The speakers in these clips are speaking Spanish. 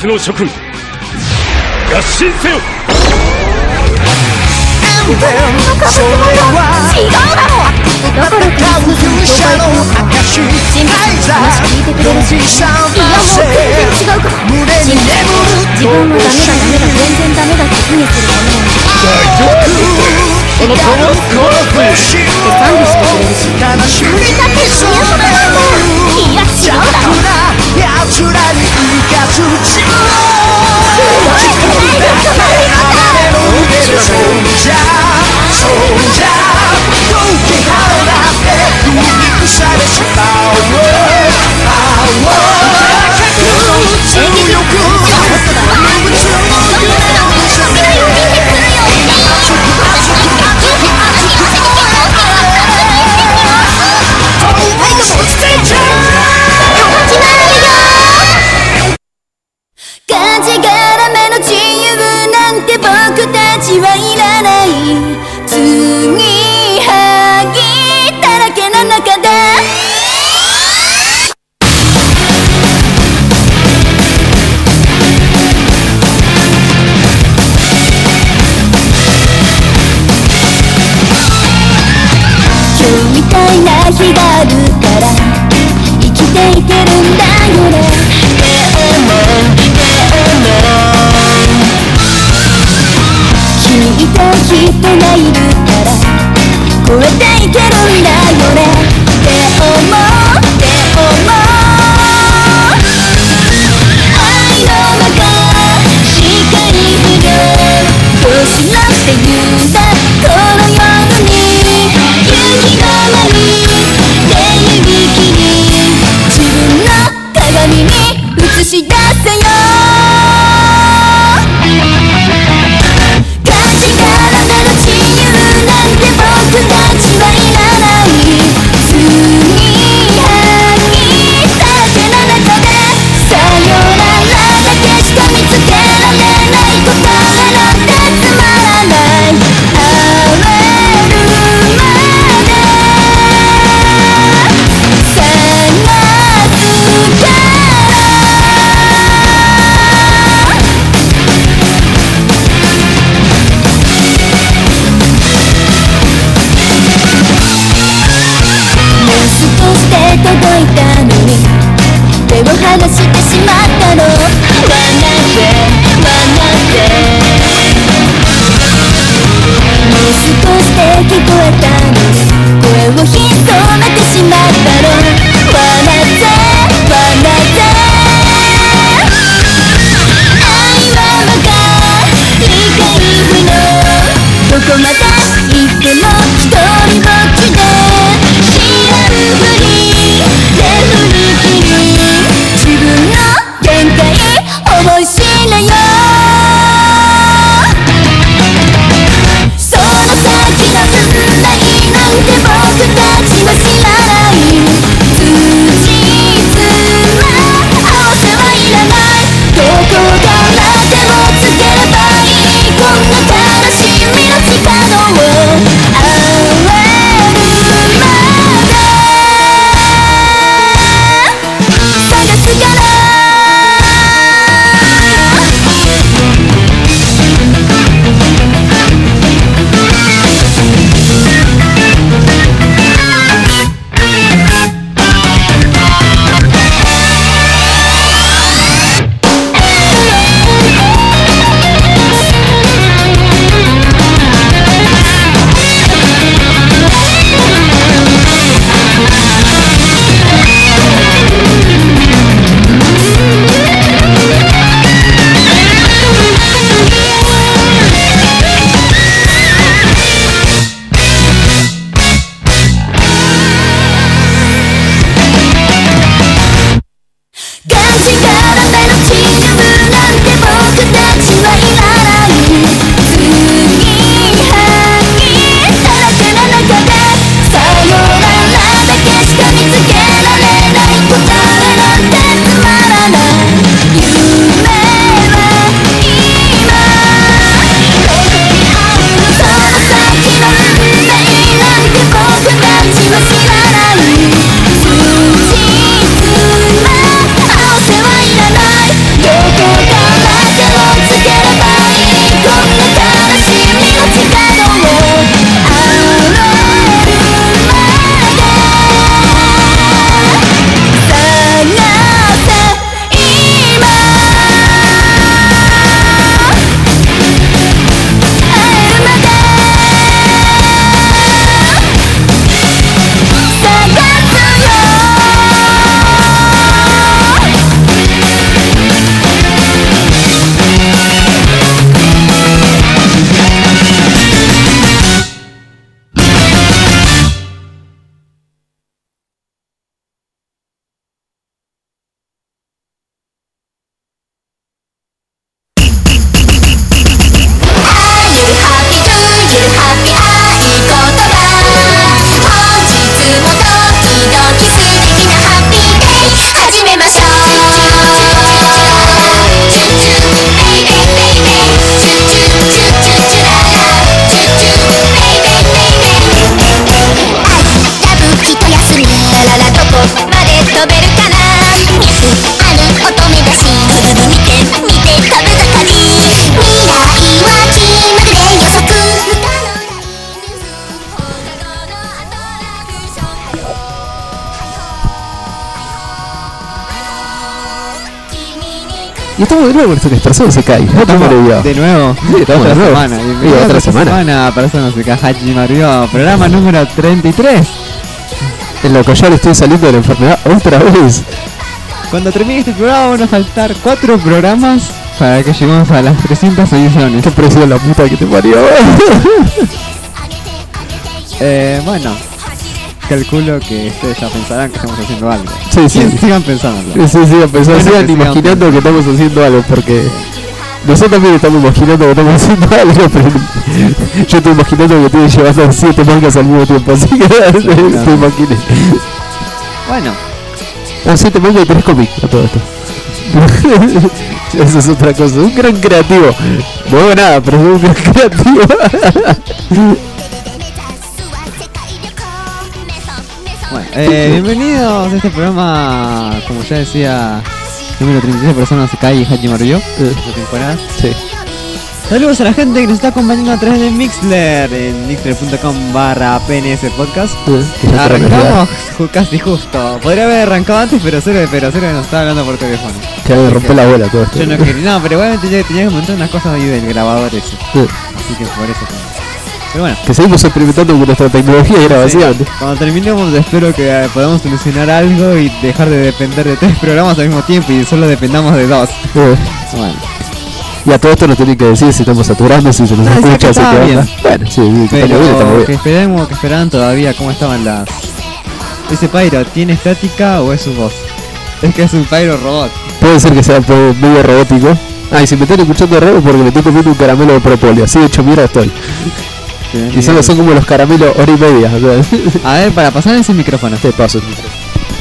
スの諸君、合心せよ。 それは違うだろう。だからクリスマスの商売効果は神父さんの話聞いてくれるし、いやもう全然違うから。神父さんは自分もダメだ全然ダメだって卑下するものを大丈夫、その顔は変わらずって賛美してくれるし、それだって主役だなんだ。いや違うだろう。奴らにいかず自分を強くないで止まりまた。そうじゃどけ払って踏み腐されしまう演劇力がじがらめの自由なんて僕たちはいらない。継ぎはぎだらけの中で今日みたいな日があるから生きていけるんだよね。君と人がいるから超えていけるんだよねって思う愛の中視界不良どうしろって言うんだこの夜に雪の間に手指切り自分の鏡に映し出せよ。僕たちはいらない継ぎはぎだらけの中でさよならだけしか見つけられない答えなんてつまらない会えるまで探すから少しで届いたのに手を離してしまったの。笑ってもう少しで聞こえたのに声を潜めてしまったの。笑って愛はまだ理解不能。どこまで行っても一人ぼっちで知らぬふりで振り切り自分の限界思い知れよ。その先の運命なんて僕たちは知らない。通じ Y estamos de nuevo con esto que es Personas se cae. De nuevo. Sí, estamos otra de nuevo. semana. Sí, otra semana. Personas se cae Hachi Mario. Programa número 33. En lo que yo le estoy saliendo de la enfermedad otra vez. Cuando termine este programa van a faltar 4 programas para que lleguemos a las 300 ediciones. Qué precio la puta que te parió. Bueno, calculo que ustedes ya pensarán que estamos haciendo algo. Sí, sí. Sigan pensándolo. Sí, pensó, Bueno, sigan que imaginando que estamos haciendo algo, porque nosotros también estamos imaginando que estamos haciendo algo, pero yo estoy imaginando que estoy llevando 7 mangas al mismo tiempo, así que te imaginé. Bueno, 7 mangas y 3 cómics a todo esto. Eso es otra cosa, un gran creativo. No hago nada, pero soy un gran creativo. bueno, bienvenidos a este programa, como ya decía, número 33 de Personas se cae y Hachi Mario. La temporada. Sí. Saludos a la gente que nos está acompañando a través de Mixler en mixler.com/PNS Podcast. Arrancamos casi justo. Podría haber arrancado antes, pero cero nos estaba hablando por teléfono. Que me rompió la bola todo esto. Yo no quería, no, pero igualmente tenía que montar unas cosas ahí del grabador ese. Así que por eso también. Pero bueno. Que seguimos experimentando con nuestra tecnología de grabación. Sí. Cuando terminemos espero que podamos solucionar algo y dejar de depender de 3 programas al mismo tiempo y solo dependamos de 2. Bueno. Y a todo esto nos tienen que decir si estamos saturando, si se nos escucha, si está qué bien. onda. Bueno, sí, Pero estamos bien. que esperaban todavía cómo estaban las... ¿Ese Pyro tiene estática o es su voz? Es que es un Pyro robot. Puede ser que sea medio robótico. Y si me están escuchando raro porque me estoy comiendo un caramelo de propóleo. Así de hecho mierda estoy. Y solo son como los caramelos hora y media. A ver, para pasar ese micrófono. Te paso el micrófono.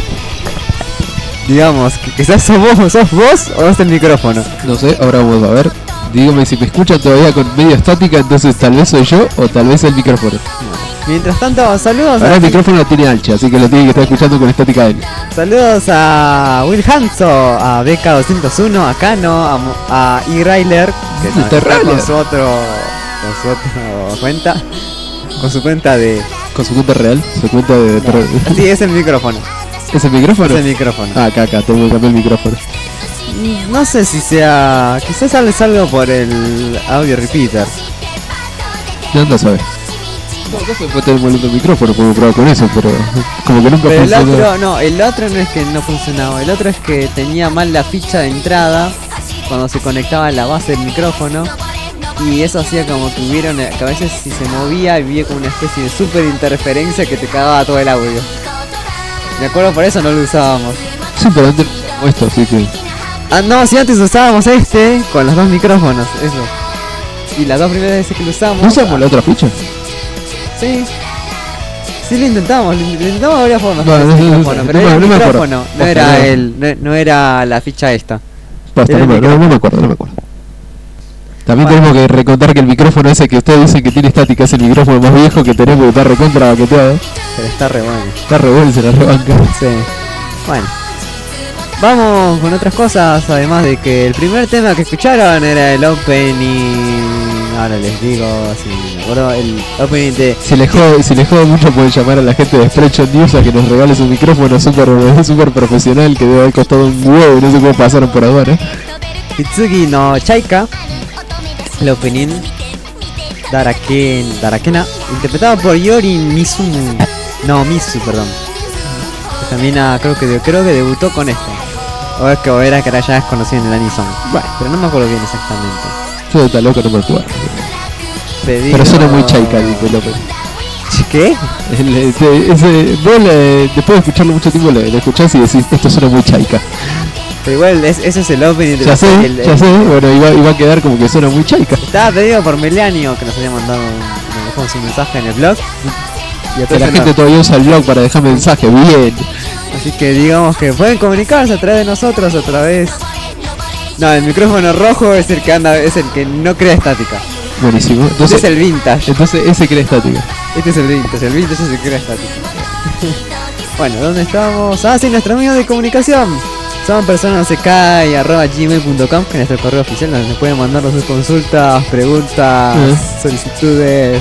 Digamos, que quizás sos vos o es el micrófono. No sé, ahora vamos a ver. Dígame si me escuchan todavía con medio estática, entonces tal vez soy yo o tal vez el micrófono. Mientras tanto, saludos ahora el micrófono lo tiene Alcha, así que lo tiene que estar escuchando con estática de él. Saludos a Will Hanso, a Beca201, a Kano, a E-Railer, que está con su otro cuenta. Con su cuenta de... Con su cuenta real, su cuenta de... No. Sí, es el micrófono. ¿Es el micrófono? Es el micrófono. Acá, tengo que cambiar el micrófono. No sé si sea... Quizás sale algo por el audio repeater. No sabes. No se puede tener molando el micrófono, podemos probar con eso, pero como que nunca funcionó. El otro no es que no funcionaba, el otro es que tenía mal la ficha de entrada cuando se conectaba a la base del micrófono. Y eso hacía como que que a veces si se movía había como una especie de super interferencia que te cagaba todo el audio. Me acuerdo, por eso no lo usábamos. Sí, pero antes no esto, así que... no, si antes usábamos este con los 2 micrófonos, eso. Y las 2 primeras veces que lo usamos... ¿No usamos la otra ficha? Sí. Sí lo intentamos de varias formas. No, pero el micrófono no era no era la ficha esta. Basta, no me acuerdo. También tenemos que recontar que el micrófono ese que ustedes dicen que tiene estática es el micrófono más viejo que tenemos, que está recontra baqueteado. Pero está re bueno. Está re bueno y se la rebanca. Sí. Bueno. Vamos con otras cosas, además de que el primer tema que escucharon era el opening... Ahora les digo, si me acuerdo, el opening de... Si les jode mucho pueden llamar a la gente de Spreadshot News a que nos regale su micrófono super profesional que debe haber costado un huevo y no sé cómo pasaron por aduana. Hitsugi no Chaika, el opening Darakena, interpretado por Yori Misu, perdón. También creo que debutó con esto. O era que ya es conocido en el Anison. Bueno, pero no me acuerdo bien exactamente. Yo está loco, no me acuerdo. Pero suena muy Chaika el opening. ¿Qué? Después de escucharlo mucho tiempo le escuchás y decís, esto suena muy Chaika. Pero igual, ese es el opening de ya sé, bueno, iba a quedar como que suena muy Chaika. Estaba pedido por Melanio, que nos había mandado un mensaje en el blog. Y que la gente todavía usa el blog para dejar mensaje, bien. Así que digamos que pueden comunicarse a través de nosotros, a través... No, el micrófono rojo es el que no crea estática. Buenísimo. Entonces este es el vintage. Entonces ese crea estática. Este es el vintage es el que crea estática. Bueno, ¿dónde estamos? Sí, nuestro medio de comunicación. Son personassekai@gmail.com, que es nuestro correo oficial donde se pueden mandar sus consultas, preguntas, solicitudes,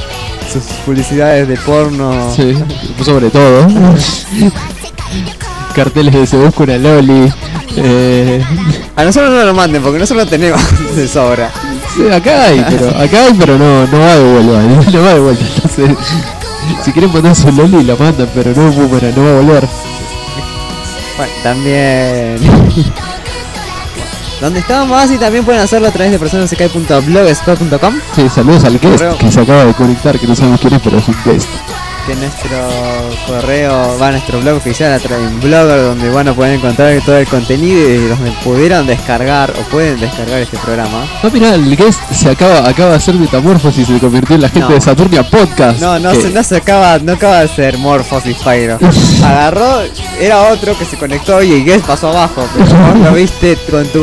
sus publicidades de porno. Sí, sobre todo. carteles de se busca una loli. A nosotros no lo manden porque nosotros lo tenemos de sobra. Sí, acá hay, pero no va de vuelta, no va de vuelta. Entonces, si quieren mandar su loli la mandan, pero no boomerang, no va a volver. Bueno, también. Donde estábamos así también pueden hacerlo a través de personassekai.blogspot.com. Sí, saludos al guest Correo. que se acaba de conectar, que no sabemos quién es, pero es un guest. Que nuestro correo va a nuestro blog oficial a través de un blogger donde pueden encontrar todo el contenido y donde pudieron descargar o pueden descargar este programa. No, mirá, el guest acaba de hacer metamorfosis y se convirtió en la gente No. de Saturnia Podcast. No acaba de ser Morphosis Pyro. Agarró, era otro que se conectó y el guest pasó abajo, pero vos lo viste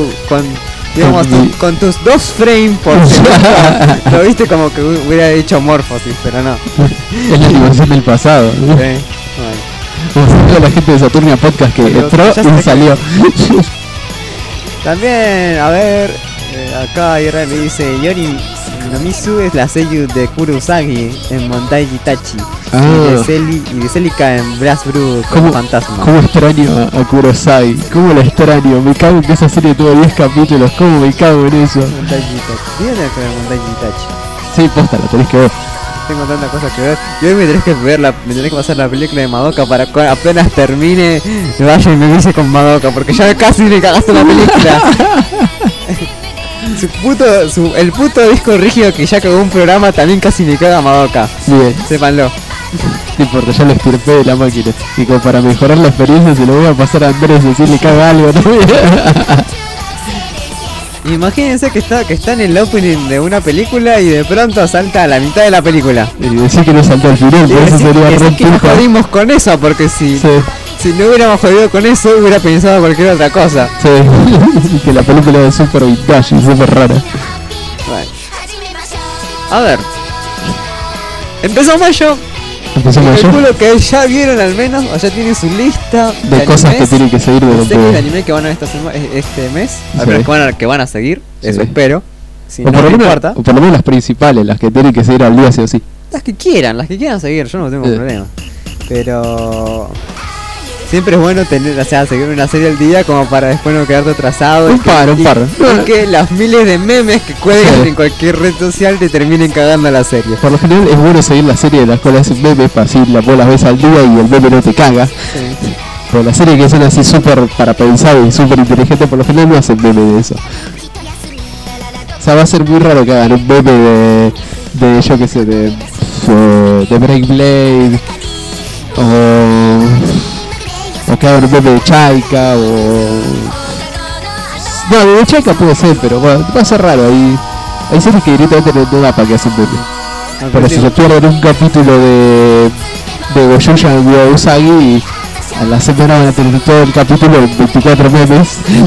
con tus 2 frames por segundo. Lo viste como que hubiera hecho Morphosis, pero no. Es la animación del pasado. Sí, bueno. Como salió la gente de Saturnia Podcast que Pero entró ya y sé salió. También, a ver, acá Ira le dice Yori Nomisu es la seiyuu de Kurosagi en Mondai Itachi y de Celica en Brass Brew como fantasma. ¿Cómo extraño a Kurosagi? ¿Cómo lo extraño? Me cago en que esa serie tuvo 10 capítulos. ¿Cómo me cago en eso? Mondai Itachi. ¿Tiene que ver Mondai Itachi? Sí, posta, la tenés que ver. Tengo tantas cosas que ver. Y hoy me tenés que pasar la película de Madoka para que apenas termine me vaya y me dice con Madoka, porque ya casi me cagaste la película. El puto disco rígido que ya cagó un programa también casi me caga Madoka. Bien, Sépanlo. no importa, ya lo estirpé de la máquina. Y como para mejorar la experiencia se lo voy a pasar a Andrés, decirle que haga algo también. Imagínense que está en el opening de una película y de pronto salta a la mitad de la película. Y decir que no saltó al final, Y por eso sería decir re que nos pijo. jodimos con eso, porque si no hubiéramos jodido con eso, hubiera pensado cualquier otra cosa. Sí, y que la película es súper vintage y súper rara. Bueno. A ver. Empezó mayo. Empezó Y mayo calculo que ya vieron al menos, o ya tienen su lista de cosas que animes, tienen que seguir de series de durante... anime que van a ver este mes. Sí. Al menos que van a seguir, eso Sí. espero. Si O no por, me lo menos, importa. o por lo menos las principales, las que tienen que seguir al día sí o sí. Las que quieran seguir, yo no tengo Sí. problema. Pero siempre es bueno seguir una serie al día como para después no quedarte atrasado. Un par. Y que las miles de memes que cuelgan Sí. en cualquier red social te terminen cagando la serie. Por lo general es bueno seguir la serie de las cuales hacen memes para así vos las ves al día y el meme no te caga. Sí. Pero las series que son así súper para pensar y súper inteligentes por lo general no hacen meme de eso. O sea, va a ser muy raro que hagan un meme de yo qué sé, de Break Blade o que hagan un meme de Chaika no, de Chaika puede ser, pero bueno, va a ser raro. Hay series que directamente no da para que hacen meme. Pero si se pierden un capítulo de Goyuya en Usagi, a la semana van a tener todo el capítulo en 24 memes.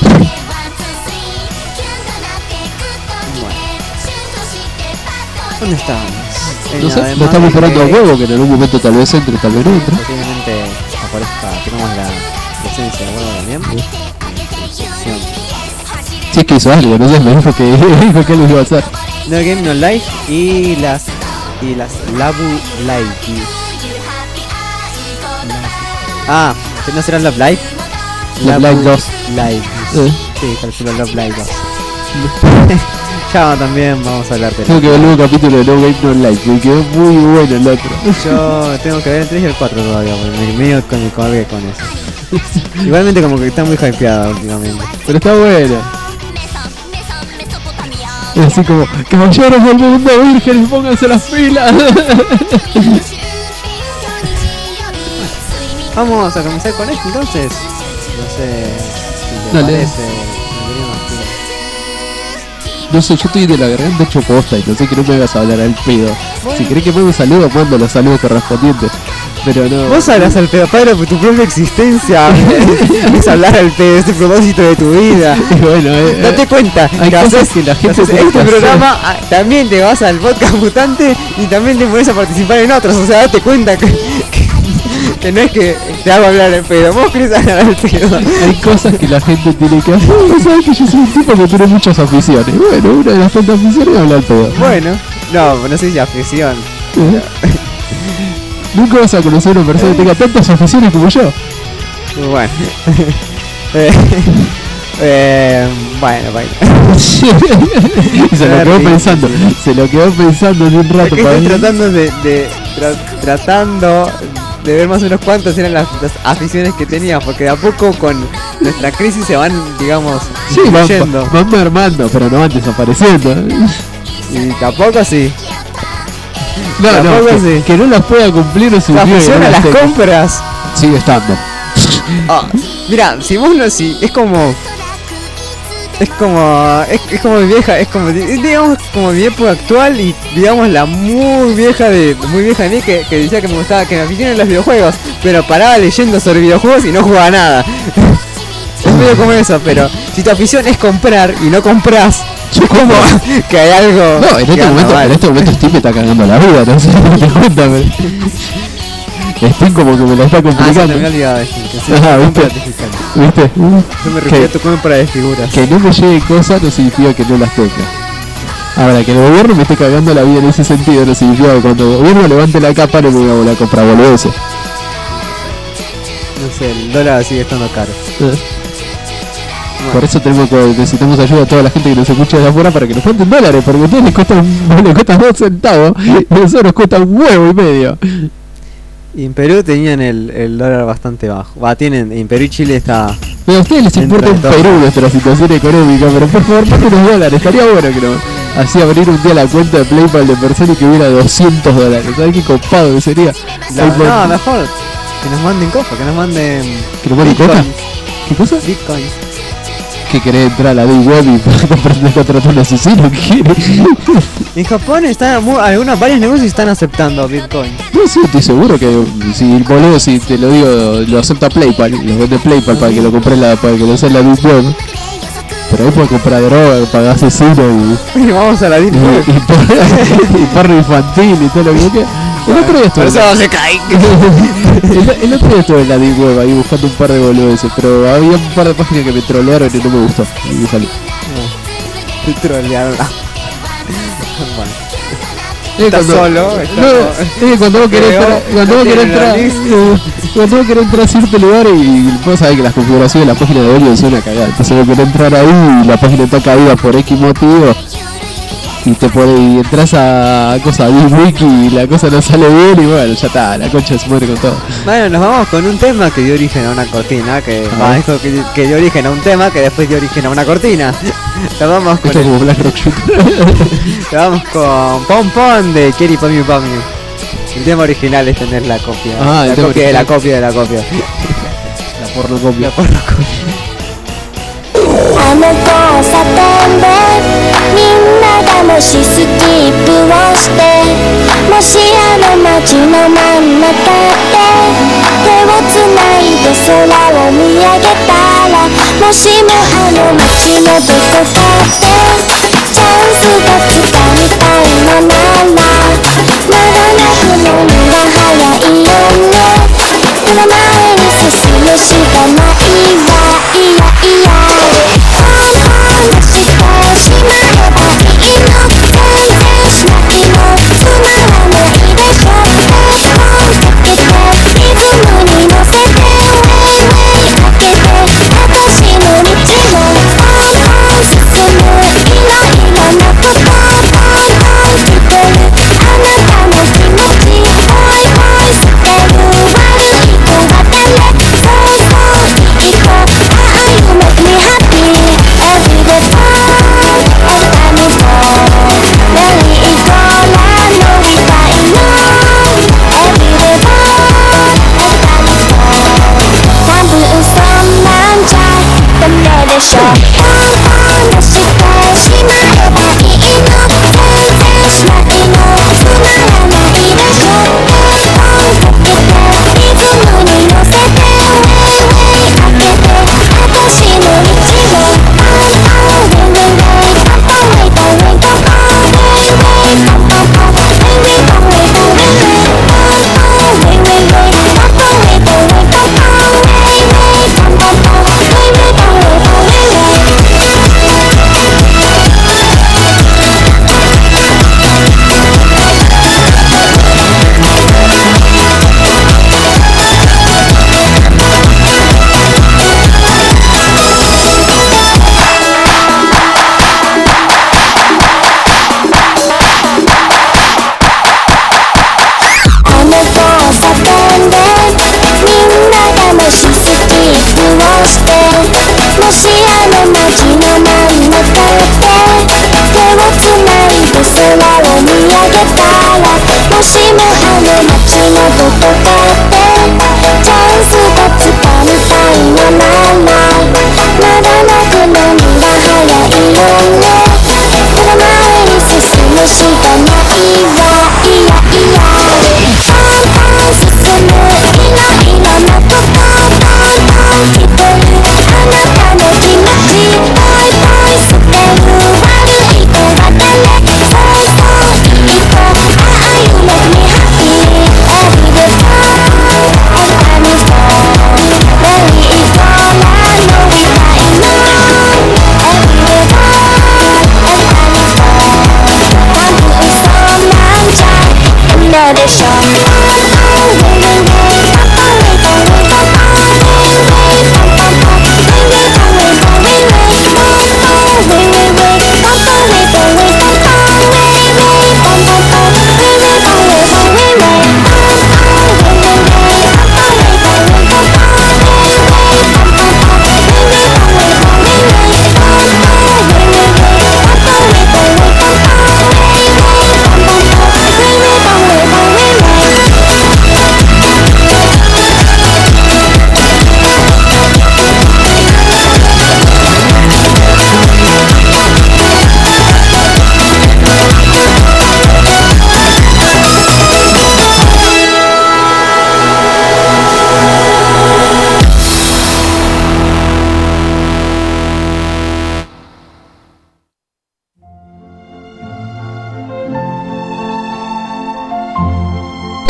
¿Dónde estábamos? No sé, Además lo estamos de esperando a que huevo, que en algún momento tal vez entre, tal vez no entre. posiblemente aparezca, tenemos la presencia de huevo también. En sección. Si es que hizo algo, no sé, me dijo que lo iba a hacer. No Game No Life y las Labu Live. Ah, ¿no será Love Live? Love Live 2. Live. Sí, calculo Love Live 2. Ya también vamos a hablar de Tengo que ver un capítulo de No Game No Life, me quedó muy bueno el otro. Yo tengo que ver el 3 y el 4 todavía, porque me medio con eso. Igualmente como que está muy hypeada últimamente. Pero está bueno. Es así como, caballeros del mundo virgen, pónganse las pilas. Vamos a comenzar con esto entonces. No sé si te Dale. parece. Deberíamos ir. No sé, yo estoy de la garganta hecho posta y no sé que no me hagas hablar al pedo. Si querés que mande un saludo, mando los saludos correspondientes. Pero no. Vos hablas al pedo, padre, por tu propia existencia. Es hablar al pedo, es el propósito de tu vida. Y bueno, Date cuenta hay que cosas haces, que la gente haces tiene que este hacer. programa, también te vas al podcast mutante y también te pones a participar en otros. O sea, date cuenta que no es que te hago hablar al pedo, vos querés hablar al pedo. hay cosas que la gente tiene que hacer. Sabes que yo soy un tipo que tiene muchas aficiones. Bueno, una de las tantas aficiones es hablar al pedo. Bueno, no sé si afición. Nunca vas a conocer a una persona que tenga tantas aficiones como yo. Bueno. Bueno. Y se lo quedó pensando. Se lo quedó pensando en un rato. Es que estoy tratando de ver más o menos cuántas eran las aficiones que tenía, porque de a poco con nuestra crisis se van, digamos, Sí, yendo. van mermando, pero no van desapareciendo. Y tampoco sí. No, Tampoco sí. que no las pueda cumplir no La significa que afición no a las tenga. compras. Sigue estando. Mira, si vos no, si es como mi vieja, es como digamos como mi época actual y digamos la muy vieja de mí que decía que me gustaba, que me aficionaban los videojuegos, pero paraba leyendo sobre videojuegos y no jugaba nada. Es medio como eso, pero si tu afición es comprar y no compras, Yo como que hay algo. No, en que anda mal. este momento Steam me está cagando la vida, no sé si te cuenta, pero Steam como que me lo está Ah, se complicando. me había olvidado de Steam, que sí, Ajá, compra ¿viste? digital. ¿Viste? Yo me refiero a tu compra de figuras. Que no me lleguen cosas no significa que no las tenga. Ahora, que el gobierno me esté cagando la vida en ese sentido no significa que cuando el gobierno levante la capa no me voy a volver a comprar boludeces. No sé, el dólar sigue estando caro. Por eso necesitamos ayuda a toda la gente que nos escucha de afuera para que nos manden dólares, porque a ustedes les cuesta 2 centavos y a nosotros nos cuesta un huevo y medio. Y en Perú tenían el dólar bastante bajo. En Perú y Chile está. Pero a ustedes les importa un Entra de todo. Perú nuestra situación económica, pero por favor, mándenos dólares, estaría bueno que nos así abrir un día la cuenta de PayPal de persona y que hubiera $200. ¿Sabes qué copado que sería? No, mejor que nos manden cosas, que nos manden. ¿Que nos manden coca? bitcoins. ¿Qué cosa? Bitcoins. ¿Que querés entrar a la Day Web y contratar a un asesino? ¿Qué quieres? En Japón están varios negocios están aceptando Bitcoin. No sé, estoy seguro que si el boludo, si te lo digo, lo acepta PayPal, lo vende PayPal para que lo compre para que lo uses en la Deep Web. Pero ahí puedes comprar droga, pagar asesino Y vamos a la Deep y Web. porno infantil y todo lo que quieras. El otro día estuve Por eso se cae. el otro día estuve en la Deep Web ahí buscando un par de boludeces, pero había un par de páginas que me trolearon y no me gustó. Y me salí. Te trolearon. Bueno. Estás solo, cuando vos querés Creo, entrar, cuando vos no querés tiene la entrar, cuando vos querés entrar a cierto lugar y vos sabés que las configuraciones de la página de Oreo son una cagada, entonces vos querés entrar ahí y la página está caída por X motivo y y entras a cosa de wiki y la cosa no sale bien y bueno, ya está, la concha se muere con todo. Bueno, nos vamos con un tema que dio origen a una cortina, que dio origen a un tema que después dio origen a una cortina. Nos vamos con Esto es como Black Rock Shooter. nos vamos con Pom Pom de Kerry Pom Pom. El tema original es tener la copia. Ah, el la tema copia de la original. copia de la copia. La pornocopia. 「あの交差点でみんながもしスキップをして」「もしあの街の真ん中で手をつないで空を見上げたら」「もしもあの街のどこかでチャンスがつかみたいのなら」「まだ泣くのが早いよね」「その前に進むしかないわいやいや」「してしまえばいいの全然しないのつまらないでしょ」「手をかけてリズムに乗せてウェイウェイかけて私の道をポンポン進む」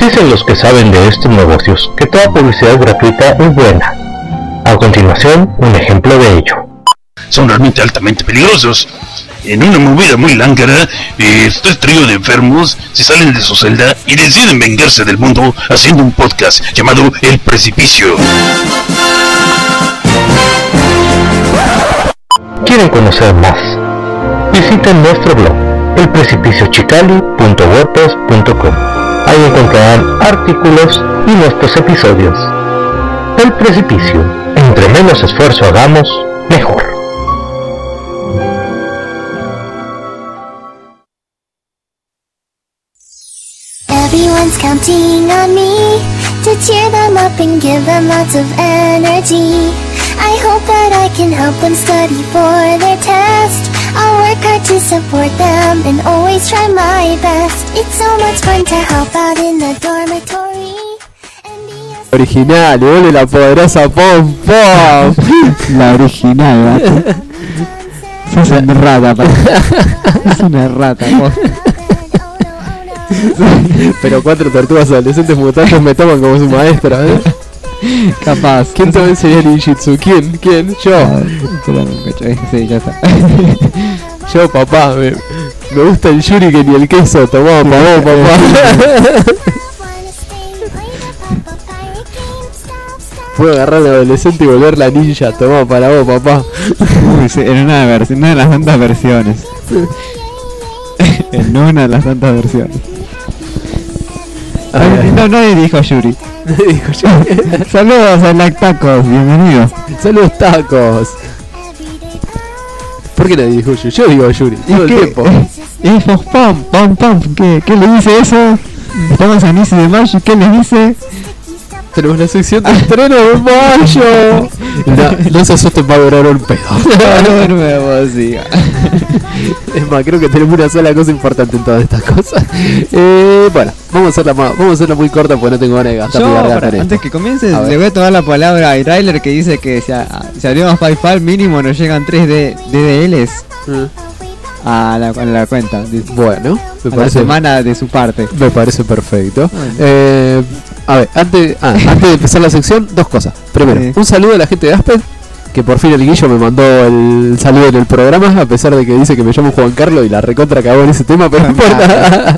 Dicen los que saben de estos negocios que toda publicidad gratuita es buena. A continuación, un ejemplo de ello. Son realmente altamente peligrosos. En una movida muy lángara, este trío de enfermos se salen de su celda y deciden vengarse del mundo haciendo un podcast llamado El Precipicio. ¿Quieren conocer más? Visiten nuestro blog, elprecipiciochicali.wordpress.com. Ahí encontrarán artículos y nuestros episodios. El Precipicio. Entre menos esfuerzo hagamos, mejor. Everyone's counting on me to cheer them up and give them lots of energy. I hope that I can help them study for their test. I'll work hard to support them and always try my best. It's so much fun to help out in the dormitory. Original, y vuelve la poderosa Pom Pom. La original, ¿verdad? Es una rata, es una rata, pero 4 tortugas adolescentes mutantes me toman como su maestra, ¿eh? Capaz. ¿Quién te va a enseñar ninjutsu? ¿Quién? Yo. Sí, ya está. Yo, papá, me gusta el shuriken y el queso. Tomá, papá. Puedo agarrar al adolescente y volverla ninja. Tomá, para vos, papá. Uy, sí, en una de las tantas versiones. En una de las tantas versiones. No, nadie dijo Yuri. Saludos a Lactacos, bienvenido. Saludos, tacos. ¿Por qué nadie dijo Yuri? Yo digo Yuri todo el tiempo. Es Pom. ¿Qué le dice eso? Estamos a inicio de mayo, ¿qué le dice? Tenemos la sección de estreno de mayo. No se asusten, va a durar un pedo. No me emociona. Es más, creo que tenemos una sola cosa importante en todas estas cosas. Bueno, vamos a hacerla muy corta porque no tengo ganas de gastar mi garganta en esto. Antes que comiences, le voy a tomar la palabra a Tyler que dice que si abrimos PayPal mínimo nos llegan 3 DDLs a la cuenta. Bueno, me a parece, la semana de su parte. Me parece perfecto. Bueno. A ver, antes de empezar la sección, 2 cosas. Primero, un saludo a la gente de Asped, que por fin el Guillo me mandó el saludo en el programa, a pesar de que dice que me llamo Juan Carlos y la recontra cagó en ese tema, pero no importa.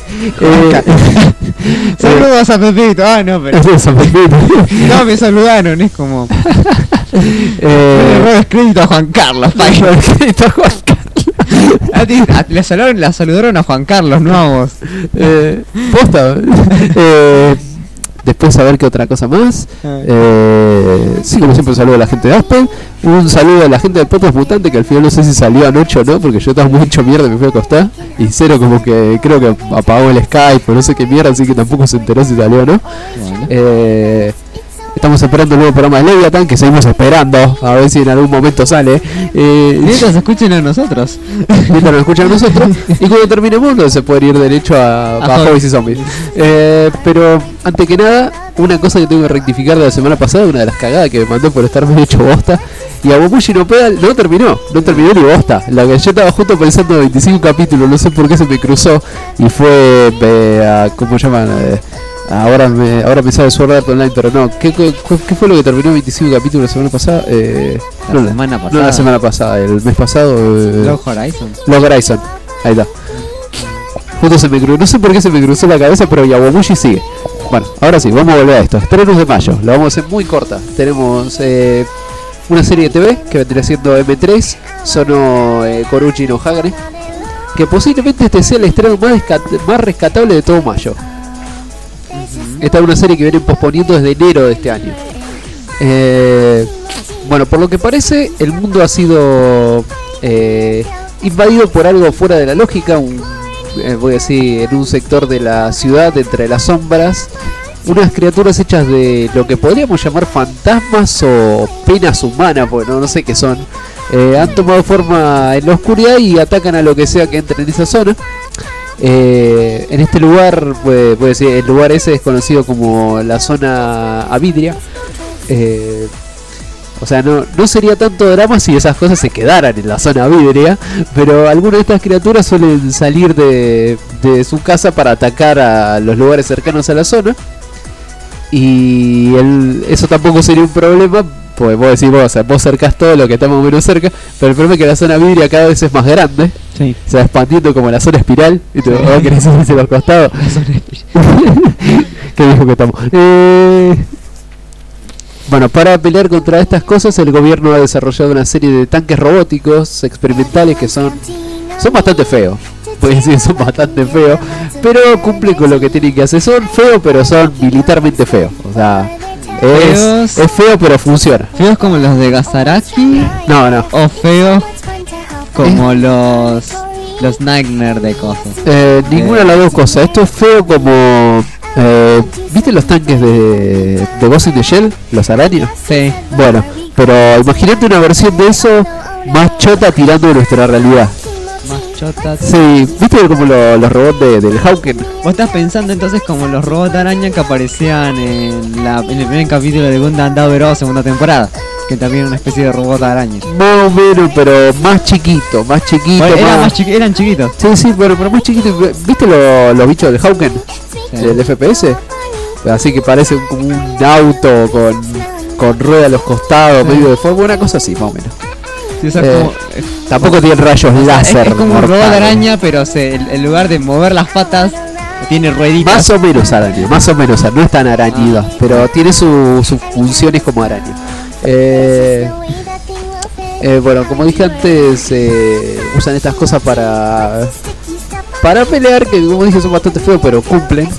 Saludos a Pepito. No, pero no me saludaron, es como escrito a Juan Carlos. Escrito a Juan Carlos. La saludaron a Juan Carlos, no a vos. Posta. Después a ver qué otra cosa más. Sí, como siempre, un saludo a la gente de Aspen. Un saludo a la gente de Podcast Mutante, que al final no sé si salió anoche o no, porque yo estaba muy hecho mierda y me fui a acostar. Y Cero como que creo que apagó el Skype o no sé qué mierda, así que tampoco se enteró si salió o no. Bueno. Estamos esperando el nuevo programa de Leviathan, que seguimos esperando, a ver si en algún momento sale. Mientras escuchen a nosotros. Mientras nos escuchan a nosotros. Y cuando terminemos, no se puede ir derecho a Hobbies y Zombies. Pero, antes que nada, una cosa que tengo que rectificar de la semana pasada, una de las cagadas que me mandó por estar medio hecho bosta. Y a Bobushi no Pedal no terminó ni bosta. La que yo estaba justo pensando en 25 capítulos, no sé por qué se me cruzó. Y fue ¿cómo llaman? Ahora me sale Sword Art Online, pero no. ¿Qué fue lo que terminó 25 capítulos la semana pasada? No la semana pasada, el mes pasado. Log Horizon. Log Horizon, ahí está. Justo se me cruzó, no sé por qué se me cruzó la cabeza, pero Yabomushi sigue. Bueno, ahora sí, vamos a volver a esto. Estrenos de mayo, la vamos a hacer muy corta. Tenemos una serie de TV que vendría siendo M3, Sono Koruchi no Hagane, que posiblemente este sea el estreno más rescatable de todo mayo. Esta es una serie que vienen posponiendo desde enero de este año. Bueno, por lo que parece, el mundo ha sido invadido por algo fuera de la lógica. Voy a decir, en un sector de la ciudad, entre las sombras, unas criaturas hechas de lo que podríamos llamar fantasmas o penas humanas, porque no sé qué son. Han tomado forma en la oscuridad y atacan a lo que sea que entre en esa zona. En este lugar, voy a decir, el lugar ese es conocido como la zona Avidria. O sea, no sería tanto drama si esas cosas se quedaran en la zona vidria, pero algunas de estas criaturas suelen salir de su casa para atacar a los lugares cercanos a la zona. Y eso tampoco sería un problema, pues vos decís, vos cercás todo lo que está más o menos cerca, pero el problema es que la zona vidria cada vez es más grande, Sí. se va expandiendo como la zona espiral, y tú querés irse a los costados. ¿Qué dijo que estamos? Bueno, para pelear contra estas cosas, el gobierno ha desarrollado una serie de tanques robóticos experimentales que son bastante feos. Puedes decir, son bastante feos, pero cumplen con lo que tienen que hacer. Son feos, pero son militarmente feos. O sea, es feo, pero funciona. ¿Feos como los de Gazaraki? No. ¿O feos como los Nightmare de cosas? Ninguna de las dos cosas. Esto es feo como... ¿viste los tanques de Ghost in the Shell? ¿Los arañas? Sí. Bueno, pero imagínate una versión de eso más chota tirando de nuestra realidad. Más chotas. Sí, ¿viste como los robots del Hawken? ¿Vos estás pensando entonces como los robots araña que aparecían en el primer capítulo de Gundam Daubero segunda temporada? Que también era una especie de robot araña. Más o menos, pero más chiquito. Bueno, eran chiquitos. Sí, pero más chiquito. ¿Viste los bichos del Hawken? Sí. Del FPS. Así que parecen como un auto con rueda a los costados, Sí. medio de forma, una cosa así, más o menos. Sí, o sea, Tampoco tienen rayos láser. es como un robot mortales. araña, pero en lugar de mover las patas, tiene rueditas. Más o menos araña, no es tan arañido, pero tiene sus funciones como araña. Bueno, como dije antes, usan estas cosas para pelear, que como dije son bastante feos, pero cumplen.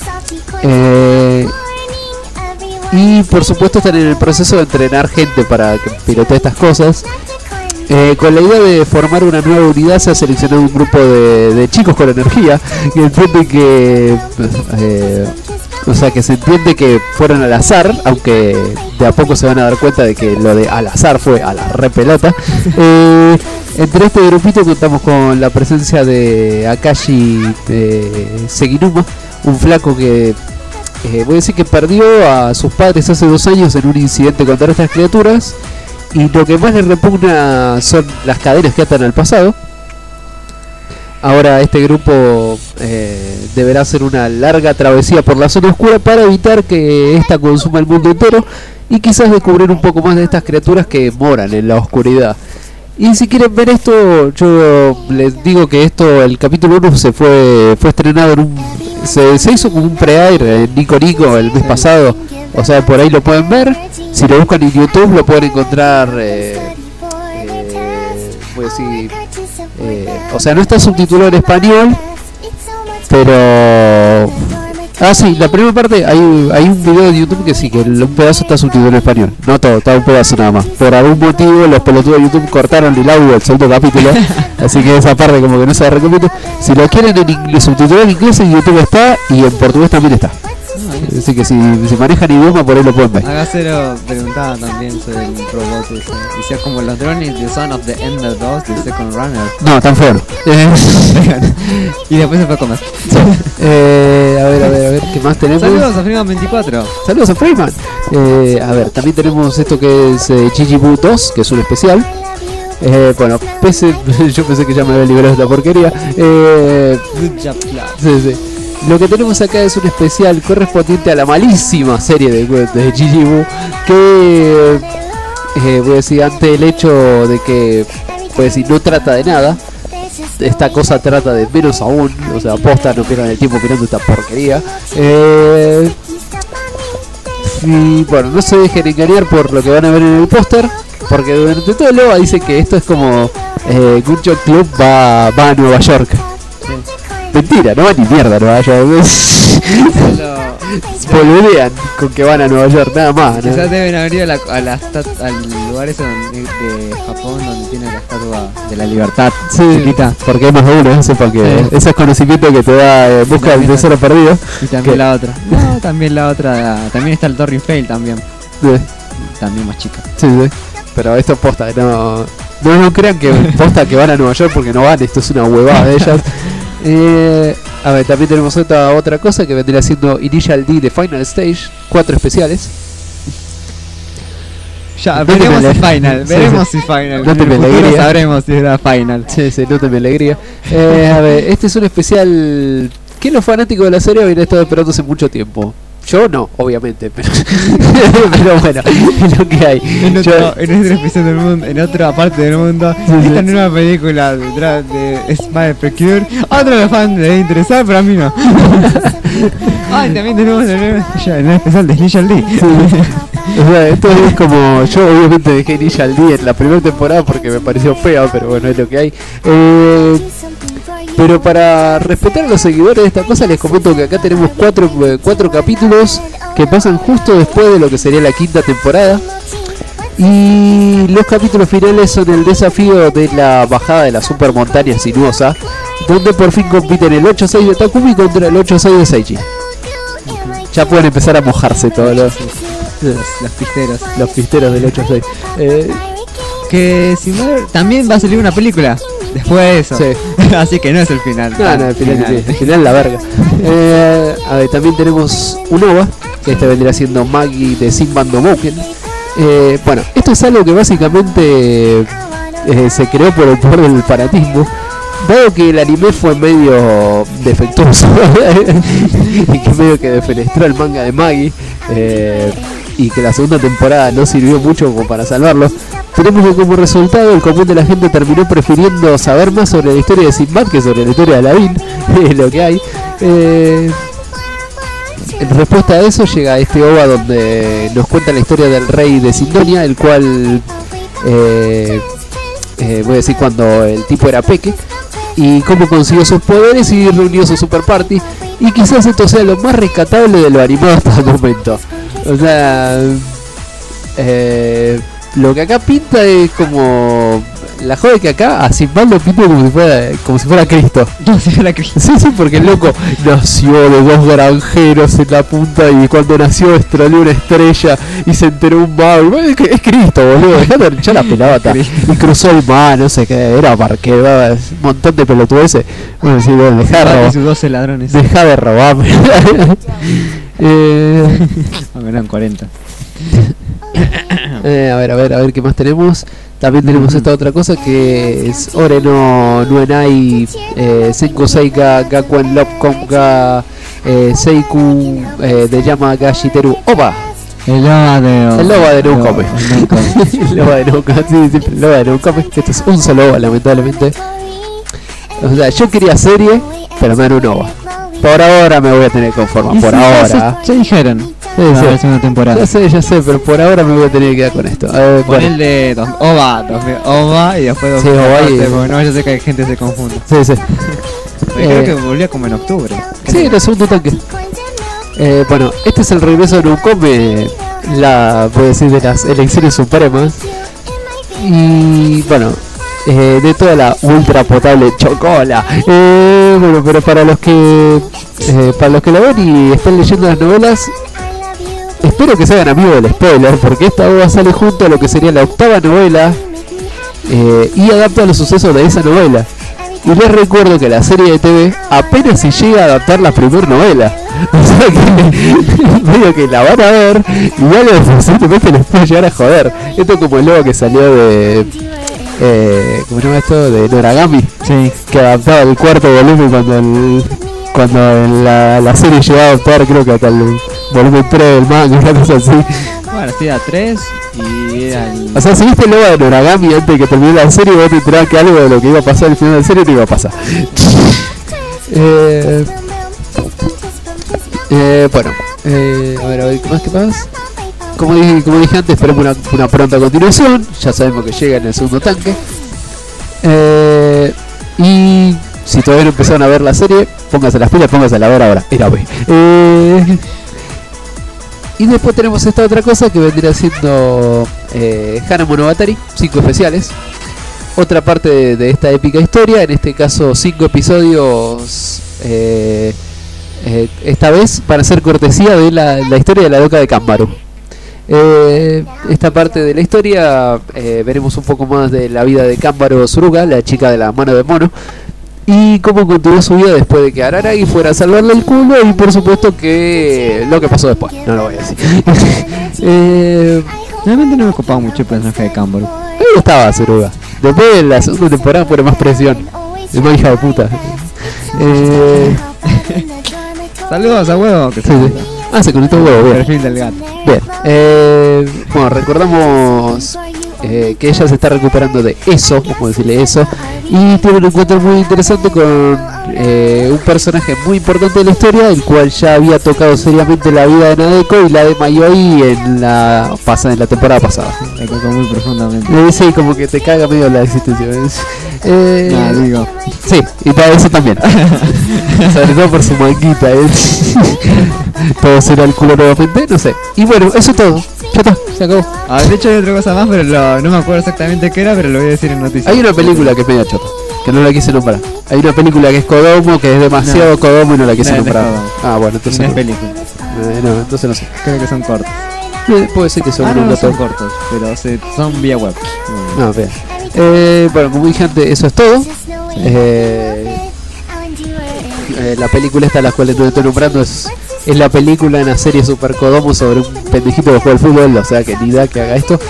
Y por supuesto están en el proceso de entrenar gente para que pilotee estas cosas. Con la idea de formar una nueva unidad se ha seleccionado un grupo de chicos con energía que entienden que o sea, que se entiende que fueron al azar, aunque de a poco se van a dar cuenta de que lo de al azar fue a la repelota. Entre este grupito contamos con la presencia de Akashi Seginuma, un flaco que voy a decir que perdió a sus padres hace 2 años en un incidente contra estas criaturas, y lo que más le repugna son las cadenas que atan al pasado. Ahora este grupo deberá hacer una larga travesía por la zona oscura para evitar que esta consuma el mundo entero y quizás descubrir un poco más de estas criaturas que moran en la oscuridad. Y si quieren ver esto, yo les digo que el capítulo 1 fue estrenado se hizo como un pre-air en Nico Nico el mes pasado. O sea, por ahí lo pueden ver. Si lo buscan en YouTube lo pueden encontrar. Voy a decir, o sea, no está subtitulado en español, pero sí, la primera parte hay un video de YouTube que sí, que un pedazo está subtitulado en español, no todo, está un pedazo nada más. Por algún motivo los pelotudos de YouTube cortaron el audio del segundo capítulo, así que esa parte como que no se la recomiendo. Si lo quieren en subtitulado en inglés, en YouTube está, y en portugués también está. Así que si manejan idioma, por ahí lo pueden ver. Agacero preguntaba también sobre el robot ese. Decía como los drones de Son of the Ender 2 de Second Runner. No, tan feo no. Y después se fue a comer. A ver, ¿qué más tenemos? Saludos a Freeman 24. Saludos a Freeman. A ver, también tenemos esto que es Gigi Boo 2, que es un especial. Bueno, yo pensé que ya me había liberado de esta porquería. Good job, claro. Sí. Lo que tenemos acá es un especial correspondiente a la malísima serie de Gigi Boo, que voy a decir, ante el hecho de que voy a decir, no trata de nada, esta cosa trata de menos aún, o sea, posta, no pierdan el tiempo mirando esta porquería. Y bueno, no se dejen engañar por lo que van a ver en el póster, porque durante todo el logo dice que esto es como Good Job Club va a Nueva York. Mentira, no va ni mierda a Nueva York. Boludean con que van a Nueva York, nada más, ¿no? Quizás deben haber ido al lugar ese de Japón donde tiene la estatua de la libertad. Sí, chiquita. porque hay más de uno, sepa que Sí. ese es conocimiento que te da busca el tesoro perdido. Y también que- la otra. No, también la otra. También está el Torrin Fail también. También más chica. Sí. Pero esto es posta, no crean que posta que van a Nueva York porque no van, esto es una huevada de ellas. A ver, también tenemos otra cosa que vendría siendo Initial D de Final Stage, 4 especiales. Ya, No te veremos me si ale- final, Sí, veremos sí. si final. No te En me el futuro alegría. sabremos si era final. Sí, sí, no te me alegría. A ver, este es un especial que los fanáticos de la serie habían estado esperando hace mucho tiempo. Yo no, obviamente, pero, pero bueno, es lo que hay. En Yo- otro episodio del mundo, en otra parte del mundo, Sí, sí. esta nueva película de Smile Precure, a otros fans le debe interesar, pero a mí no. Ay, también tenemos el especial de Initial D. O sea, esto es como, yo obviamente dejé Initial D en la primera temporada porque me pareció fea, pero bueno, es lo que hay. Pero para respetar a los seguidores de esta cosa, les comento que acá tenemos cuatro capítulos que pasan justo después de lo que sería la quinta temporada. Y los capítulos finales son el desafío de la bajada de la super montaña sinuosa, donde por fin compiten el 8-6 de Takumi contra el 8-6 de Seiji. Ya pueden empezar a mojarse todos los Pisteros. pisteros del 8-6. Que si no, también va a salir una película después de eso. Sí. Así que no es el final. No, no, al final la verga. A ver, también tenemos un OVA, que este vendría siendo Maggie de Sinbad no Mouken. Bueno, esto es algo que básicamente se creó por el poder del fanatismo. Dado que el anime fue medio defectuoso y que medio que defenestró el manga de Maggie, y que la segunda temporada no sirvió mucho como para salvarlo, tenemos que como resultado el común de la gente terminó prefiriendo saber más sobre la historia de Sinbad que sobre la historia de Aladdin. Es lo que hay. En respuesta a eso llega este OVA donde nos cuenta la historia del rey de Sindonia, el cual voy a decir cuando el tipo era peque, y cómo consiguió sus poderes y reunió su super party. Y quizás esto sea lo más rescatable de lo animado hasta el momento. O sea, lo que acá pinta es como... La joda es que acá a Sinbad lo pinta como si fuera Cristo. Sí, sí, porque el loco nació de dos granjeros en la punta y cuando nació estroló una estrella y se enteró un mago. Es Cristo, boludo, dejate de echar la pelota. Y cruzó el mar, no sé qué, era parqueo, un montón de pelotudeces. Bueno, sí, bueno, dejá de robar. sus 12 ladrones. Deja de robarme. Eran 40. A ver, ¿qué más tenemos? También tenemos esta otra cosa que es Ore no Nuenai Senko Seika Gakuen Lopcom Ga Seiku de Yama ga Shiteru Oba. El OVA de Nukome. El OVA de Nukome, sí, siempre el OVA de Nukome. Este es un solo OVA, lamentablemente. O sea, yo quería serie, pero me dan un OVA. Por ahora me voy a tener que conformar, por ahora. Ya dijeron. Sí, La segunda temporada. Ya sé, pero por ahora me voy a tener que quedar con esto. Pon Bueno. el de OVA y después Sí, OVA y- porque no vaya a ser que gente se confunda. Sí, sí. Creo que volvía como en octubre. Sí, en el segundo tanque. Bueno, este es el regreso de Nukome, voy a decir, de las elecciones supremas. Y bueno, de toda la ultra potable chocola. Bueno, pero para los que la ven y están leyendo las novelas, espero que se hagan amigos del spoiler, porque esta obra sale junto a lo que sería la octava novela y adapta los sucesos de esa novela. Y les recuerdo que la serie de TV apenas si llega a adaptar la primera novela. O sea que medio que la van a ver y algo posiblemente les puede llegar a joder. Esto es como el logo que salió de... ¿cómo se llama esto? De Noragami. Sí. Que adaptaba el cuarto volumen cuando la serie llegaba a adaptar, creo que hasta el volumen 3 del manga, una cosa así. Bueno, sí, era 3 y era el... O sea, si viste el logo de Noragami antes de que termine la serie, vos te enterabas que algo de lo que iba a pasar al final de la serie no iba a pasar. Bueno, a ver, ¿qué más? Como dije antes, esperemos una pronta continuación. Ya sabemos que llega en el segundo tanque. Y si todavía no empezaron a ver la serie, pónganse las pilas, pónganse a la ver ahora. Era B. Y después tenemos esta otra cosa que vendría siendo Hana Monogatari, 5 especiales. Otra parte de esta épica historia, en este caso 5 episodios. Esta vez para hacer cortesía de la historia de la loca de Kanmaru. Esta parte de la historia veremos un poco más de la vida de Kanmaru Suruga, la chica de la mano de mono, y cómo continuó su vida después de que Araragi fuera a salvarle el culo, y por supuesto que lo que pasó después, no lo voy a decir. Realmente no me copaba mucho el personaje de Campbell. A mí me gustaba Suruga. Después de la segunda temporada pone más presión. Es más hija de puta. Saludos a Huevo, que Sí, sí. Ah, se conectó huevo, bien. perfil del gato. Bien. Bueno, recordamos que ella se está recuperando de eso, vamos a decirle eso, y tiene un encuentro muy interesante con un personaje muy importante de la historia, el cual ya había tocado seriamente la vida de Nadeko y la de Mayoi en la temporada pasada. Me tocó muy profundamente. Sí, como que te caga medio la existencia. Digo. Sí, y para eso también. Sobre todo por su manguita. Todo será el culo nuevamente, no sé. Y bueno, eso es todo. Ya está, se acabó. De hecho hay otra cosa más, pero no me acuerdo exactamente qué era, pero lo voy a decir en noticias. Hay una película que es media chota, que no la quise nombrar. Hay una película que es Kodomo, que es demasiado Kodomo y no la quise no, nombrar. no es Kodomo. Ah, bueno, entonces No es no. película. No, entonces no sé. Creo que son cortos. Puede ser que son No, un no dato. son cortos, pero son vía web. No, bien. Bueno, como dije antes, eso es todo. La película esta, la cual no estoy nombrando, es la película en la serie Super Kodomo sobre un pendejito que juega al fútbol, o sea que ni da que haga esto.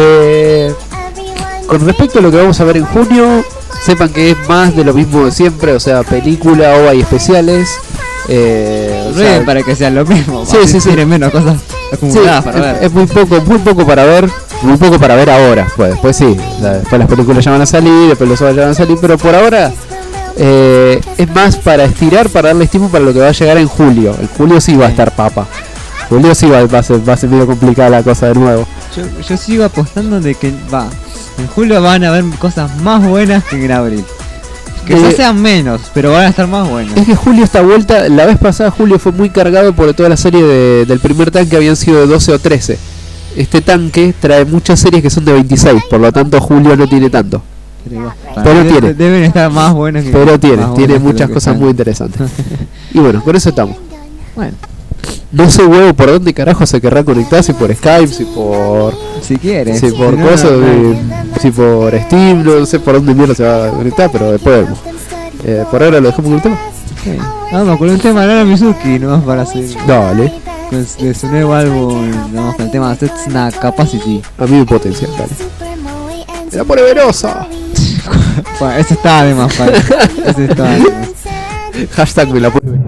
Con respecto a lo que vamos a ver en junio, sepan que es más de lo mismo de siempre, o sea, película, OVA y especiales. O sea, Para que sea lo mismo. Sí, así sí, sí. tienen menos cosas sí, acumuladas para ver. es muy poco para ver. Muy poco para ver ahora, pues después sí, o sea, después las películas ya van a salir, después los OVA ya van a salir, pero por ahora es más para estirar, para darle tiempo para lo que va a llegar en julio. El julio sí va a estar papa. Julio sí va a ser medio complicada la cosa de nuevo. Yo sigo apostando de que en julio van a haber cosas más buenas que en abril. Quizás sean menos, pero van a estar más buenas. Es que julio esta vuelta, la vez pasada julio fue muy cargado por toda la serie del primer tanque, habían sido de 12 o 13. Este tanque trae muchas series que son de 26, por lo tanto julio no tiene tanto. Pero tiene. Deben estar más buenas que Pero tiene más buenas que muchas lo que cosas están. muy interesantes. Y bueno, con eso estamos. Bueno, No sé huevo por dónde carajo se querrá conectar, si por Skype, si por si quieres. si por no, cosas, no. si por Steam, no sé por dónde mierda se va a conectar, pero después vemos. Por ahora lo dejamos con el tema. Sí. Vamos con un tema de Nana Mizuki, nomás para hacer Dale, de su nuevo álbum, vamos con el tema Setsuna Capacity. a mí potencia, dale. La pone verosa. Bueno, ese estaba de más, padre. Ese estaba de más. Hashtag me la pone.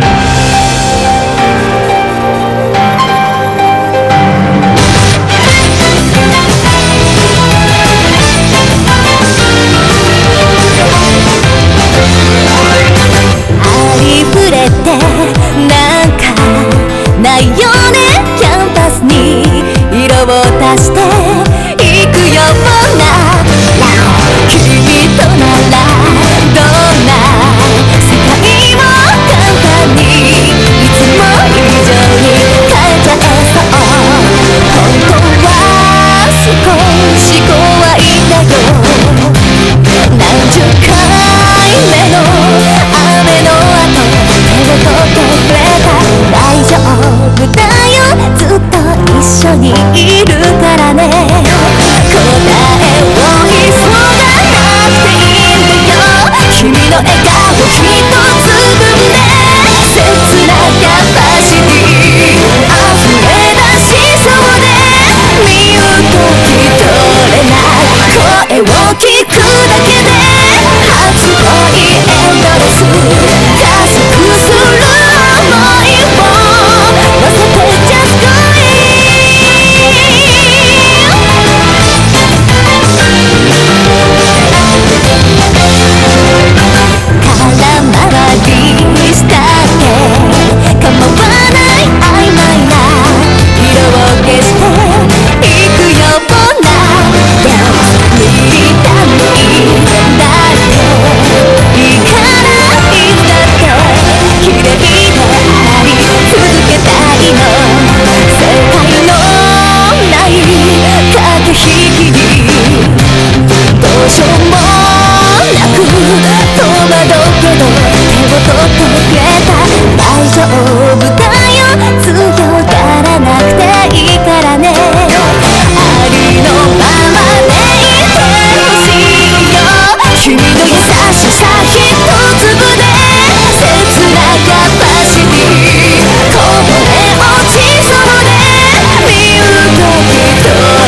ありふれてなんかないよねキャンパスに色を足していくような君とならどんな世界も簡単にいつも以上に変えちゃえそう本当は少し怖いんだよ何十回目の雨の後手を取ってくれた大丈夫だよずっと一緒にいるからね答えを急がなくていいんだよ君の笑顔一つ分で切なキャパシティ溢れ出しそうで身をき取れない声を聞くだけで初恋エンドレス加速する想いを乗せて Just go空回りしたって構わない曖昧な色を消していくような無理だ無理だっていいからいつだって綺麗であり続けたいの正解のない駆け引きにどうしようもなく戸惑うけど手を取ってくれた大丈夫だよ強がらなくていいからねありのままでいてほしいよ君の優しさ一粒で切なキャパシティこぼれ落ちそうで身動き取れ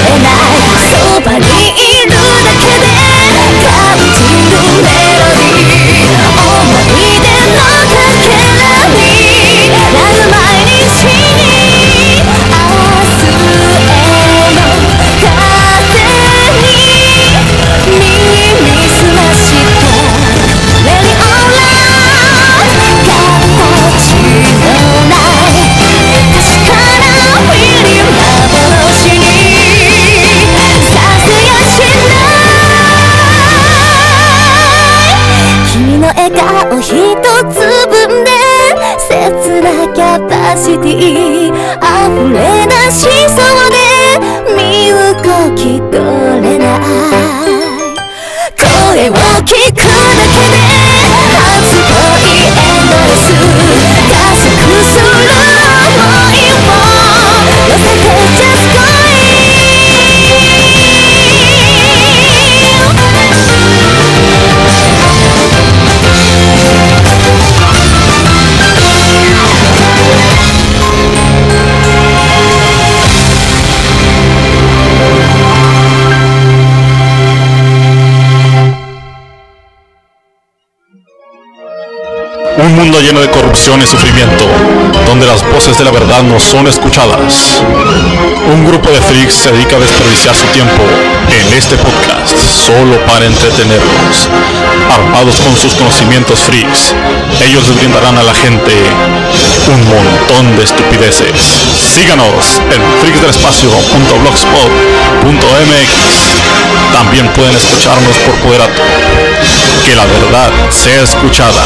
笑顔一つ分で切なキャパシティ溢れ出しそうで身動き取れない声を聞くだけで初恋エンドレス加速する想いを寄せて Just go Un mundo lleno de corrupción y sufrimiento, donde las voces de la verdad no son escuchadas. Un grupo de freaks se dedica a desperdiciar su tiempo en este podcast solo para entretenerlos. Armados con sus conocimientos freaks, ellos les brindarán a la gente un montón de estupideces. Síganos en freaksdelespacio.blogspot.mx. También pueden escucharnos por Poderato. Que la verdad sea escuchada.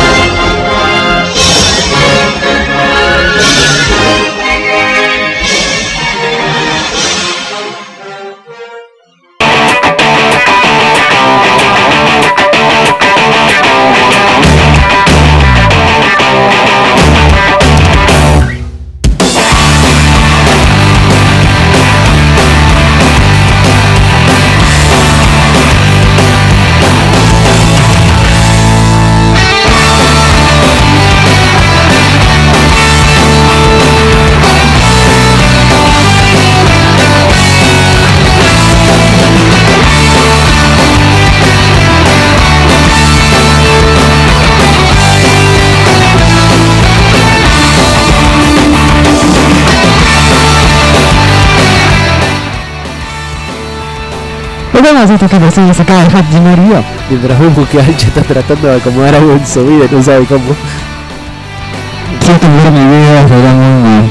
Volvemos a esto que recién se acaba de Hajimori. Mientras vemos que Alche está tratando de acomodar algo en su vida y no sabe cómo. Quiero ver mi vida de Dragon Ball.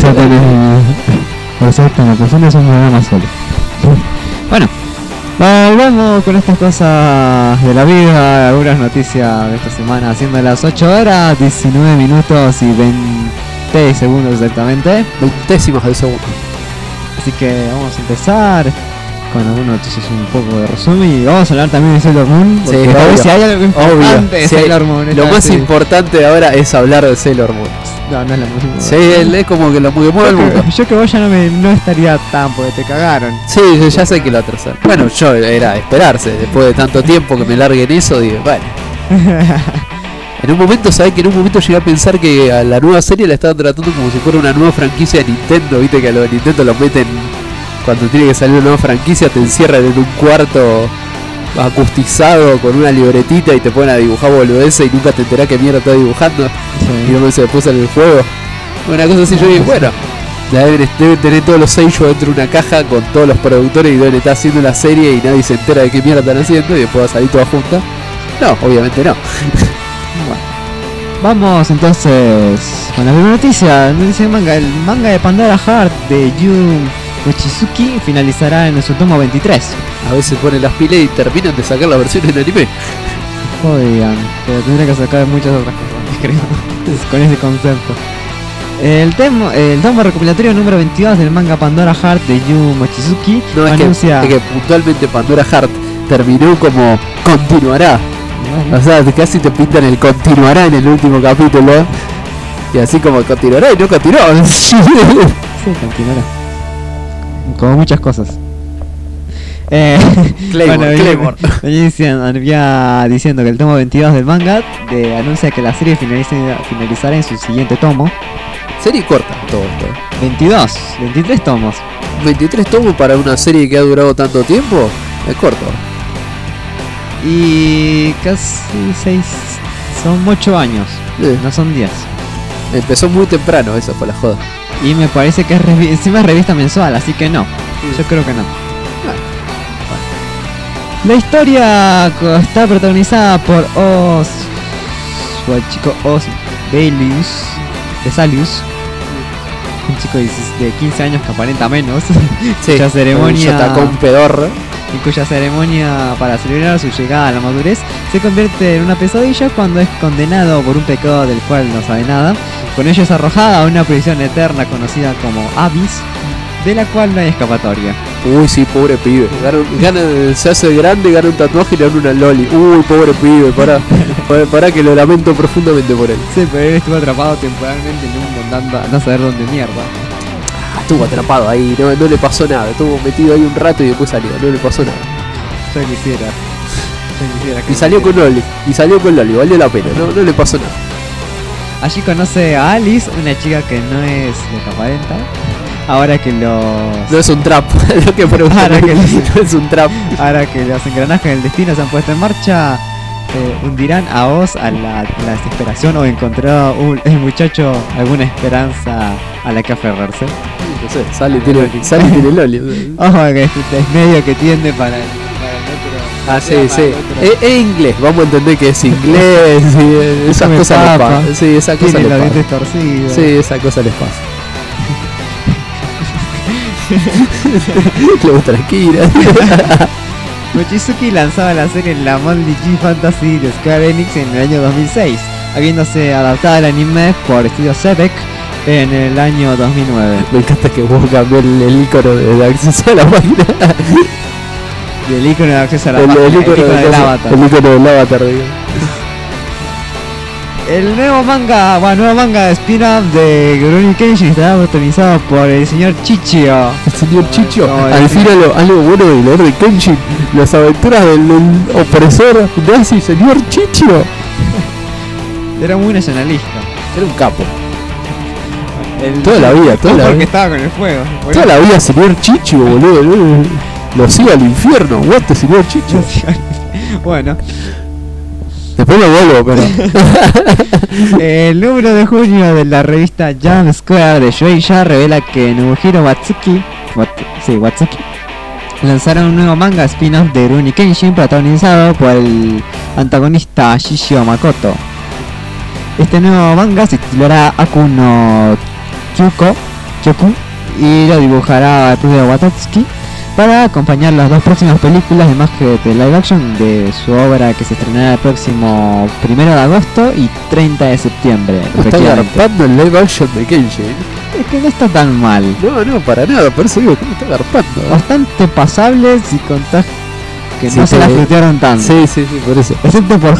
Por cierto, la persona es un programa solo. Bueno, volvemos con estas cosas de la vida, algunas noticias de esta semana, siendo las 8 horas, 19 minutos y 20 segundos exactamente. 20 de segundo. Así que vamos a empezar con algunas noticias, un poco de resumen, y vamos a hablar también de Sailor Moon. Sí, a ver si hay algo importante de Sailor Moon. Lo más importante ahora es hablar de Sailor Moon. No, no es la música. Sí, él es como que lo mueve el mundo. Yo que vos ya no estaría tan, porque te cagaron. Sí, ya sé que lo atrasaron. Bueno, yo era esperarse, después de tanto tiempo que me larguen eso, digo, bueno. En un momento, ¿sabés que en un momento llegué a pensar que a la nueva serie la estaban tratando como si fuera una nueva franquicia de Nintendo? Viste que a los de Nintendo los meten, cuando tiene que salir una nueva franquicia, te encierran en un cuarto acustizado con una libretita y te ponen a dibujar boludeces y nunca te enterás qué mierda estás dibujando. Sí. Y no se puso en el juego. Una cosa así, yo dije, bueno, deben tener todos los sellos dentro de una caja con todos los productores y deben estar haciendo la serie y nadie se entera de qué mierda están haciendo y después va a salir toda junta. No, obviamente no. Bueno, vamos entonces con la primera noticia de manga. El manga de Pandora Heart de Yu Mochizuki finalizará en su tomo 23. A veces ponen las pilas y terminan de sacar la versión en anime. Joder, pero tendría que sacar muchas otras cosas, creo, con ese concepto. El tomo recopilatorio número 22 del manga Pandora Heart de Yu Mochizuki no, anuncia... es que puntualmente Pandora Heart terminó como continuará. Bueno. O sea, casi te pintan el continuará en el último capítulo. Y así como continuará y no continuó. Sí, continuará. Como muchas cosas. Claymore. Diciendo que el tomo 22 del manga anuncia que la serie finalizará en su siguiente tomo. Serie corta todo esto. 23 tomos. 23 tomos para una serie que ha durado tanto tiempo, es corto. Y casi 6, son 8 años, no son 10. Empezó muy temprano, eso fue la joda. Y me parece que encima es revista mensual, así que no, yo creo que no. La historia está protagonizada por el chico Oz Vesalius, un chico de 15 años que aparenta menos. Sí, ya ceremonia un pedorro. en cuya ceremonia para celebrar su llegada a la madurez se convierte en una pesadilla cuando es condenado por un pecado del cual no sabe nada. Con ello es arrojada a una prisión eterna conocida como Abyss, de la cual no hay escapatoria. Uy, sí, pobre pibe. Se hace grande, gana un tatuaje y le dan una loli. Uy, pobre pibe, pará que lo lamento profundamente por él. Sí, pero él estuvo atrapado temporalmente en un mundo andando a no saber dónde mierda. Estuvo atrapado ahí, no le pasó nada. Estuvo metido ahí un rato y después salió, no le pasó nada. Yo quisiera Y salió con Loli, valió la pena, no le pasó nada. Allí conoce a Alice, una chica que no es lo que aparenta. Ahora que No es un trap, lo que preguntan no es un trap. Ahora que los engranajes del destino se han puesto en marcha, hundirán a Oz a la desesperación o encontrará el muchacho alguna esperanza a la que aferrarse. No sé, sale y tiene Loli. Ojo que es medio que tiende para el otro. Sí. Es inglés, vamos a entender que es inglés y esas cosas les pasan. Sí, esa cosa les pasa. Sí, esa cosa les pasa. Luego tranquila. Mochizuki lanzaba la serie La Monthly G Fantasy de Square Enix en el año 2006, habiéndose adaptado al anime por Studio Sebek en el año 2009. Me encanta que vos cambió el icono de acceso a la página. Y el icono de acceso a la página, el icono del avatar. El icono del avatar, digo. El nuevo manga de spin-off de Rurouni Kenshin estará protagonizado por el señor Chichio. El señor Chichio, al fin algo bueno de leer de Kenshin, las aventuras del opresor nazi, señor Chichio. Era muy nacionalista. Era un capo. Toda la vida. Porque estaba con el fuego. Toda la vida, señor Chichio, boludo. Lo sigue al infierno, aguante, señor Chichio. Bueno. Después lo vuelvo, pero... El número de junio de la revista Jump Square de Shueisha revela que Nobuhiro Watsuki lanzaron un nuevo manga spin-off de Rurouni Kenshin protagonizado por el antagonista Shishio Makoto. Este nuevo manga se titulará Aku no Kyoku y lo dibujará el propio Watsuki para acompañar las dos próximas películas de imagen de live action de su obra que se estrenará el próximo 1 de agosto y 30 de septiembre. Está garpando el live action de Kenshin. Es que no está tan mal. No, para nada, por eso digo que no está garpando. Bastante pasable si contás que sí, no se la frutearon tanto. Sí, por eso. Excepto por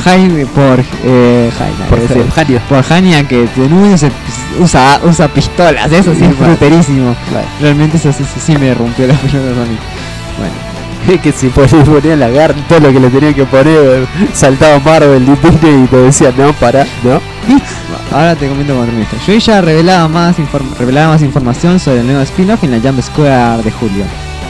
Hania, que de nuevo usa pistolas, eso sí es fruterísimo. Claro. Realmente eso sí me rompió las pelotas a mí. Bueno. Es que si ponía la garra, todo lo que le tenía que poner, saltaba Marvel y Disney y te decía, no, pará, no. Ahora te comento con otro. Yo ya revelaba más información sobre el nuevo spin-off en la Jump Square de julio.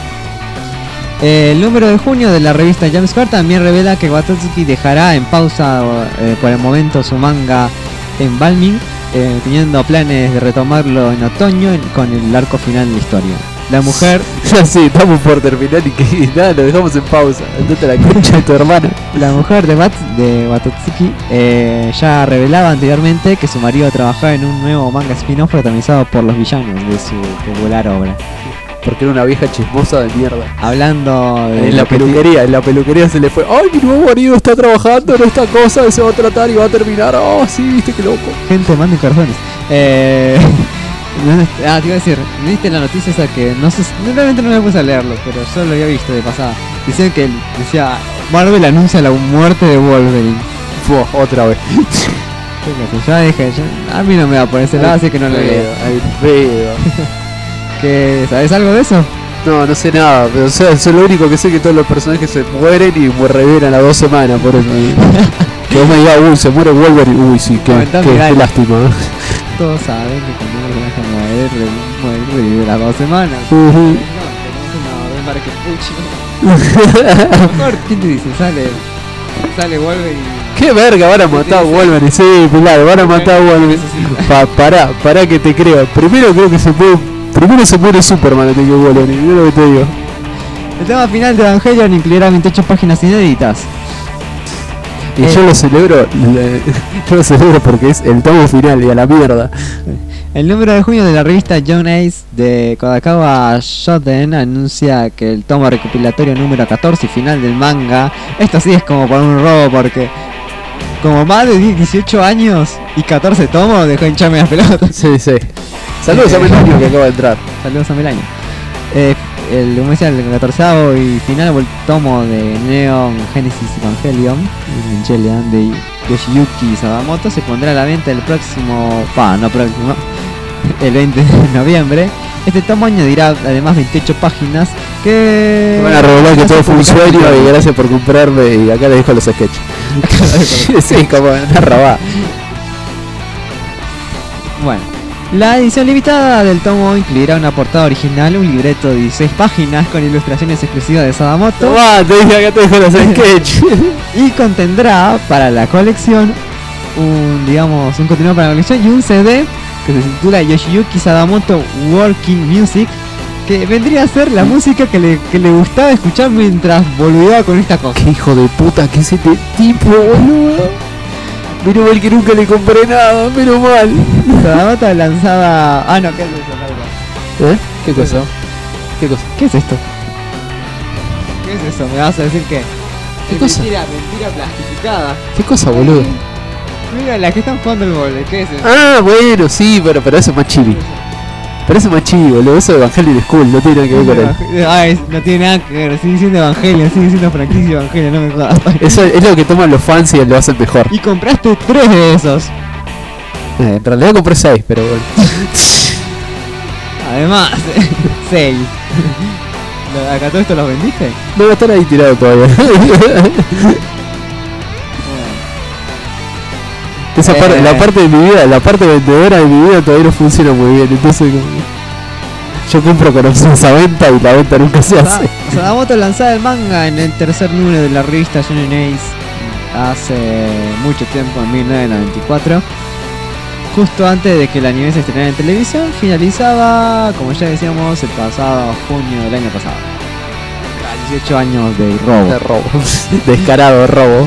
El número de junio de la revista Jump Square también revela que Watsuki dejará en pausa por el momento su manga en Balming, teniendo planes de retomarlo en otoño con el arco final de la historia. La mujer... Ya sí, estamos por terminar y que nada, lo dejamos en pausa. Entonces la concha de tu hermana. La mujer de Watsuki ya revelaba anteriormente que su marido trabajaba en un nuevo manga spin-off protagonizado por los villanos de su popular obra. Porque era una vieja chismosa de mierda. Hablando de en la peluquería se le fue. Ay, mi nuevo marido está trabajando en esta cosa, se va a tratar y va a terminar. Oh, sí, viste qué loco. Gente, manden corazones. Te iba a decir, ¿viste la noticia esa que no sé, realmente no me puse a leerlo, pero yo lo había visto de pasada? Decía Marvel anuncia la muerte de Wolverine. Otra vez. Ya dije, a mí no me va por ese lado, así que no lo leo. ¿Que sabes algo de eso? No sé nada, pero o sea, eso lo único que sé, que todos los personajes se mueren y reviven a 2 semanas, por eso. Que vos me digas, se muere Wolverine, uy sí, qué lástima. Todos saben que cuando un personaje muere, revive a 2 semanas. No, para que pucho. Mejor, ¿quién te dice? Sale Wolverine. ¿Qué verga? Van a matar a Wolverine, sí, claro, van a matar a Wolverine. Pará que te creo. Primero creo que se muere Superman antes que Wolverine, mira lo que te digo. El tema final de Evangelion incluirá 28 páginas inéditas. Y yo lo celebro porque es el tomo final y a la mierda. El número de junio de la revista Young Ace de Kodakawa Shoten anuncia que el tomo recopilatorio número 14 y final del manga, esto sí es como por un robo porque como más de 18 años y 14 tomos dejó hincharme las pelotas. Sí, sí. Saludos a Melanio que acaba de entrar. Saludos a Melanio. El 14º y final tomo de Neon Genesis Evangelion de Yoshiyuki Sadamoto se pondrá a la venta el próximo, el 20 de noviembre. Este tomo añadirá además 28 páginas que van a revelar que todo fue un sueño y gracias por comprarme y acá le dejo los sketches. Sí, como una rabada. Bueno, la edición limitada del tomo incluirá una portada original, un libreto de 16 páginas con ilustraciones exclusivas de Sadamoto. Te dije acá te dejo los sketches. Y contendrá para la colección un contenido para la colección y un CD que se titula Yoshiyuki Sadamoto Working Music, que vendría a ser la música que le gustaba escuchar mientras boludeaba con esta cosa. Qué hijo de puta que es este tipo, boludo. Menos mal que nunca le compré nada, menos mal. Sadamoto lanzaba... ¿qué es eso? ¿Qué cosa? ¿Qué cosa? ¿Qué es esto? ¿Qué es eso? ¿Me vas a decir qué? ¿Qué cosa? Mentira plastificada. ¿Qué cosa, boludo? Mira, la que están jugando el vole, ¿qué es eso? Bueno, sí, pero eso es más chibi. Pero eso es más chibi, boludo. Eso de Evangelion School, no tiene nada que ver con él. No tiene nada que ver, sigue siendo Evangelion, sigue siendo franquicia Evangelion, no me jodas. Eso es lo que toman los fans y lo hacen mejor. Y compraste 3 de esos. En realidad compré 6, pero bueno. Además, 6. ¿Acá todo esto los vendiste? No, están ahí tirados todavía. Esa la parte de mi vida, la parte vendedora de mi vida todavía no funciona muy bien, entonces yo compro con opciones a venta y la venta nunca se hace. Sadamoto lanzaba el manga en el tercer número de la revista Shonen Ace hace mucho tiempo, en 1994, justo antes de que el anime se estrenara en televisión. Finalizaba, como ya decíamos, el pasado junio del año pasado. 18 años de robo. De robo. Descarado robo.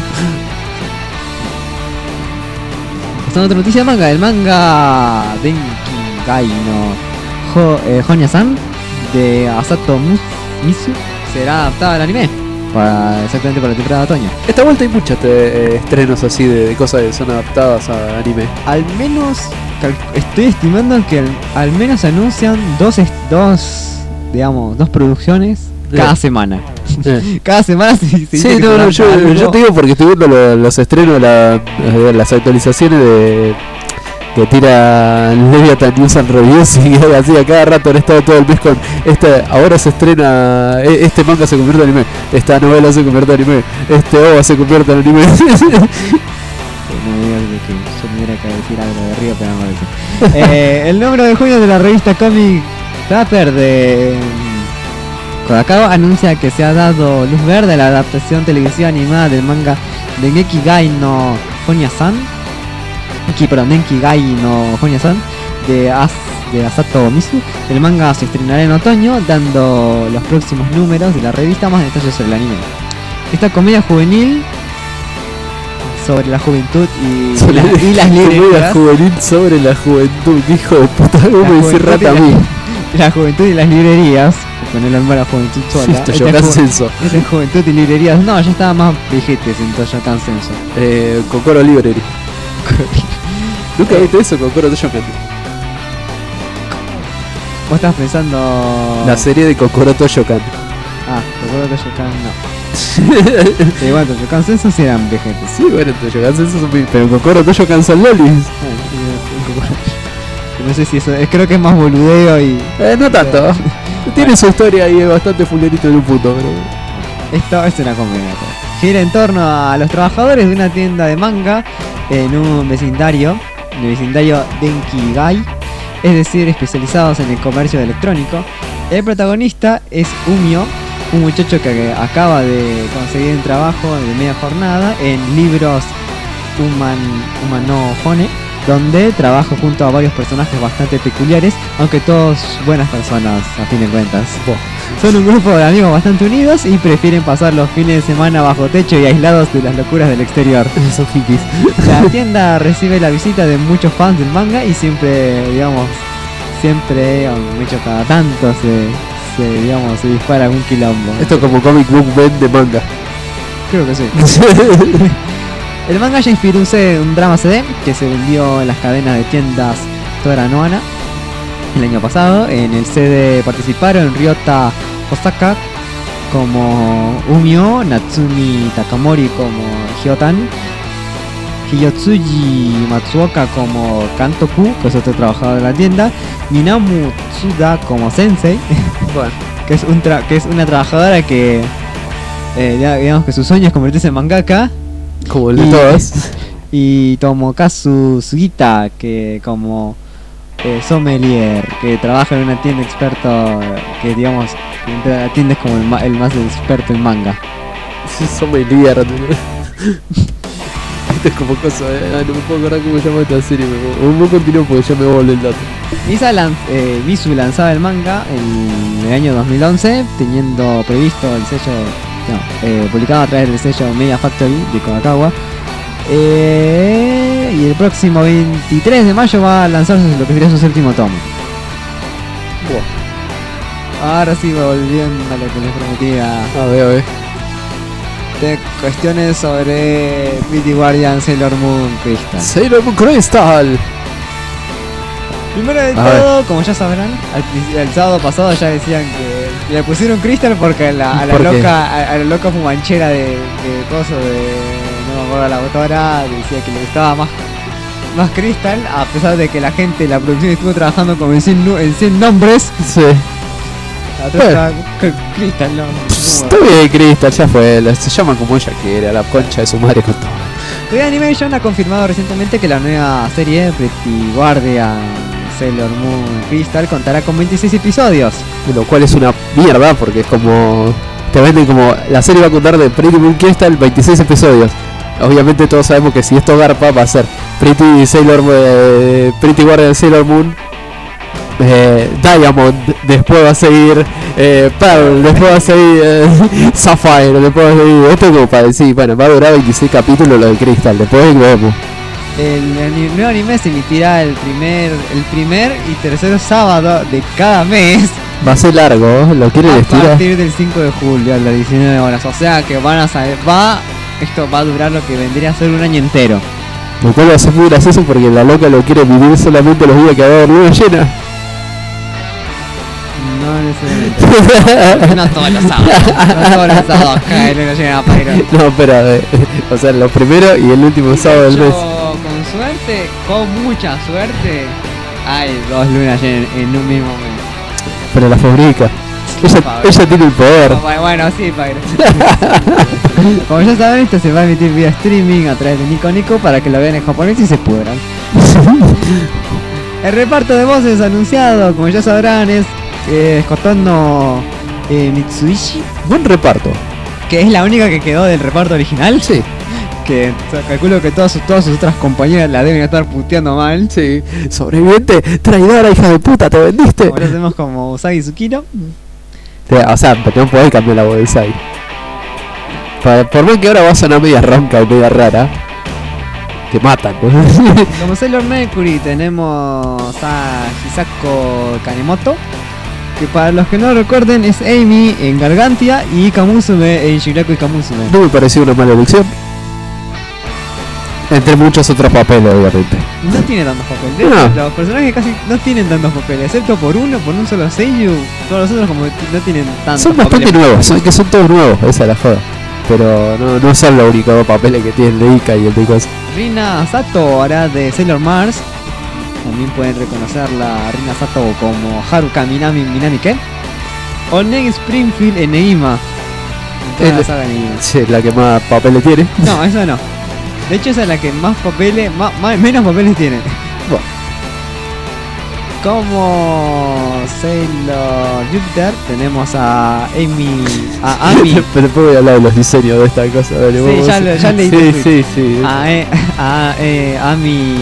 Otra noticia de manga, el manga Denki no Honya-san de Asato Misu será adaptado al anime exactamente para la temporada de otoño. Esta vuelta hay muchos estrenos así de cosas que son adaptadas a anime. Al menos estoy estimando que al menos anuncian dos producciones cada semana. Cada semana sí, yo te digo porque estoy viendo los estrenos, las actualizaciones que tira Leviathan News and Reviews y así a cada rato han estado todo el mes con ahora se estrena, este manga se convierte en anime, esta novela se convierte en anime, este OVA se convierte en anime. No me digas que yo tuviera que decir algo de arriba, pero no me parece. El número de junio de la revista Comic Paper de Kodakawa anuncia que se ha dado luz verde a la adaptación televisiva animada del manga Dengeki Gai no Honya-san, de Asato Misu. El manga se estrenará en otoño, dando los próximos números de la revista más detalles sobre el anime. Esta comedia juvenil sobre la juventud y las librerías. Juvenil sobre la juventud, hijo de puta, ¿cómo me dice rata a mí? La juventud y las librerías, con el nombre de la juventud sola. Esta es juventud y librerías. No, ya estaba más vejetes en Toyokan Senso. Kokoro Library. ¿Nunca viste eso, Kokoro Toyokan? ¿Vos estás pensando...? La serie de Kokoro Toyokan. Kokoro Toyokan no. Bueno, Toyokan Senso sí eran vejetes. Sí, bueno, Toyokan Senso son... Pero Kokoro Toyokan son lolis. No sé si eso... creo que es más boludeo y... no tanto. Tiene su historia y es bastante fulerito en un punto, pero... Esto es una comedia. Gira en torno a los trabajadores de una tienda de manga en un vecindario, el vecindario Denki Gai, es decir, especializados en el comercio electrónico. El protagonista es Umio, un muchacho que acaba de conseguir un trabajo de media jornada en libros Umano Hone, donde trabaja junto a varios personajes bastante peculiares, aunque todos buenas personas a fin de cuentas. Son un grupo de amigos bastante unidos y prefieren pasar los fines de semana bajo techo y aislados de las locuras del exterior. Son hippies. La tienda recibe la visita de muchos fans del manga y siempre, digamos, mucho cada tanto se dispara algún quilombo. Esto como comic book ven de manga. Creo que sí. El manga ya inspiró un drama CD que se vendió en las cadenas de tiendas Tora Noana el año pasado. En el CD participaron Ryota Osaka como Umio, Natsumi Takamori como Hyotan, Hiyotsuji Matsuoka como Kantoku, que es otro trabajador de la tienda, Minamu Tsuda como Sensei, Bueno, que es una trabajadora que digamos que su sueño es convertirse en mangaka, como el de todos. y Tomokazu Sugita, que como sommelier, que trabaja en una tienda experto, que digamos la tienda es como el más experto en manga. Son muy líder. Esto es como cosa, no me puedo acordar cómo se llama esta serie. No continúo porque ya me volé el dato. Misu lanzaba el manga en el año 2011, teniendo previsto el sello, publicado a través del sello Media Factory de Kodakawa. Y el próximo 23 de mayo va a lanzarse lo que sería su séptimo tomo. Ahora sí, volviendo a lo que les prometía. A ver. De cuestiones sobre Pretty Guardian, Sailor Moon, Crystal. Sailor Moon Crystal. Primero de todo, como ya sabrán, el sábado pasado ya decían que le pusieron Crystal porque a la loca fumanchera de coso de... no me acuerdo la autora, decía que le gustaba más Crystal, a pesar de que la producción estuvo trabajando como en 100 nombres. Sí. La Crystal, no. Está bien, Crystal, ya fue. Se llaman como ella quiere, a la concha de su madre con todo. Toei Animation ha confirmado recientemente que la nueva serie Pretty Guardian Sailor Moon Crystal contará con 26 episodios. Lo cual es una mierda porque es como... te venden como... la serie va a contar de Pretty Moon Crystal 26 episodios. Obviamente todos sabemos que si esto garpa va a ser Pretty Guardian Sailor Moon, Diamond, después va a seguir Pearl, después va a seguir Sapphire, después va a seguir... esto como para decir, bueno, va a durar 26 capítulos lo de Crystal, después lo vemos. El nuevo anime se emitirá el primer y tercer sábado de cada mes. Va a ser largo, lo quieren estirar. A partir del 5 de julio a las 19 horas. O sea que van a saber, esto va a durar lo que vendría a ser un año entero. Lo cual va a ser muy gracioso porque la loca lo quiere vivir solamente los días que va a haber luna llena. No necesariamente. No todos los sábados. No todos los sábados cae luna llena, pero... no, pero o sea, los primeros y el último sábado del mes. Con mucha suerte, hay 2 lunas llenas en un mismo mes. Pero la fabrica. Ella tiene el poder. Bueno, sí, padre. Como ya saben, esto se va a emitir vía streaming a través de Nico Nico para que lo vean en japonés y se pudran. El reparto de voces anunciado, como ya sabrán, es Kotono Mitsuishi. Buen reparto. Que es la única que quedó del reparto original. Sí. Que calculo que todas sus otras compañeras la deben estar puteando mal. Sí. Sobreviviente, traidora, hija de puta, te vendiste. Ahora hacemos como Usagi Tsukino. O sea, pero no podés cambiar la voz de Sai. Por más que ahora va a sonar media ronca y media rara, te matan. Como Sailor Mercury tenemos a Hisako Kanemoto, que para los que no recuerden es Amy en Gargantia y Kamusume en Shiraku y Kamusume. No me pareció una mala elección. Entre muchos otros papeles, obviamente. No tiene tantos papeles. No. Los personajes casi no tienen tantos papeles, excepto por un solo seiyuu. Todos los otros como no tienen tantos. Son bastante nuevos, son todos nuevos, esa es la joda. Pero no son los únicos 2 papeles que tienen de Ika y el de cosas. Rina Sato hará de Sailor Mars. También pueden reconocerla a Rina Sato como Haruka Minami-Ken. O Neg Springfield en Neima. En toda la saga Neima. Sí, la que más papeles tiene. No, esa no. De hecho esa es la que más papeles, menos papeles tiene. Bueno. Como Sailor Jupiter tenemos a Ami. Pero después voy a hablar de los diseños de esta cosa. Dale, sí, ya leí. Sí. A Ami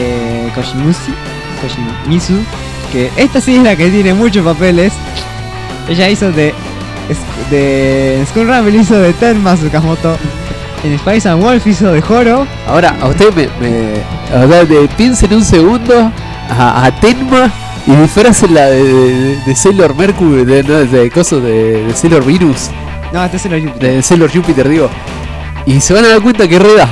Koshimizu, que esta sí es la que tiene muchos papeles. Ella hizo de Skull Rumble, hizo de Tenma Tsukamoto. En Spice and Wolf hizo de Horo. Ahora, a usted piensen un segundo a Tenma y disfrácenla de Sailor Mercury, de cosas de Sailor Venus. No, este es Sailor Jupiter. De Sailor Jupiter, digo. Y se van a dar cuenta que reda.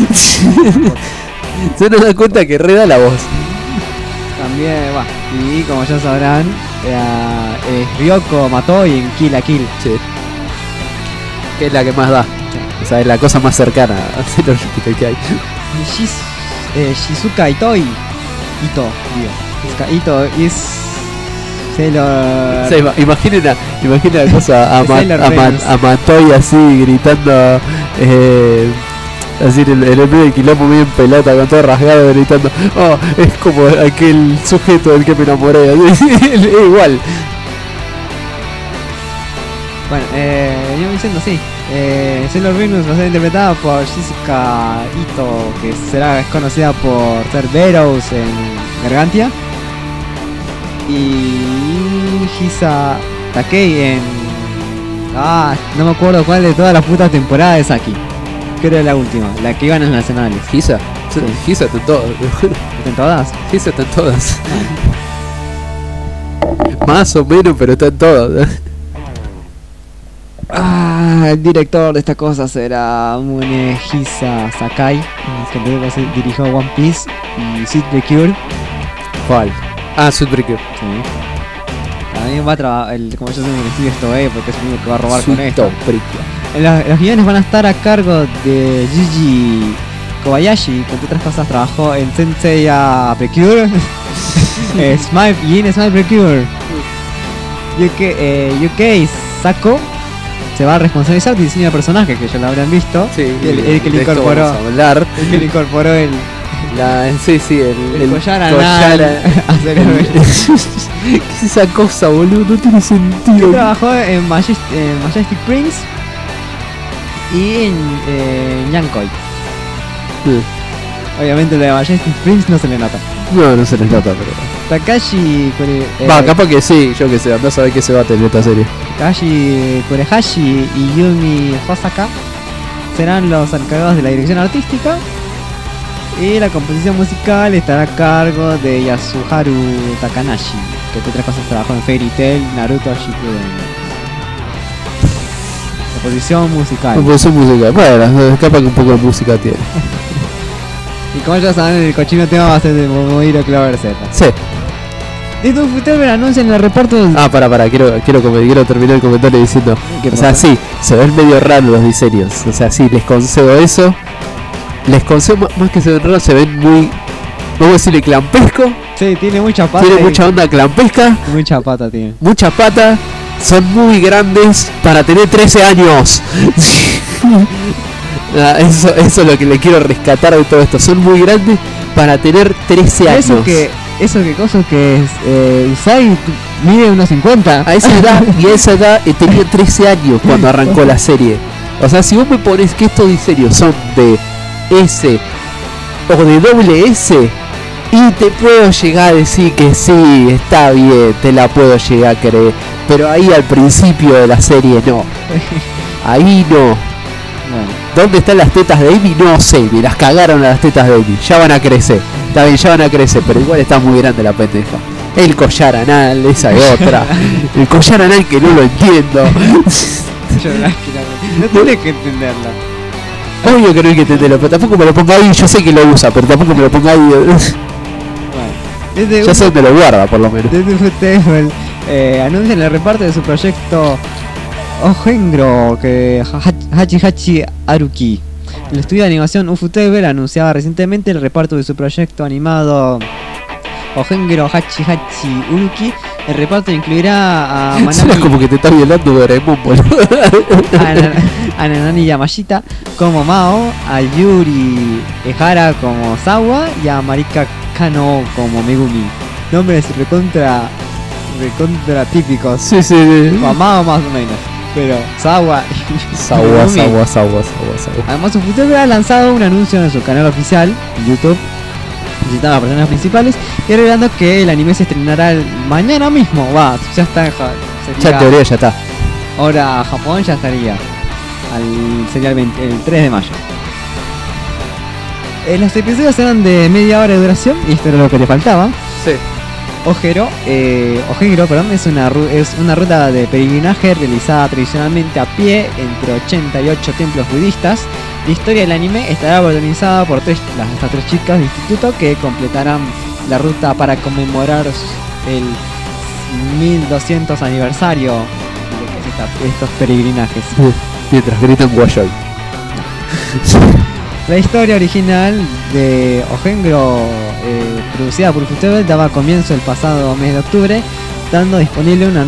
Se van a dar cuenta que reda la voz. También, va. Y como ya sabrán, Ryoko Matoi en Kill la Kill. Sí. Que es la que más da. O sea, es la cosa más cercana a Sailor Jupiter que hay. Shizuka Ito, digo. Shizuka Ito es Sailor. O sea, imaginen la cosa a Matoi así gritando. Así en el medio del quilombo bien pelota, con todo rasgado, gritando. Oh, es como aquel sujeto del que me enamoré. Igual. Bueno, yo diciendo sí. Sailor Venus va a ser interpretada por Shizuka Ito, que es conocida por ser Veros en Gargantia. Y Hisa Takei en... no me acuerdo cuál de todas las putas temporadas es aquí. Creo que la última, la que iban en los nacionales. Hisa. Sí. Hisa está en todas. ¿Está en todas? Hisa está en todas. Más o menos, pero está en todas. El director de esta cosa será Munehisa Sakai, que luego dirigió One Piece y Sweet Precure. ¿Cuál? Sweet Precure. Sí. También va a trabajar, como yo siempre estudio esto, porque es el único que va a robar con esto. Los guiones van a estar a cargo de Yuji Kobayashi, que entre otras cosas trabajó en Senseiya Precure, Smile y en Smile Precure. UK Sako se va a responsabilizar del diseño de personajes, que ya lo habrán visto. Sí, el que le incorporó. El que le incorporó el collar anal. ¿Qué es esa cosa, boludo? No tiene sentido. Trabajó en Majestic Prince y en Yankoi. Sí. Obviamente lo de Majestic Prince no se le nota. No se les nota, pero... Takashi capaz que sí, yo que sé, andá a saber qué se va a tener esta serie. Takashi Kurehashi y Yumi Hosaka serán los encargados de la dirección artística. Y la composición musical estará a cargo de Yasuharu Takanashi, que entre otras cosas trabajó en Fairy Tail, Naruto Shippuden. Composición musical. Bueno, capaz que un poco de música tiene. Y como ya saben, el cochino tema va a ser de Momohiro Clover Z. Sí. Esto fue anuncia en el reparto. Quiero terminar el comentario diciendo. O sea, sí, se ven medio raros los diseños. O sea, sí, les concedo eso. Les concedo más que se ven raros, se ven muy... Vamos a decirle clampesco. Sí, tiene mucha pata. Tiene mucha onda clampesca. Mucha pata tiene. Mucha pata. Son muy grandes para tener 13 años. Eso es lo que le quiero rescatar de todo esto. Son muy grandes para tener 13 años. Eso que cosa que es Usai mide unos 50. A esa edad tenía 13 años cuando arrancó la serie. O sea, si vos me pones que estos diseños son de S o de doble S, y te puedo llegar a decir que sí, está bien, te la puedo llegar a creer. Pero ahí al principio de la serie no. Ahí no. Bueno. ¿Dónde están las tetas de Amy? No sé, me las cagaron a las tetas de Amy. Ya van a crecer. Está bien, ya van a crecer, pero igual está muy grande la pendeja. El collar anal, esa es otra. El collar anal que no lo entiendo. No tienes que entenderlo. Obvio que no hay que entenderlo, pero tampoco me lo ponga ahí. Yo sé que lo usa, pero tampoco me lo ponga ahí. Bueno, ya sé dónde lo guarda, por lo menos. Desde Ufotable anuncia el reparto de su proyecto Ojengro, que Hachi Haruki. El estudio de animación Ufotable anunciaba recientemente el reparto de su proyecto animado Ojengro Hachi Uruki. El reparto incluirá a Manami. Suena como que te está violando Doraemon, boludo. A Nanani Yamashita como Mao, a Yuri Ehara como Sawa y a Marika Kano como Megumi. Nombres recontra típicos. Sí. A Mao más o menos. Pero Sawa. Además, Ufotable ha lanzado un anuncio en su canal oficial en YouTube, visitando a las personas principales y revelando que el anime se estrenará mañana mismo. Ya está, se sería, Ya en teoría ya está. ahora Japón ya estaría. Sería el 3 de mayo. Los episodios eran de media hora de duración y esto era lo que le faltaba. Sí. Ojero, perdón, es una ruta de peregrinaje realizada tradicionalmente a pie entre 88 templos budistas. La historia del anime estará protagonizada por estas tres chicas de instituto que completarán la ruta para conmemorar el 1200 aniversario de estos peregrinajes. Mientras gritan Guayoy. La historia original de Ojengro, producida por Futebol, daba comienzo el pasado mes de octubre, estaban disponible una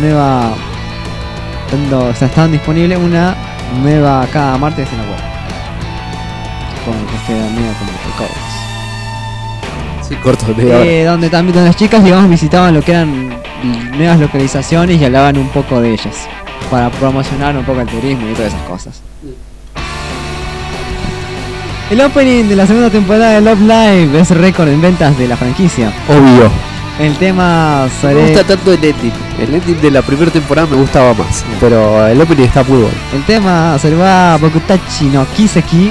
nueva cada martes en la web. Con este medio como covers. Sí, corto de ahora. Donde las chicas, digamos, visitaban lo que eran nuevas localizaciones y hablaban un poco de ellas, para promocionar un poco el turismo y todas esas cosas. El opening de la segunda temporada de Love Live es récord en ventas de la franquicia. Obvio. El tema Me gusta tanto el ending. El ending de la primera temporada me gustaba más, pero el opening está muy bueno. El tema se va Bokutachi no Kiseki,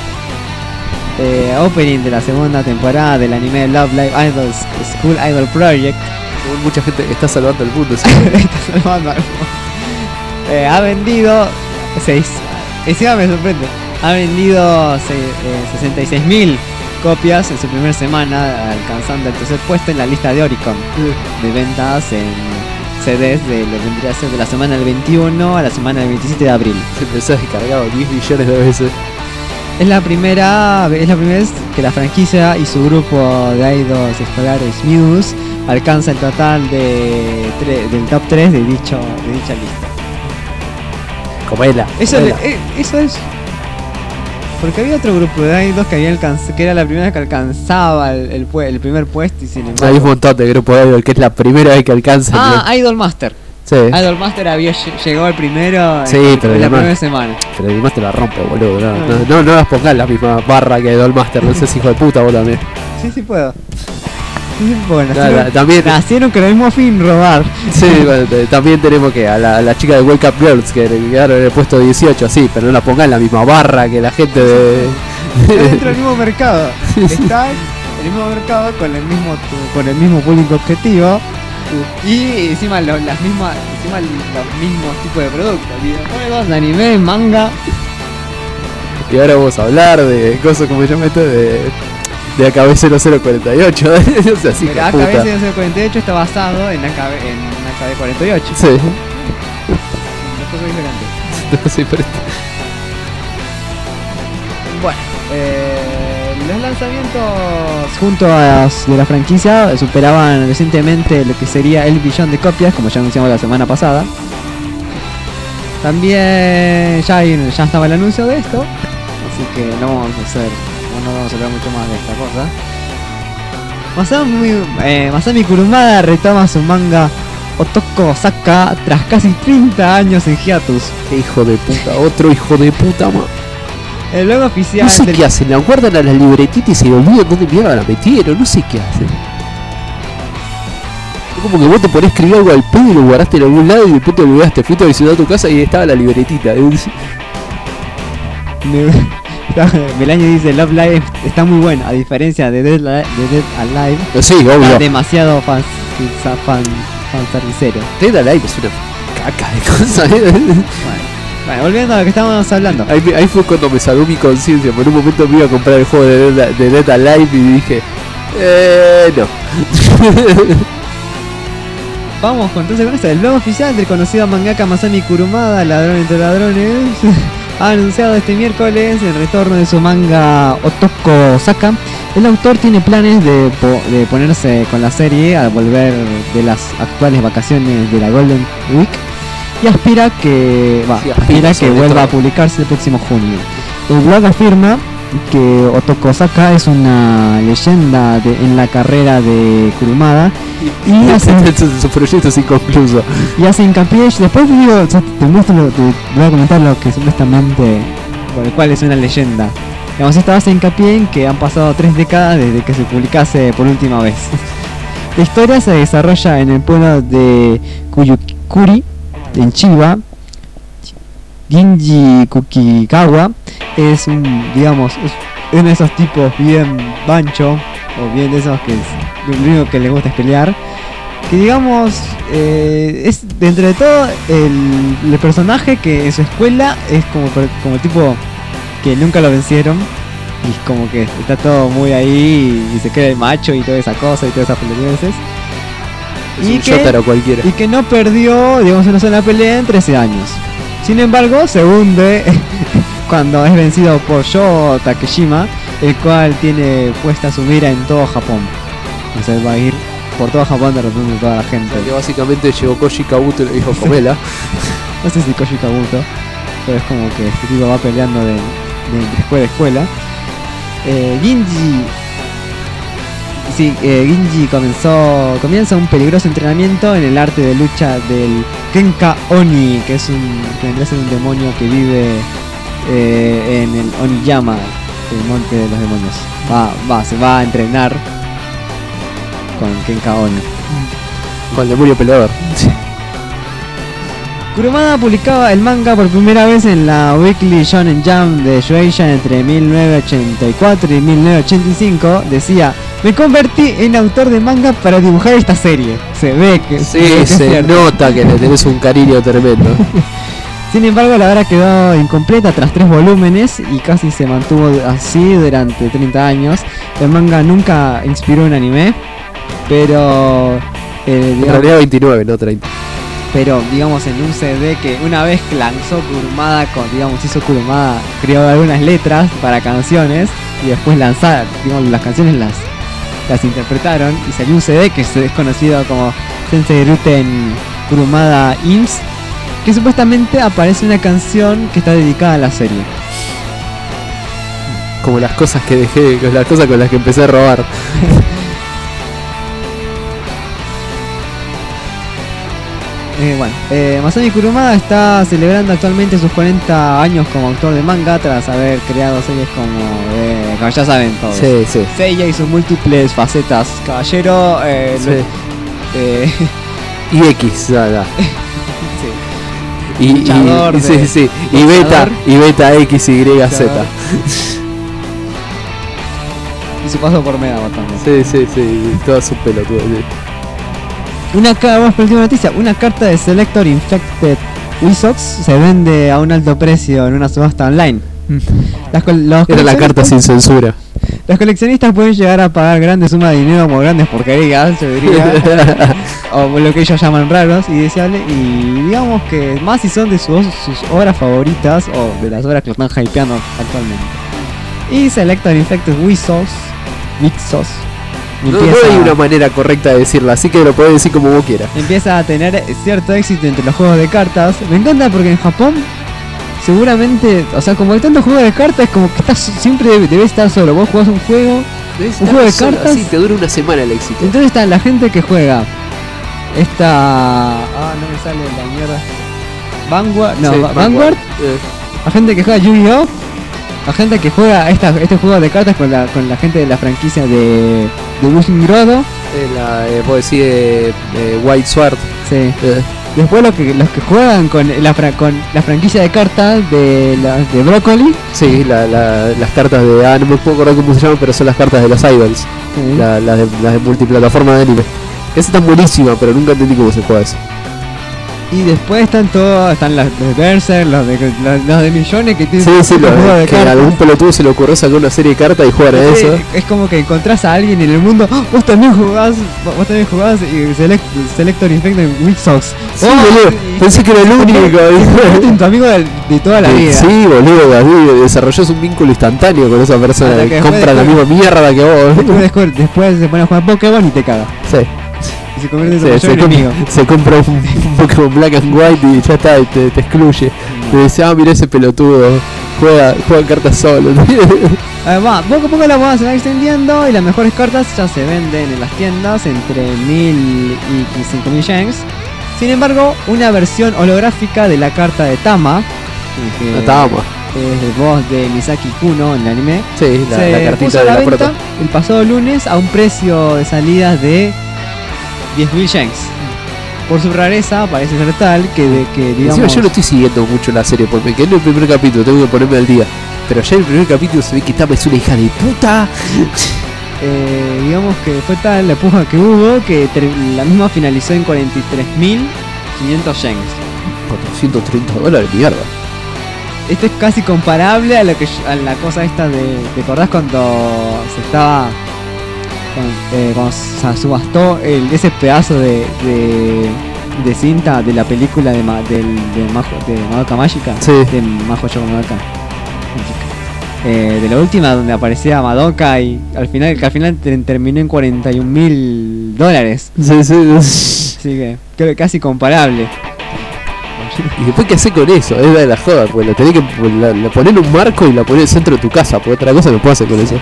opening de la segunda temporada del anime Love Live School Idol Project. Mucha gente está salvando el mundo. ¿Sí? Está salvando al mundo. Ha vendido 6. Encima me sorprende. Ha vendido 66.000 copias en su primera semana, alcanzando el tercer puesto en la lista de Oricon de ventas en CDs vendría a ser de la semana del 21 a la semana del 27 de abril. Se ha descargado 10 millones de veces. Es la primera vez que la franquicia y su grupo de idols escolares Muse alcanza el total del top 3 de dicha lista. Comela. Eso es. Porque había otro grupo de idols que era la primera vez que alcanzaba el primer puesto y sin embargo. Hay un montón de grupos de idols que es la primera vez que alcanzan. Idol Master. Sí. Idol Master llegó el primero pero en la primera semana. Pero el Master la rompe, boludo. No las pongas la misma barra que Idol Master. No seas hijo de puta vos también. Sí puedo. Bueno, también nacieron con el mismo fin, robar. Sí, bueno, también tenemos que a la chica de Wake Up Girls que quedaron en el puesto 18, sí, pero no la pongan en la misma barra que la gente de... Está dentro del mismo mercado. Está en el mismo mercado con el mismo público objetivo. Y encima los mismos tipos de productos, videojuegos, anime, manga. Y ahora vamos a hablar de cosas como yo meto de AKB 0048. O sea, así pero AKB 0048 está basado en AKB 48. Sí. Dos cosas diferentes. Bueno, los lanzamientos junto a los de la franquicia superaban recientemente lo que sería el 1 billón de copias, como ya anunciamos la semana pasada. También ya estaba el anuncio de esto, así que no vamos a hablar mucho más de esta cosa. Masami Kurumada retoma su manga Otoko Saka tras casi 30 años en hiatus. Hijo de puta, otro hijo de puta más. El logo oficial. No sé qué hacen, la guardan a las libretitas y se olvidan dónde mierda la metieron, no sé qué hacen. Es como que vos te ponés a escribir algo al pedo y lo guardaste en algún lado y después te olvidaste, fuiste a visitar tu casa y estaba la libretita. Belaño dice Love Live está muy bueno, a diferencia de Dead Alive. Sí, obvio. Demasiado fanservicero. Dead Alive es una caca de cosas. Bueno, volviendo a lo que estábamos hablando. Ahí fue cuando me salvó mi conciencia. Por un momento me iba a comprar el juego de Dead Alive y dije, no. Vamos entonces con esto. El blog oficial del conocido mangaka Masami Kurumada, ladrón entre ladrones, ha anunciado este miércoles el retorno de su manga Otoko Saka. El autor tiene planes de ponerse con la serie al volver de las actuales vacaciones de la Golden Week y aspira que vuelva a publicarse el próximo junio. El blog afirma que Otoko Saka es una leyenda en la carrera de Kurumada y hace su proyecto es inconcluso y hace hincapié. Después te voy a comentar lo que supuestamente por el cual es una leyenda. Digamos, esta hace hincapié en que han pasado 3 décadas desde que se publicase por última vez. La historia se desarrolla en el pueblo de Kuyukuri, en Chiba, Ginji Kukikawa, es un, digamos, es uno de esos tipos bien bancho, o bien de esos que lo único que les gusta es pelear. Que digamos, es dentro de todo el personaje que en su escuela es como tipo que nunca lo vencieron. Y es como que está todo muy ahí y se cree el macho y toda esa cosa y todas esas pelotudeces. Y que no perdió, digamos, una sola pelea en 13 años. Sin embargo, se hunde cuando es vencido por Sho Takeshima, el cual tiene puesta su mira en todo Japón. O sea, va a ir por todo Japón derrotando a toda la gente. Que básicamente llegó Koji Kabuto y le dijo comela. No sé si Koji Kabuto, pero es como que este tipo va peleando de escuela a escuela. Ginji comienza un peligroso entrenamiento en el arte de lucha del Kenka Oni, que vendría a ser un demonio que vive en el Oniyama, el monte de los demonios. Se va a entrenar con Kenka Oni. Con el demonio peleador. Kurumada publicaba el manga por primera vez en la Weekly Shonen Jump de Shueisha entre 1984 y 1985. Decía: me convertí en autor de manga para dibujar esta serie. Se ve que se nota que le tenés un cariño tremendo. Sin embargo, la obra quedó incompleta tras 3 volúmenes y casi se mantuvo así durante 30 años. El manga nunca inspiró un anime, pero en realidad 29, no 30. Pero digamos en un CD que una vez que lanzó Kurumada, hizo Kurumada, creó algunas letras para canciones y después lanzaron, digamos, las canciones las interpretaron y salió un CD que es conocido como Sensei Ruten Kurumada Imps, que supuestamente aparece una canción que está dedicada a la serie. Como las cosas que dejé, las cosas con las que empecé a robar. Masami Kurumada está celebrando actualmente sus 40 años como autor de manga tras haber creado series como ya saben todos. Sí. Seiya y sus múltiples facetas. Caballero, y X, nada. Sí. Y beta X, Y, Z. Y su paso por Megaman también. Sí, todo su pelotudo. Vamos por última noticia. Una carta de Selector Infected Wizards se vende a un alto precio en una subasta online. Era la carta sin censura. Los coleccionistas pueden llegar a pagar grandes sumas de dinero como grandes porquerías, yo diría, o lo que ellos llaman raros y deseables, y digamos que más si son de sus obras favoritas o de las obras que lo están hypeando actualmente. Y Selector Infected Wizards no hay una manera correcta de decirlo, así que lo podés decir como vos quieras. Empieza a tener cierto éxito entre los juegos de cartas. Me encanta porque en Japón seguramente, o sea, como hay tantos juegos de cartas, como que siempre debes estar solo. Vos jugás un juego de cartas, sí, te dura una semana el éxito. Entonces está la gente que juega no me sale la mierda. Vanguard. La gente que juega Yu-Gi-Oh, la gente que juega este juego de cartas con la gente de la franquicia de Wishing Grodo. Puedo decir White Sword. Sí. Después los que juegan con la franquicia de cartas de Broccoli. Sí, las cartas de... no me puedo acordar cómo se llaman, pero son las cartas de los idols. Sí. Las de multiplataforma de anime. Esa está buenísima, pero nunca entendí cómo se juega eso. Y después están las de Berserk, los de millones que tienen. Sí, que a algún pelotudo se le ocurrió sacar una serie de cartas y jugar a eso. Es como que encontrás a alguien en el mundo, vos también jugás y Selector Infected Wizards. Sí, boludo, pensé que era el único. Tu amigo de toda la vida. Sí, boludo, desarrollás un vínculo instantáneo con esa persona que compra la misma mierda que vos. Después se pone a jugar Pokémon y te caga. Sí. Y se convierte en tu mayor enemigo. Se compra un Pokémon Black and White y ya está, y te excluye. Te dice, mira ese pelotudo, juega cartas solo. Poco a poco la moda se va extendiendo y las mejores cartas ya se venden en las tiendas entre 1000 y 5000 yens. Sin embargo, una versión holográfica de la carta de Tama, que es de voz de Misaki Kuno en el anime, sí, la cartita de la venta el pasado lunes a un precio de salida de 10.000 yens. por su rareza parece ser tal que digamos... Encima yo no estoy siguiendo mucho la serie porque me quedé en el primer capítulo, tengo que ponerme al día. Pero ya en el primer capítulo se ve que Tama es una hija de puta. Digamos que fue tal la puja que hubo que la misma finalizó en 43.500 yens. $430, mierda. Esto es casi comparable a lo que a la cosa esta de... ¿Te acordás cuando se estaba... cuando se subastó ese pedazo de cinta de la película de Madoka Mágica? Sí. De Majo Yoko Madoka. De la última donde aparecía Madoka y al final terminó en $41.000. Sí. Así que creo que casi comparable. ¿Y después qué hace con eso? Es de la joda, porque la tenés que la poner en un marco y la poner en el centro de tu casa, porque otra cosa no puedo hacer con eso.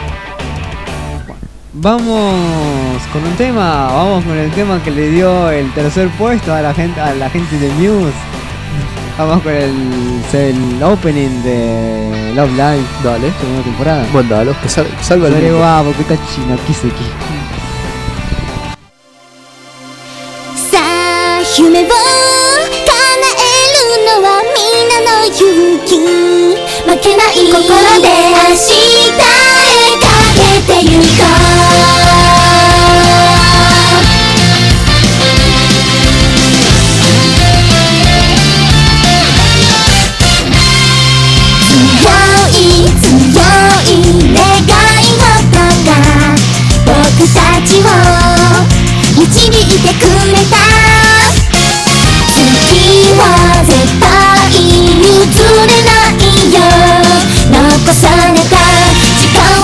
Vamos con el tema que le dio el tercer puesto a la gente de Muse. Vamos con el opening de Love Live. Dale. Segunda temporada. Mándalo, que salva el mundo. mundo. Guapo, que está chino, Kiseki. さあ夢を叶えるのは皆の勇気負けない心で明日へかけてゆこ強い願い事が僕たちを導いてくれた次は絶対譲れないよ残された時間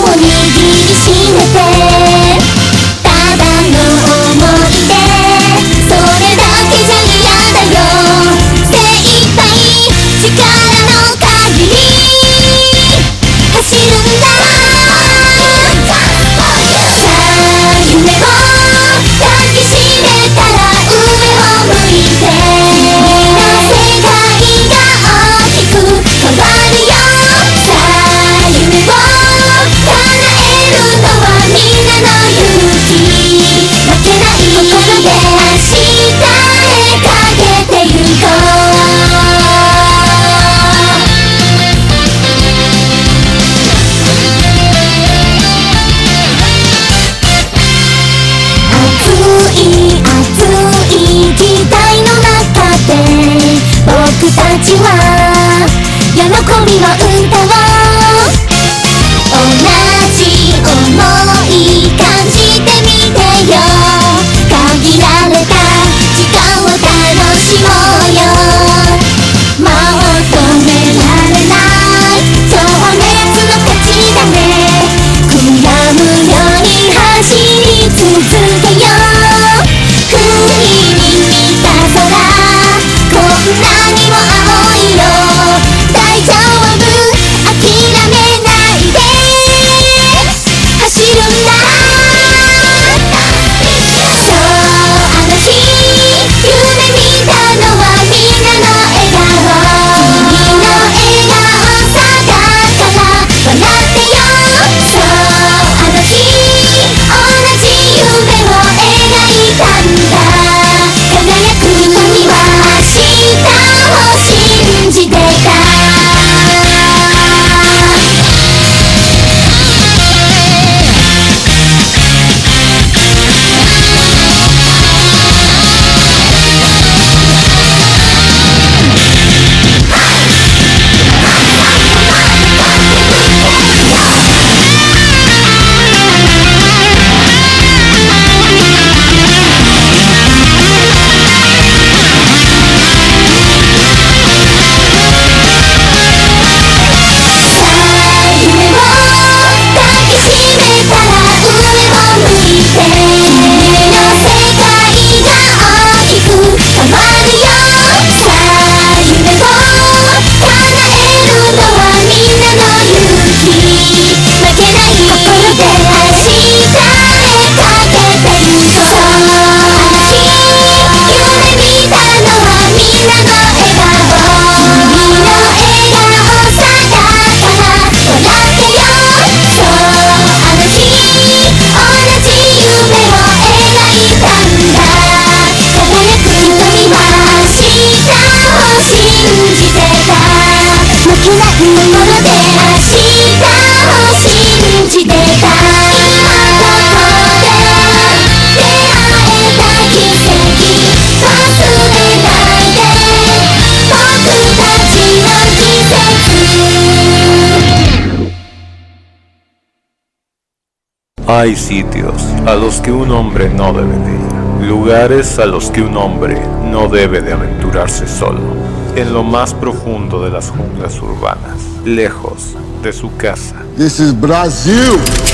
Hay sitios a los que un hombre no debe de ir, lugares a los que un hombre no debe de aventurarse solo, en lo más profundo de las junglas urbanas, lejos de su casa. This is Brazil.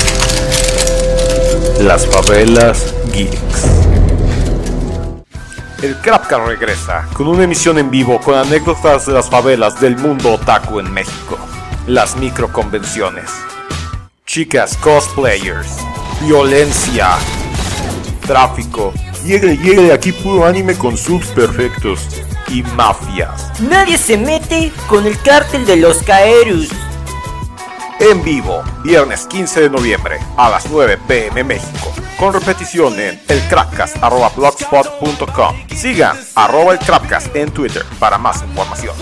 Las favelas geeks. El Crapcast regresa con una emisión en vivo con anécdotas de las favelas del mundo otaku en México, las microconvenciones, chicas cosplayers, violencia, tráfico, llegue aquí puro anime con subs perfectos y mafias. Nadie se mete con el cártel de los Kaerus. En vivo, viernes 15 de noviembre a las 9 p.m. México, con repetición en elcrapcast@blogspot.com. Sigan @elcrapcast en Twitter para más información.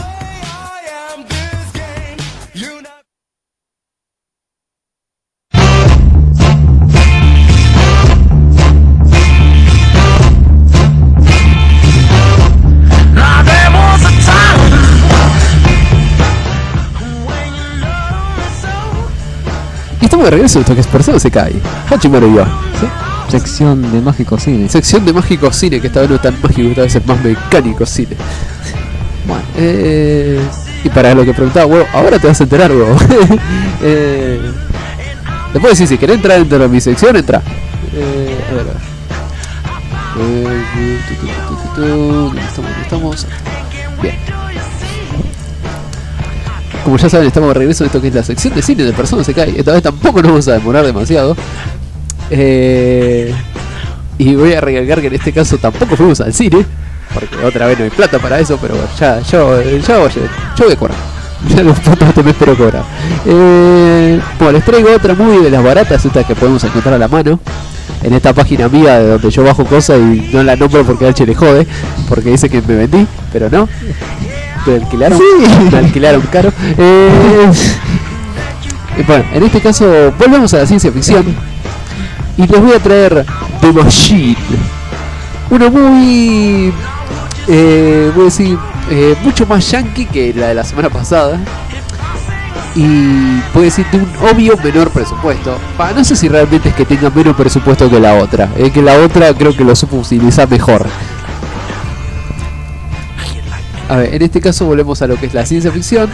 Estamos de regreso, esto que es Persona se cae. Hachimaro y yo. ¿Sí? Sección de Mágico Cine. Sección de Mágico Cine, que esta vez no es tan mágico, esta vez es más mecánico cine. Bueno, y para lo que preguntaba, huevo, ahora te vas a enterar, huevo. Después decís, si querés entrar dentro de mi sección, entra. A ver. ¿Dónde estamos? Bien. Como ya saben, estamos de regreso en esto que es la sección de cine de Persona se cae. Esta vez tampoco nos vamos a demorar demasiado. Y voy a recalcar que en este caso tampoco fuimos al cine, porque otra vez no hay plata para eso, pero yo voy a cobrar. Ya los putos me espero cobrar. Bueno, les traigo otra movie de las baratas, estas que podemos encontrar a la mano en esta página mía de donde yo bajo cosas y no la nombro porque a H le jode, porque dice que me vendí, pero no. ¿Me alquilaron? Sí. Me alquilaron caro. Bueno, en este caso volvemos a la ciencia ficción y les voy a traer The Machine, una muy voy a decir mucho más yankee que la de la semana pasada y puedo decir de un obvio menor presupuesto. No sé si realmente es que tenga menos presupuesto que la otra, que la otra creo que lo supo utilizar mejor. A ver, en este caso volvemos a lo que es la ciencia ficción,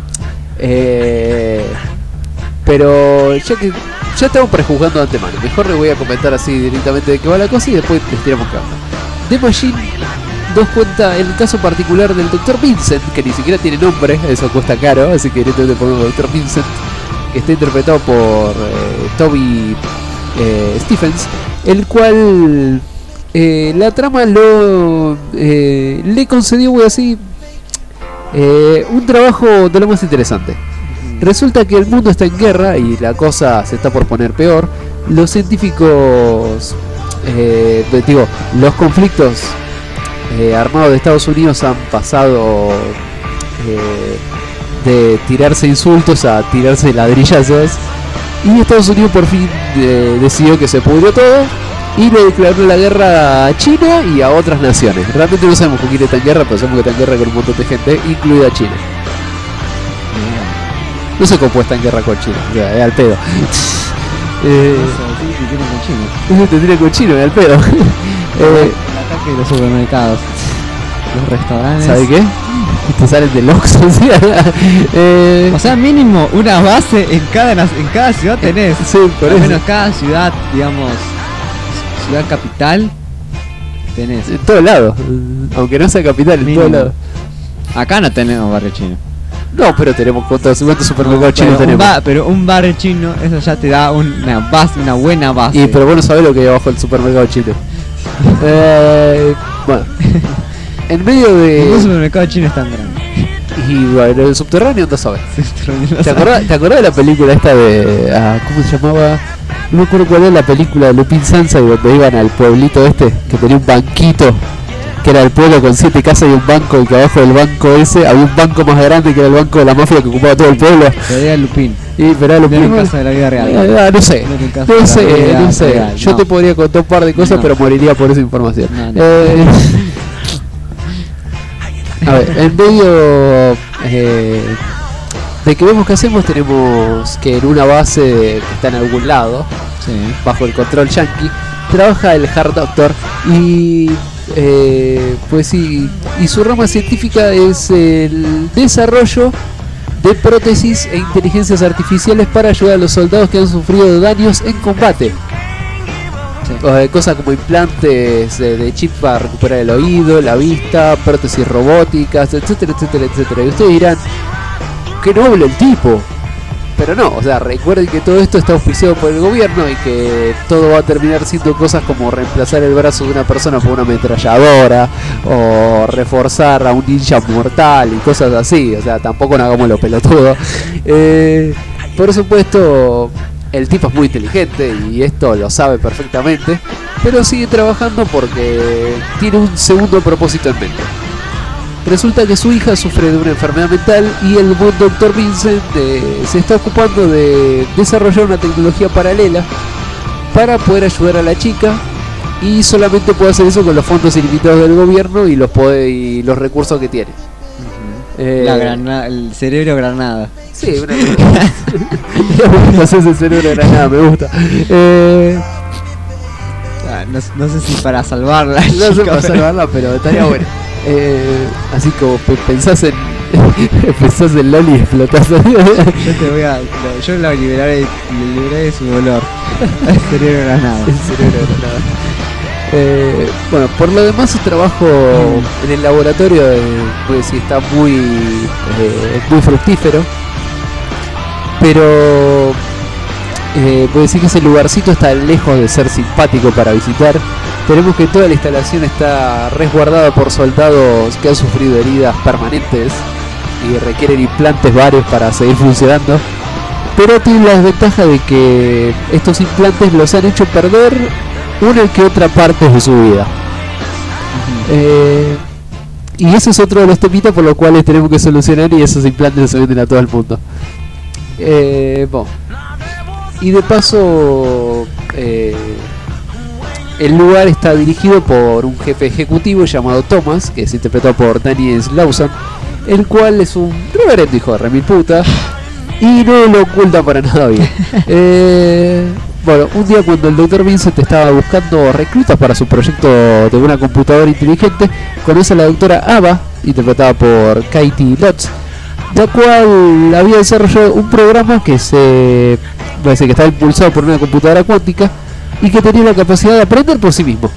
pero ya estamos prejuzgando de antemano, mejor les voy a comentar así directamente de qué va la cosa y después les tiramos carta. The Machine nos cuenta el caso particular del Dr. Vincent, que ni siquiera tiene nombre, eso cuesta caro, así que directamente ponemos Dr. Vincent, que está interpretado por Toby Stephens, el cual la trama le concedió, voy a decir, un trabajo de lo más interesante. Resulta que el mundo está en guerra y la cosa se está por poner peor. Los científicos, los conflictos armados de Estados Unidos han pasado de tirarse insultos a tirarse ladrillazos, y Estados Unidos por fin decidió que se pudrió todo y le declaró la guerra a China y a otras naciones. Realmente no sabemos con quién está en guerra, pero sabemos que está en guerra con un montón de gente, incluida China. No sé cómo está en guerra con China, o sea, es al pedo. Te tiene con China, es al pedo. El ataque de los supermercados, los restaurantes. ¿Sabe qué? Te salen del Oxxo, o sea, mínimo una base en cada ciudad tenés. Sí, por eso. Menos cada ciudad, digamos, ciudad capital tenés. En todos lados, aunque no sea capital, en todos lados. Acá no tenemos barrio chino. No, pero tenemos cuántos supermercados chinos tenemos. Pero un barrio chino, eso ya te da una buena base. Pero vos no sabés lo que hay abajo del supermercado chino. Bueno, en medio de... Un supermercado chino es tan grande. Y bueno, el subterráneo no sabes. ¿Te acordás de la película esta de... ¿cómo se llamaba? No me acuerdo cuál era la película de Lupin Sansa, donde iban al pueblito este, que tenía un banquito, que era el pueblo con 7 casas y un banco, y que abajo del banco ese había un banco más grande que era el banco de la mafia que ocupaba todo el pueblo. Pero era Lupin. Pero era Lupin. En casa de la vida real. No sé. Yo te podría contar un par de cosas, pero moriría por esa información. A ver, en medio de que vemos que hacemos, tenemos que en una base que está en algún lado, Sí. bajo el control yankee, trabaja el Hard Doctor y pues sí, y su rama científica es el desarrollo de prótesis e inteligencias artificiales para ayudar a los soldados que han sufrido daños en combate. Cosas como implantes de chip para recuperar el oído, la vista, prótesis robóticas, etcétera, etcétera, etcétera. Y ustedes dirán, qué noble el tipo. Pero no, o sea, recuerden que todo esto está auspiciado por el gobierno y que todo va a terminar siendo cosas como reemplazar el brazo de una persona por una ametralladora o reforzar a un ninja mortal y cosas así. O sea, tampoco nos hagamos los pelotudos. Por supuesto, el tipo es muy inteligente y esto lo sabe perfectamente, pero sigue trabajando porque tiene un segundo propósito en mente. Resulta que su hija sufre de una enfermedad mental y el buen Dr. Vincent se está ocupando de desarrollar una tecnología paralela para poder ayudar a la chica, y solamente puede hacer eso con los fondos ilimitados del gobierno y los recursos que tiene. El cerebro granada. Sí, una no sé si el cerebro granada, me gusta. No sé si para salvarla. No sé para salvarla, pero estaría bueno. Así como pensás en Loli y explotás. Yo la liberaré de su dolor. El cerebro granada. Bueno, por lo demás su trabajo en el laboratorio pues sí está muy fructífero, pero puedo decir que ese lugarcito está lejos de ser simpático para visitar. Tenemos que toda la instalación está resguardada por soldados que han sufrido heridas permanentes y requieren implantes varios para seguir funcionando, pero tiene la desventaja de que estos implantes los han hecho perder una que otra parte de su vida. Y ese es otro de los temitas por los cuales tenemos que solucionar, y esos implantes se venden a todo el mundo. Bueno. Y de paso, el lugar está dirigido por un jefe ejecutivo llamado Thomas, que es interpretado por Daniel Lawson, el cual es un reverendo hijo de remil puta y no lo oculta para nada bien. Bueno, un día cuando el Dr. Vincent estaba buscando reclutas para su proyecto de una computadora inteligente, conoce a la doctora Ava, interpretada por Katie Lutz, la cual había desarrollado un programa que parece que estaba impulsado por una computadora cuántica y que tenía la capacidad de aprender por sí mismo.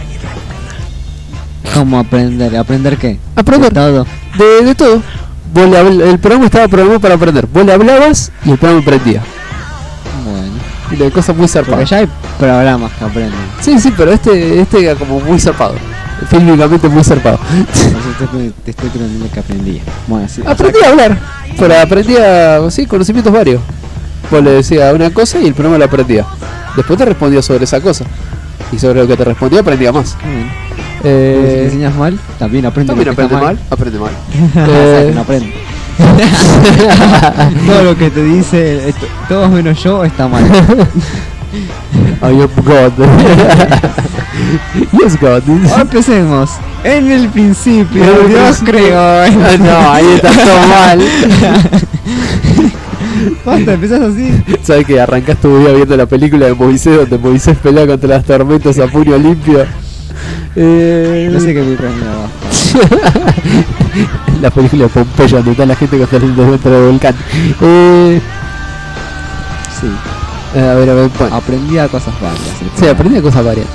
¿Cómo aprender? ¿Aprender qué? Aprender de todo. De todo. El programa estaba programado para aprender. Vos le hablabas y el programa aprendía. Bueno. Y de cosas muy zarpadas. Porque ya hay programas que aprenden. Sí, pero este era como muy zarpado. Fílmicamente muy zarpado. Te estoy preguntando que aprendía. Bueno, sí, aprendí a hablar. Pero aprendía, sí, conocimientos varios. Vos le decías una cosa y el programa lo aprendía. Después te respondía sobre esa cosa. Y sobre lo que te respondía aprendía más. Si te enseñas mal, también aprende mal. Aprende mal. No aprende. Todo lo que te dice, todo menos yo, está mal. I am God. Yes, God. Empecemos. En el principio, Dios creó. No, ahí está todo mal. Basta, empezás así. ¿Sabes que arrancás tu vida viendo la película de Moisés, donde Moisés pelea contra las tormentas a puño limpio? No sé qué me trae. La película de Pompeya, donde está la gente que está dentro del volcán. Sí. A ver, bueno. Aprendía cosas varias. Sí, aprendía cosas varias.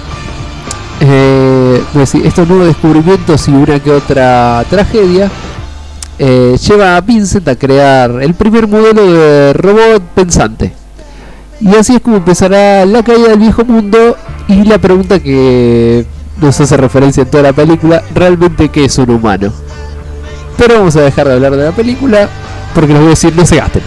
Pues sí, estos nuevos descubrimientos y una que otra tragedia lleva a Vincent a crear el primer modelo de robot pensante. Y así es como empezará la caída del viejo mundo y la pregunta que nos hace referencia en toda la película: ¿realmente qué es un humano? Pero vamos a dejar de hablar de la película porque les voy a decir, no se gasten.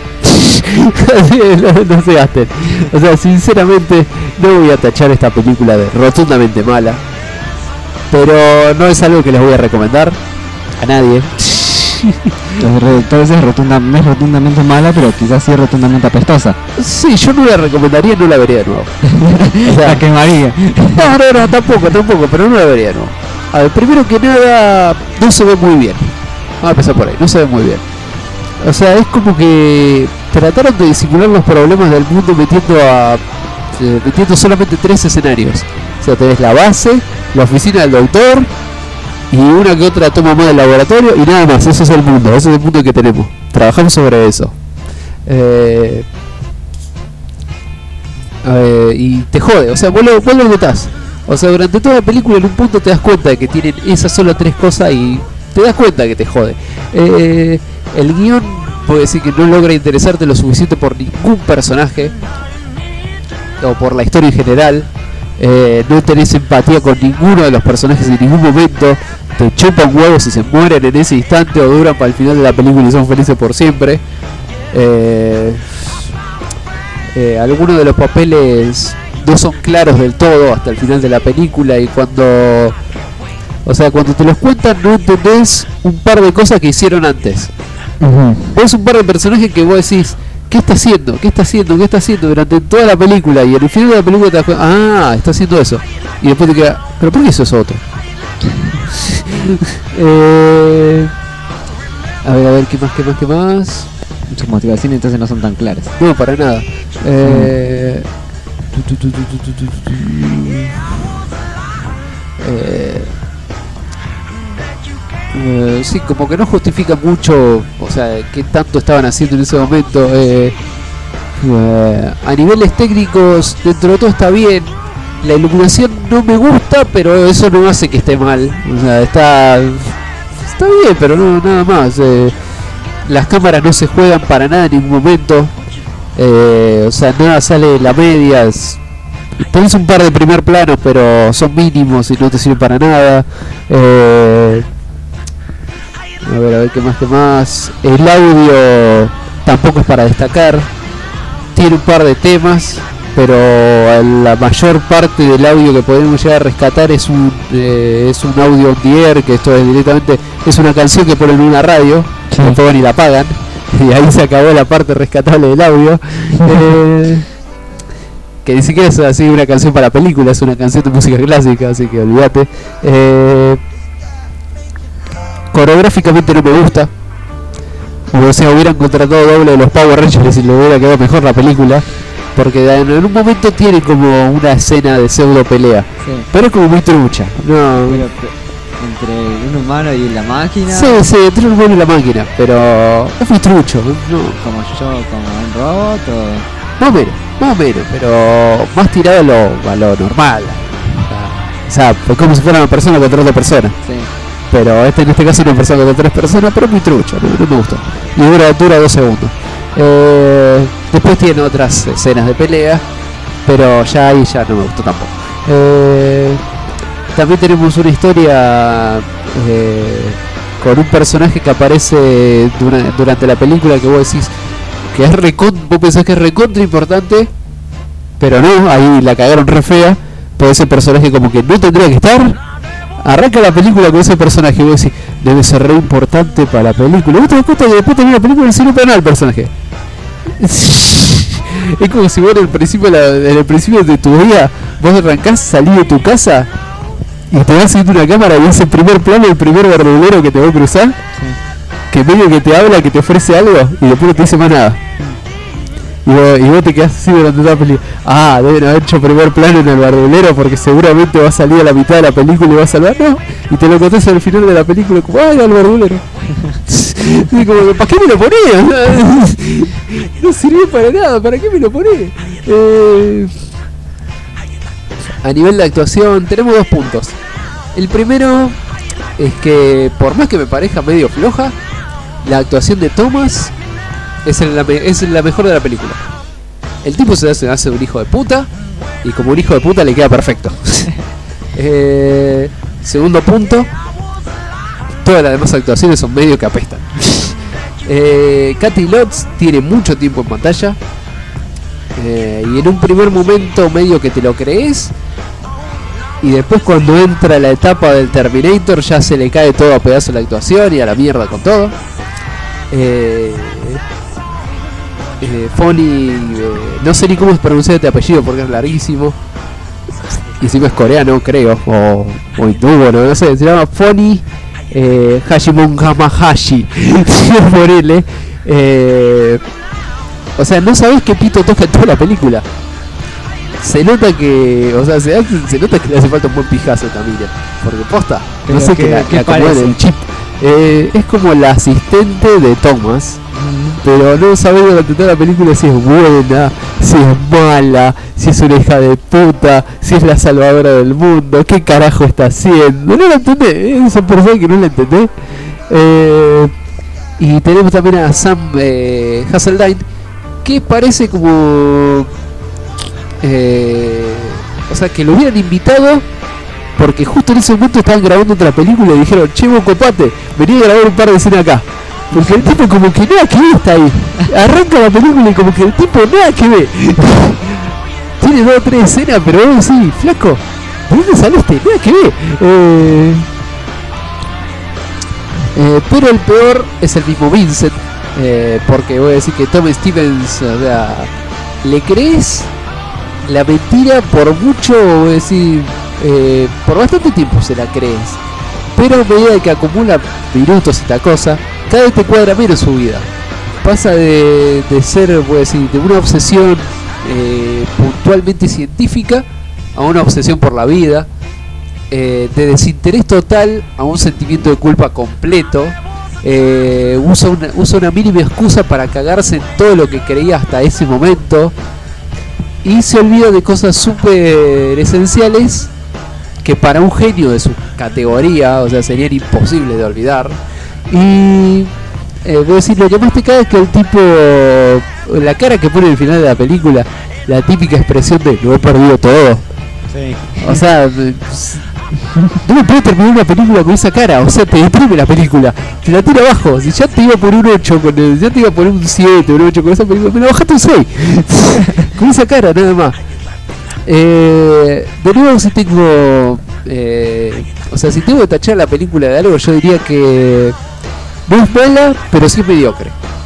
No se gasten. O sea, sinceramente no voy a tachar esta película de rotundamente mala, pero no es algo que les voy a recomendar a nadie. Entonces es rotundamente mala, pero quizás sí es rotundamente apestosa. Sí, yo no la recomendaría, no la vería de nuevo. O sea, la quemaría. No, tampoco, pero no la vería de nuevo. A ver, primero que nada, no se ve muy bien. Vamos a empezar por ahí, no se ve muy bien. O sea, es como que trataron de disimular los problemas del mundo metiendo solamente 3 escenarios. O sea, tenés la base, la oficina del doctor y una que otra toma más del laboratorio y nada más. Eso es el mundo, ese es el mundo que tenemos. Trabajamos sobre eso. Y te jode, o sea, vos lo notás. O sea, durante toda la película en un punto te das cuenta de que tienen esas solo 3 cosas y te das cuenta que te jode. El guión puede decir que no logra interesarte lo suficiente por ningún personaje o por la historia en general. No tenés empatía con ninguno de los personajes en ningún momento. Te chupan huevos si se mueren en ese instante o duran para el final de la película y son felices por siempre. Algunos de los papeles no son claros del todo hasta el final de la película y cuando te los cuentan no entendés un par de cosas que hicieron antes. Ves un par de personajes que vos decís, ¿qué está haciendo? ¿Qué está haciendo? ¿Qué está haciendo? Durante toda la película y en el final de la película te das cuenta, está haciendo eso. Y después te queda, ¿pero por qué eso es otro? A ver, ¿qué más? Sus motivaciones entonces no son tan claras. No, para nada. Sí, como que no justifica mucho, o sea, qué tanto estaban haciendo en ese momento. A niveles técnicos, dentro de todo está bien. La iluminación no me gusta, pero eso no hace que esté mal. O sea, está bien, pero no nada más. Las cámaras no se juegan para nada en ningún momento. O sea, nada sale de la media. Tenés un par de primer planos, pero son mínimos y no te sirven para nada. A ver, qué más. El audio tampoco es para destacar. Tiene un par de temas, pero la mayor parte del audio que podemos llegar a rescatar es un audio on the air, que esto es directamente es una canción que ponen en una radio, que después ni la pagan, y ahí se acabó la parte rescatable del audio. Que ni siquiera es así una canción para película, es una canción de música clásica, así que olvídate. Coreográficamente no me gusta. O sea, hubieran contratado doble de los Power Rangers y le hubiera quedado mejor la película. Porque en un momento tiene como una escena de pseudo pelea, pero es como muy trucha. No. Pero, entre un humano y la máquina. Sí, entre un humano y la máquina, pero es muy trucho. No. Como un robot o. Más o menos, pero más tirado a lo normal. O sea, es como si fuera una persona contra otra persona. Sí. Pero en este caso es una persona contra 3 personas, pero es muy trucho, no me gustó. Y dura 2 segundos. Después tiene otras escenas de pelea, pero ya ahí ya no me gustó tampoco. También tenemos una historia con un personaje que aparece durante la película que vos decís que es vos pensás que es recontra importante, pero no, ahí la cagaron re fea, porque ese personaje como que no tendría que estar. Arranca la película con ese personaje y vos decís, debe ser re importante para la película. Vos te das cuenta que después termina la película y no sirve para nada el personaje. Es como si vos en el principio de tu vida vos arrancás, salís de tu casa y te vas siguiendo una cámara y ves el primer plano, el primer verdulero que te va a cruzar, que medio que te habla, que te ofrece algo y después no te dice más nada. Y vos te quedás así durante toda la película. Deben haber hecho primer plano en el verdulero porque seguramente va a salir a la mitad de la película y va a salvar. No, y te lo contás al final de la película como, ¡ay, el verdulero! Y como, ¿para qué me lo ponés? No sirvió para nada, ¿para qué me lo ponés? A nivel de actuación tenemos 2 puntos. El primero es que por más que me parezca medio floja, la actuación de Thomas es la mejor de la película. El tipo se hace un hijo de puta y como un hijo de puta le queda perfecto. Segundo punto, todas las demás actuaciones son medio que apestan. Katy Lotz tiene mucho tiempo en pantalla y en un primer momento medio que te lo crees y después cuando entra la etapa del Terminator ya se le cae todo a pedazos la actuación y a la mierda con todo. Fonny, no sé ni cómo es pronunciar este apellido porque es larguísimo y encima es coreano creo o hindú, no sé, se llama Fonny Hashimon Hamahashi. Por él, O sea, no sabes qué pito toca en toda la película. Se nota que, o sea, se nota que le hace falta un buen pijazo también, porque posta, no sé qué acomoda el chip. Es como la asistente de Thomas, pero no sabes durante toda la película si es buena, si es mala, si es una hija de puta, si es la salvadora del mundo, qué carajo está haciendo. No la entendés, es un personaje que no la entendés. Y tenemos también a Sam Hazeldine, que parece como... o sea, que lo hubieran invitado porque justo en ese momento estaban grabando otra película y dijeron, che, vos copate, vení a grabar un par de escenas acá. Porque el tipo como que nada que ver está ahí. Arranca la película y como que el tipo nada que ver. Tiene 2 o 3 escenas, pero vos decís, flaco, ¿de dónde saliste? Nada que ver. Pero el peor es el mismo Vincent, porque voy a decir que Tom Stevens, o sea, ¿le crees la mentira por mucho? Voy a decir, por bastante tiempo se la crees, pero a medida que acumula minutos esta cosa, cada vez te cuadra menos su vida. Pasa de ser, voy a decir, de una obsesión puntualmente científica a una obsesión por la vida, de desinterés total a un sentimiento de culpa completo. Usa una mínima excusa para cagarse en todo lo que creía hasta ese momento y se olvida de cosas súper esenciales que para un genio de su categoría, o sea, serían imposibles de olvidar. Y voy a decir, lo que más te cae es que el tipo, la cara que pone al final de la película, la típica expresión de lo he perdido todo. Sí. O sea, no me puedes terminar una película con esa cara, o sea, te deprime la película, te la tira abajo. Si ya te iba por un 8 con el, ya te iba por un 7, un 8 con esa película, me la bajaste un 6 con esa cara nada más. De nuevo, si tengo o sea, si tengo que tachar la película de algo, yo diría que no es mala, pero sí es mediocre.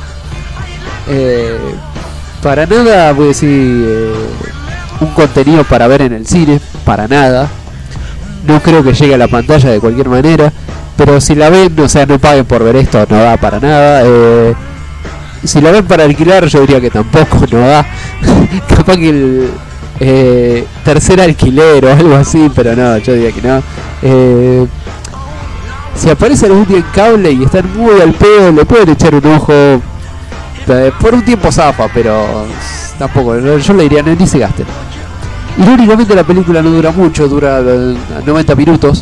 Para nada voy a decir un contenido para ver en el cine, para nada. No creo que llegue a la pantalla de cualquier manera, pero si la ven, o sea, no paguen por ver esto, no da para nada. Si la ven para alquilar, yo diría que tampoco, no da. Capaz que el tercer alquiler o algo así, pero no, yo diría que no. Si aparece algún día en cable y están muy al pedo, le pueden echar un ojo. Por un tiempo zafa, pero tampoco, yo le diría, no, ni se gasten. Irónicamente la película no dura mucho, dura 90 minutos.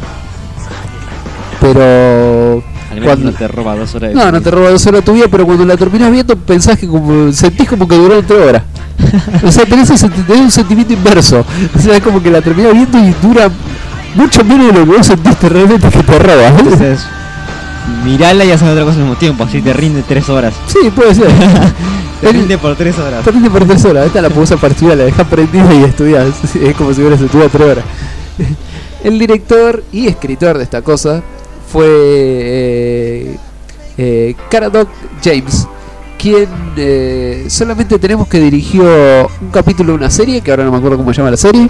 Pero al menos no te roba 2 horas de no te roba 2 horas de tu vida, pero cuando la terminás viendo pensás que como, sentís como que duró 3 horas. O sea, tenés un sentimiento inverso. O sea, es como que la terminás viendo y dura mucho menos de lo que vos sentiste realmente que te roba. Entonces, mirala y hacer otra cosa al mismo tiempo, así te rinde 3 horas. Sí, puede ser. Te rinde por 3 horas. Te rinde por 3 horas. Esta la podés a partir, la dejás prendida y estudiás. Es como si hubieras estudiado 3 horas. El director y escritor de esta cosa fue Caradoc James, quien solamente tenemos que dirigió un capítulo de una serie, que ahora no me acuerdo cómo se llama la serie,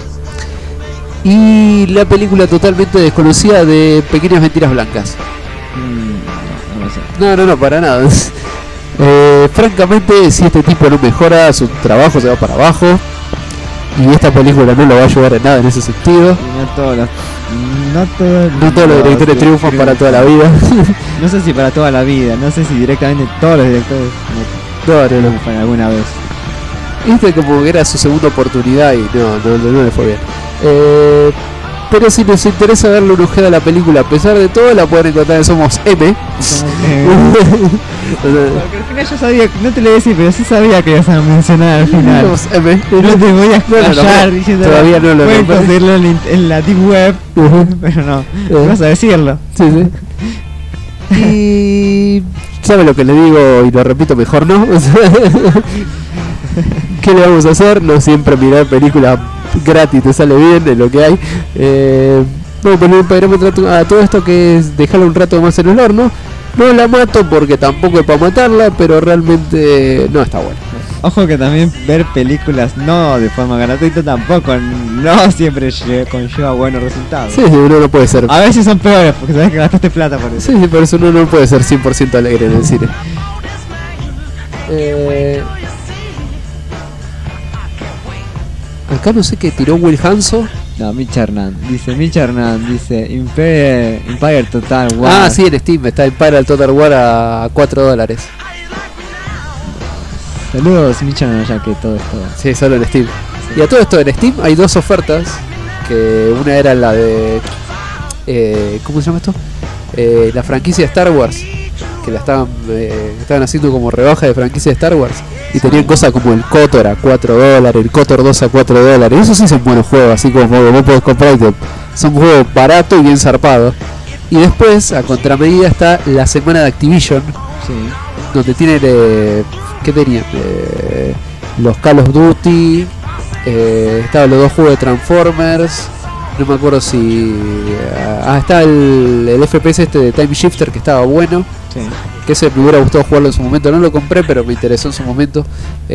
y la película totalmente desconocida de Pequeñas Mentiras Blancas. No, para nada. Francamente, si este tipo no mejora, su trabajo se va para abajo. Y esta película no lo va a ayudar en nada en ese sentido. No todos los directores triunfan para toda la vida. No sé si para toda la vida, no sé si directamente todos los directores no triunfan alguna vez. Este como que era su segunda oportunidad y no le fue bien. Pero si les interesa darle una ojeada a la película, a pesar de todo, la pueden encontrar en Somos M. Porque al final yo sabía, no te lo voy a decir, pero sí sabía que ibas a mencionar al final. Somos M. No te voy a explayar diciendo todavía no lo pueden conseguirlo en la deep web, pero no, vas a decirlo. Sí. Y sabe lo que le digo y lo repito, mejor no. ¿Qué le vamos a hacer? No siempre mirar películas gratis te sale bien de lo que hay. Vamos a poner un parámetro a todo esto, que es dejarla un rato más en el horno. No la mato porque tampoco es para matarla, pero realmente no está bueno. Ojo que también ver películas no de forma gratuita tampoco no siempre conlleva buenos resultados. Sí, uno no puede ser. A veces son peores porque sabes que gastaste plata por eso. Sí, por eso uno no puede ser 100% alegre en el cine. Acá no sé qué tiró Will Hanso. No, Mitch Hernán. Dice Empire Total War. Ah, sí, en Steam está Empire Total War a $4. Saludos, Mitch Hernán, ya que todo esto. Sí, solo en Steam. Y a todo esto en Steam hay dos ofertas. Que una era la de... ¿cómo se llama esto? La franquicia de Star Wars. Que la estaban haciendo como rebaja de franquicia de Star Wars. Y tenían cosas como el KOTOR a $4, el KOTOR 2 a $4. Eso sí son buenos juegos, así como vos podés comprar. Son juegos baratos y bien zarpados. Y después, a contramedida, está la semana de Activision. Sí. Donde tienen... ¿qué tenían? Los Call of Duty. Estaban los dos juegos de Transformers. No me acuerdo si... está el FPS este de Time Shifter, que estaba bueno. Sí. Que ese me hubiera gustado jugarlo en su momento. No lo compré, pero me interesó en su momento.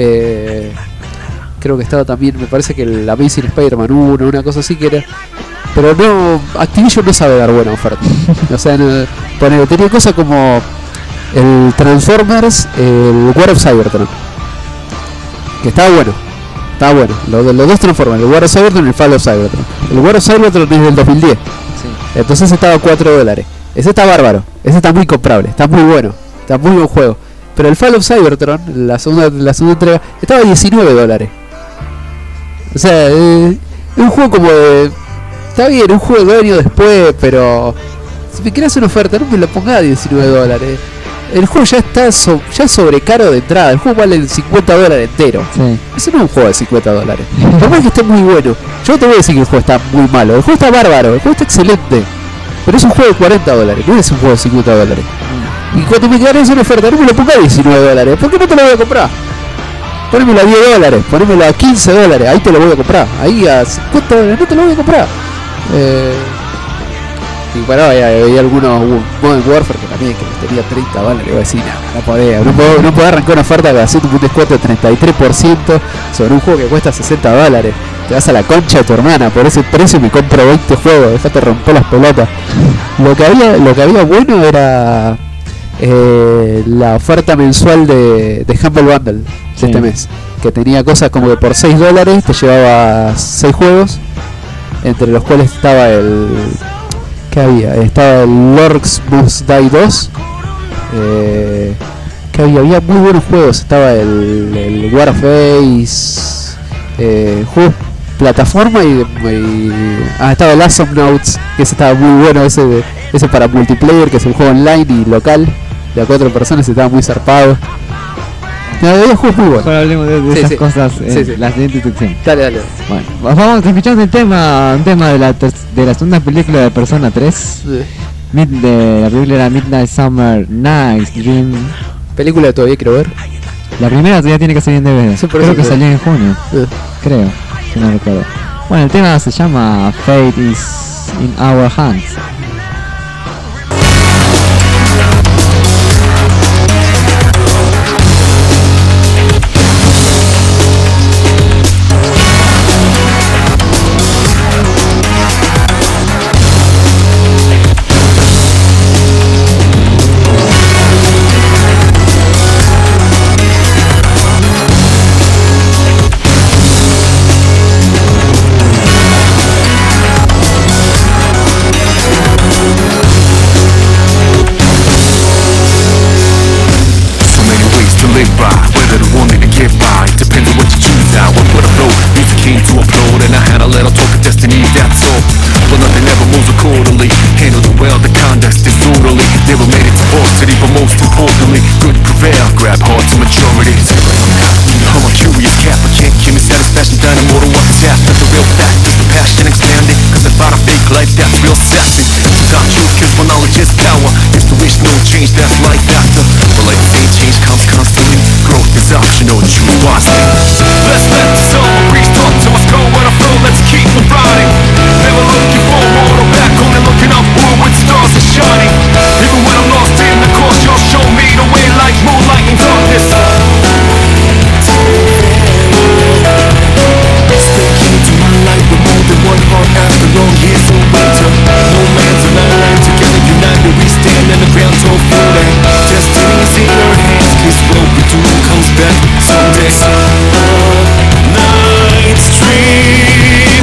Creo que estaba también... Me parece que el Amazing Spider-Man 1, una cosa así que era... Pero no... Activision no sabe dar buena oferta. O sea, tenía cosas como... El Transformers, el War of Cybertron. Que estaba bueno. Está bueno, los dos Transformers, el War of Cybertron y el Fall of Cybertron. El War of Cybertron es del 2010. Sí. Entonces estaba a $4. Ese está bárbaro, ese está muy comprable, está muy bueno, está muy buen juego. Pero el Fall of Cybertron, la segunda entrega, estaba a $19. O sea, es un juego como de... Está bien, un juego de año después, pero... Si me quieres una oferta, no me lo pongas a $19. El juego ya está ya sobrecaro de entrada. El juego vale $50 entero. Sí. Eso no es un juego de $50. Por más que esté muy bueno. Yo no te voy a decir que el juego está muy malo. El juego está bárbaro, el juego está excelente. Pero es un juego de $40, no es un juego de $50. Y cuando me quedaron una oferta, no me lo pongas a $19. ¿Por qué no te lo voy a comprar? Ponémelo a $10, ponémelo a $15. Ahí te lo voy a comprar. Ahí a $50 no te lo voy a comprar. Y bueno, hay algunos Modern Warfare que también que tenía $30, le voy a decir, no podés arrancar una oferta haciendo un descuento de 33% sobre un juego que cuesta $60. Te vas a la concha de tu hermana, por ese precio me compro 20 juegos, dejate romper las pelotas. Lo que había bueno era la oferta mensual de Humble Bundle de este mes, que tenía cosas como que por $6 te llevaba 6 juegos, entre los cuales estaba ¿qué había? Estaba el Lords Must Die 2. ¿Qué había? Había muy buenos juegos. Estaba el Warface. Juegos plataforma y estaba el Astronaut, que ese estaba muy bueno. Ese para multiplayer, que es un juego online y local. De a 4 personas, estaba muy zarpado. Había juegos muy buenos. Ahora hablemos de esas cosas en la siguiente sección. Dale. Bueno, vamos escuchando un tema de la segunda película de Persona 3. De la película Midnight Summer Night's Dream. Película que todavía quiero ver. La primera todavía tiene que salir en DVD. Sí, creo que salió en junio. Creo, si no recuerdo. Bueno, el tema se llama Fate is in Our Hands. Destiny's in your hands, this world we do comes this night's dream.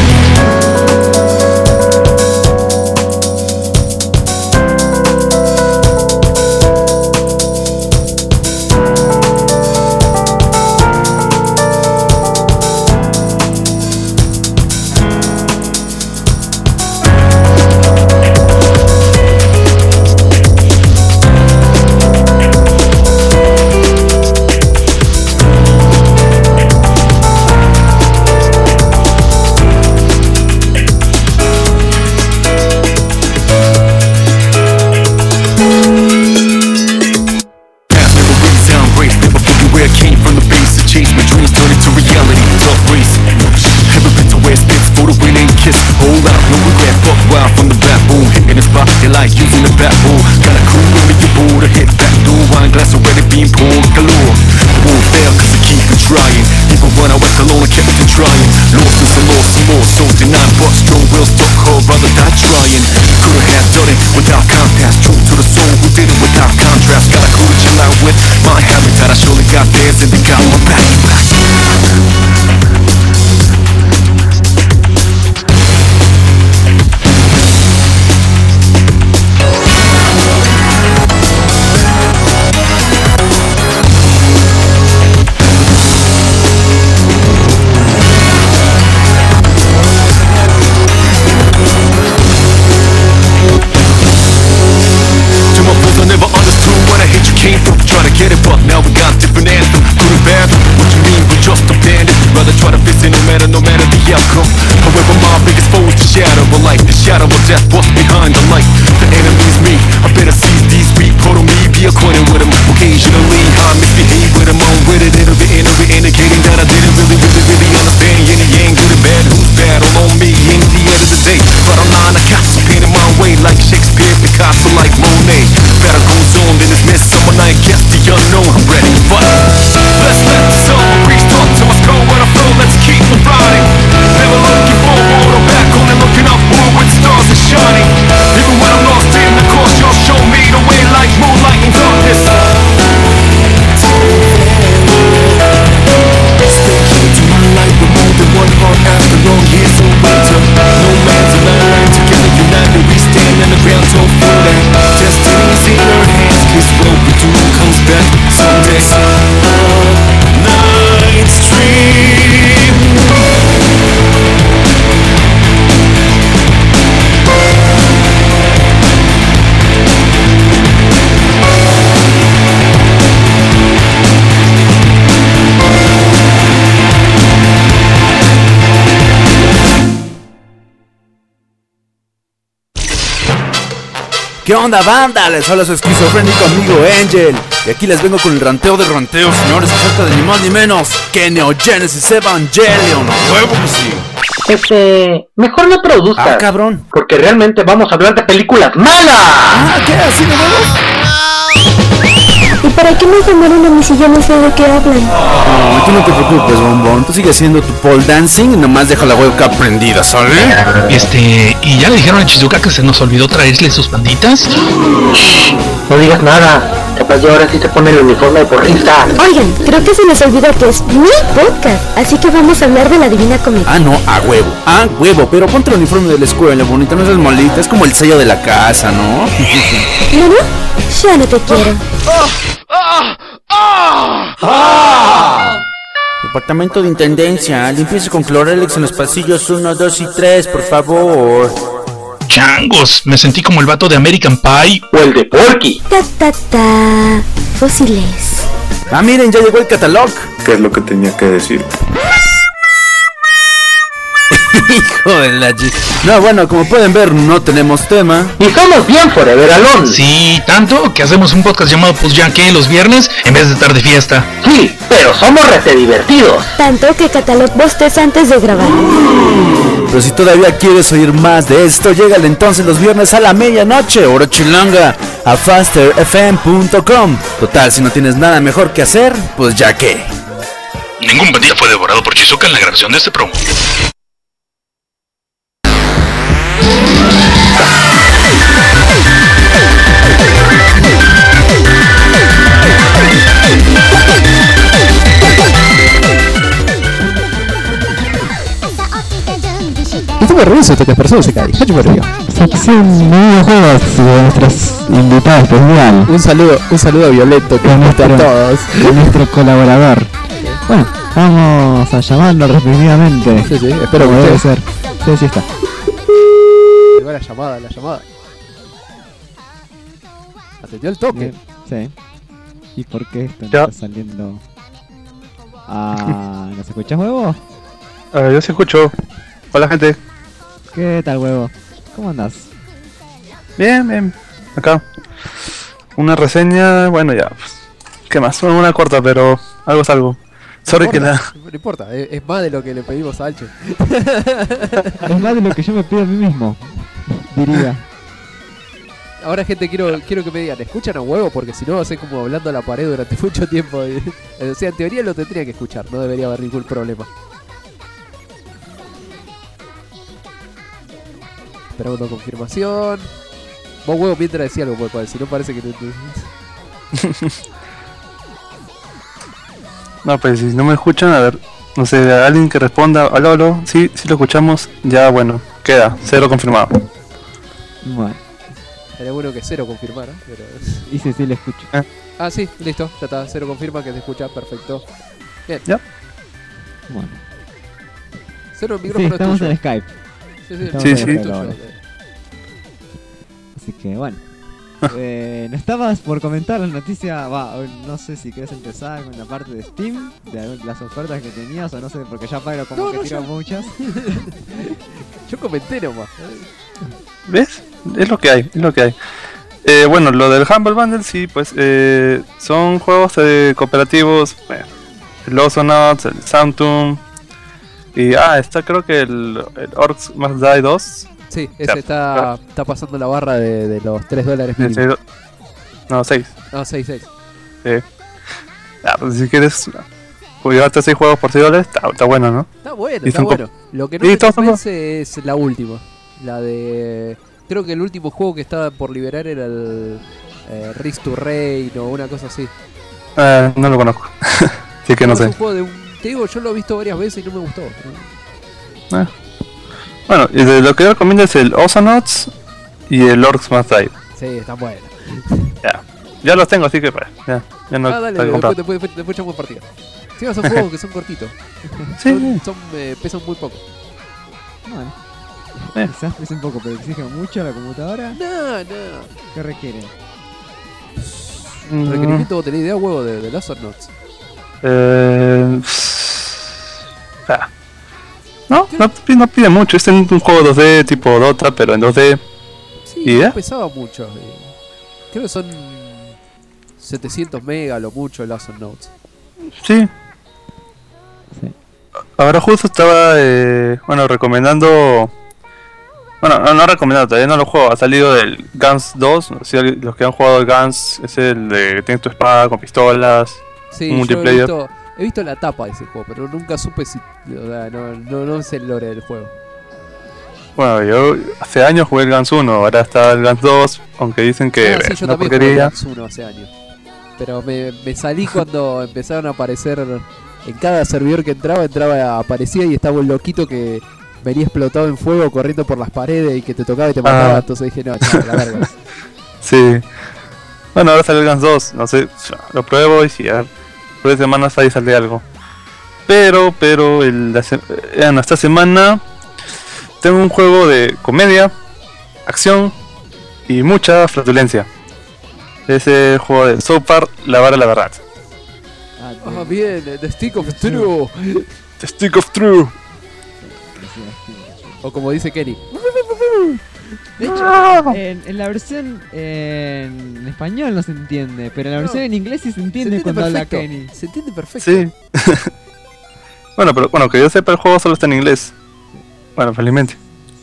¿Qué onda, banda? Les habla su esquizofrénico amigo Angel. Y aquí les vengo con el ranteo de ranteos, señores. Se trata de ni más ni menos que Neo Genesis Evangelion. ¡Huevo que sí! Mejor no produzcas. Ah, cabrón. Porque realmente vamos a hablar de películas malas. Ah, ¿qué? ¿Así de huevos? ¿Y para qué me llamaron a mí si yo no sé de qué hablan? No, tú no te preocupes, bombón. Tú sigues haciendo tu pole dancing y nomás deja la webcam prendida, ¿sale? ¿Y ya le dijeron a Chizuka que se nos olvidó traerle sus banditas? No digas nada. Capaz yo ahora sí se pone el uniforme de porrista. Oigan, creo que se les olvida que es mi podcast, así que vamos a hablar de la Divina Comedia. Ah, no, a huevo. Pero ponte el uniforme de la escuela, bonita, no seas malita. Es como el sello de la casa, ¿no? ¿No? Ya no te quiero. Departamento de Intendencia, limpieza con Clorelex en los pasillos 1, 2 y 3, por favor. Changos, me sentí como el vato de American Pie. O el de Porky. Fósiles. Ah, miren, ya llegó el catalog. ¿Qué es lo que tenía que decir? Hijo de la... No, bueno, como pueden ver, no tenemos tema. Y somos bien Forever Alone. Sí, tanto que hacemos un podcast llamado Pues Ya Que los viernes en vez de estar de fiesta. Sí, pero somos rete divertidos. Tanto que Catalog bosteza antes de grabar. Pero si todavía quieres oír más de esto, llégale entonces los viernes a la medianoche, hora chilanga, a fasterfm.com. Total, si no tienes nada mejor que hacer, pues ya que. Ningún bandida fue devorado por Chizuka en la grabación de este promo. Estamos reunidos estas personas se caen. Hacho por arriba. Sección de videojuegos de nuestros invitados especial. Un saludo violento que nos gusta a todos. De nuestro colaborador. Bueno, vamos a llamarlo respectivamente. Sí, espero que debe ser. Sí, está. Llegó la llamada. Atendió el toque. Sí. ¿Y por qué esto no Ya. está saliendo? Ah, ¿nos escuchás, huevo? Yo sí escucho. Hola, gente. ¿Qué tal, huevo? ¿Cómo andás? Bien. Acá. Una reseña, bueno, ya. ¿Qué más? Una corta, pero algo es algo. Sorry que la... No importa, es más de lo que le pedimos a Alcho. Es más de lo que yo me pido a mí mismo, diría. Ahora, gente, quiero que me digan, ¿escuchan a huevo? Porque si no va a ser como hablando a la pared durante mucho tiempo. O sea, en teoría lo tendría que escuchar, no debería haber ningún problema. Esperando confirmación. Vos, huevo, mientras decía algo, porque si no parece que No, pues si no me escuchan, a ver, no sé, alguien que responda, aló, sí lo escuchamos, ya bueno, queda, 0 confirmado. Bueno. Sería bueno que 0 confirmara, pero... Y sí, le escucho. Ah, sí, listo, ya está, 0 confirma que se escucha, perfecto. Bien. Ya. Bueno. 0 el Sí, micrófono estamos tuyo. en Skype. Sí. Sí. Tuyo. Así que bueno. No estabas por comentar la noticia, no sé si querés empezar con la parte de Steam, de las ofertas que tenías o no sé, porque ya Pablo como que tiró muchas. Yo comenté nomás. ¿Ves? Es lo que hay. Bueno, lo del Humble Bundle, sí, pues son juegos cooperativos, el Ozonauts, el Samtum, y está creo que el Orcs Must Die 2. Sí, ese está pasando la barra de los $3 mínimo. No, 6. No, 6. Sí. Pues si quieres llevarte 6 juegos por $6, está bueno, ¿no? Está bueno, Y está son bueno. Lo que no me convence es la última. La de... Creo que el último juego que estaba por liberar era el Risk to Rain o una cosa así. No lo conozco. Así que no Es sé. un juego de te digo, yo lo he visto varias veces y no me gustó. Bueno, y de lo que yo recomiendo es el Ozonauts y el Orcs Must Die. Sí, están buenos. Ya los tengo, así que pues, ya no Dale, tengo que comprar. después echamos partida. Sí, son juegos que son cortitos. Sí. Pesan muy poco. Bueno. Quizás pesa un poco, pero exige mucho a la computadora. No. ¿Qué requieren? Requerimiento, ¿vos tenés idea, huevo, de los Ozonauts? No pide mucho, es un juego 2D tipo Dota, pero en 2D. Sí, ¿Y ya? no pesaba mucho. Creo que son 700 megas lo mucho el Ozonauts. Sí. Ahora justo estaba, recomendando... Bueno, no recomendando, todavía no lo juego. Ha salido el Guns 2. Si los que han jugado el Guns es el de que tienes tu espada con pistolas. Sí, un multiplayer. he visto la tapa de ese juego, pero nunca supe si... No sé el lore del juego. Bueno, yo hace años jugué el Guns 1, ahora está el Guns 2, aunque dicen que Sí, yo es una también jugué el porquería. Guns 1 hace años. Pero me salí cuando empezaron a aparecer... En cada servidor que entraba, aparecía y estaba un loquito que venía explotado en fuego corriendo por las paredes y que te tocaba y te mataba. Entonces dije, no, chaval, la verga. Sí. Bueno, ahora sale el Guns 2, no sé, lo pruebo y si a ver, por de semanas ahí sale algo. Pero esta semana tengo un juego de comedia, acción y mucha flatulencia. Ese juego de So Far, La Vara de la Verdad. Bien, The Stick of True. The Stick of True. O como dice Kenny. De hecho, en la versión en español no se entiende, pero en la versión en inglés sí se entiende cuando habla Kenny. Se entiende perfecto. Sí. Bueno, que yo sepa, el juego solo está en inglés. Bueno, felizmente.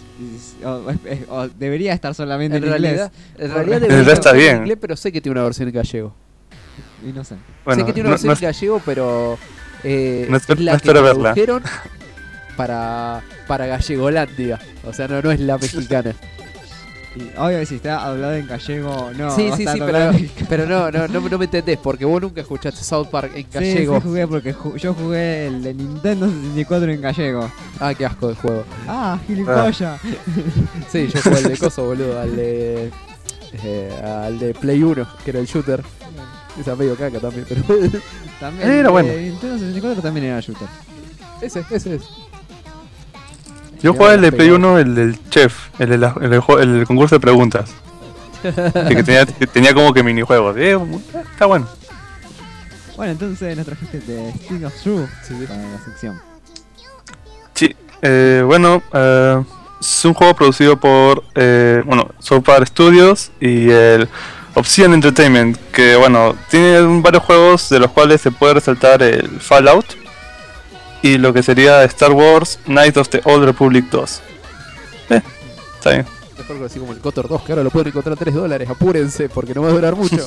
O debería estar solamente en realidad, inglés. En realidad debería está estar bien. en inglés, pero sé que tiene una versión en gallego. Y no sé. Bueno, sé que tiene una versión en gallego, pero no es la que espero verla. tradujeron para Gallegolandia. O sea, no es la mexicana. Y obvio, si está hablado en gallego, no. Sí, va a sí, estar sí, doblado. pero no me entendés, porque vos nunca escuchaste South Park en gallego. Sí, jugué porque yo jugué el de Nintendo 64 en gallego. Ah, qué asco de juego. Ah, gilipollas. Sí, yo jugué al de coso, boludo, al de Play 1, que era el shooter. Esa medio caca también, pero... También Era bueno. Nintendo 64 también era shooter. Ese es. Yo jugué el de Play 1, el del chef, el concurso de preguntas. que tenía como que minijuegos. Está bueno. Bueno, entonces nos trajiste de Sting of True para la sección. Sí, es un juego producido por South Park Studios y el Obsidian Entertainment, que tiene varios juegos de los cuales se puede resaltar el Fallout y lo que sería Star Wars Knights of the Old Republic 2. Está bien. Mejor que así como el KOTOR 2, que ahora lo pueden encontrar a $3, apúrense porque no va a durar mucho.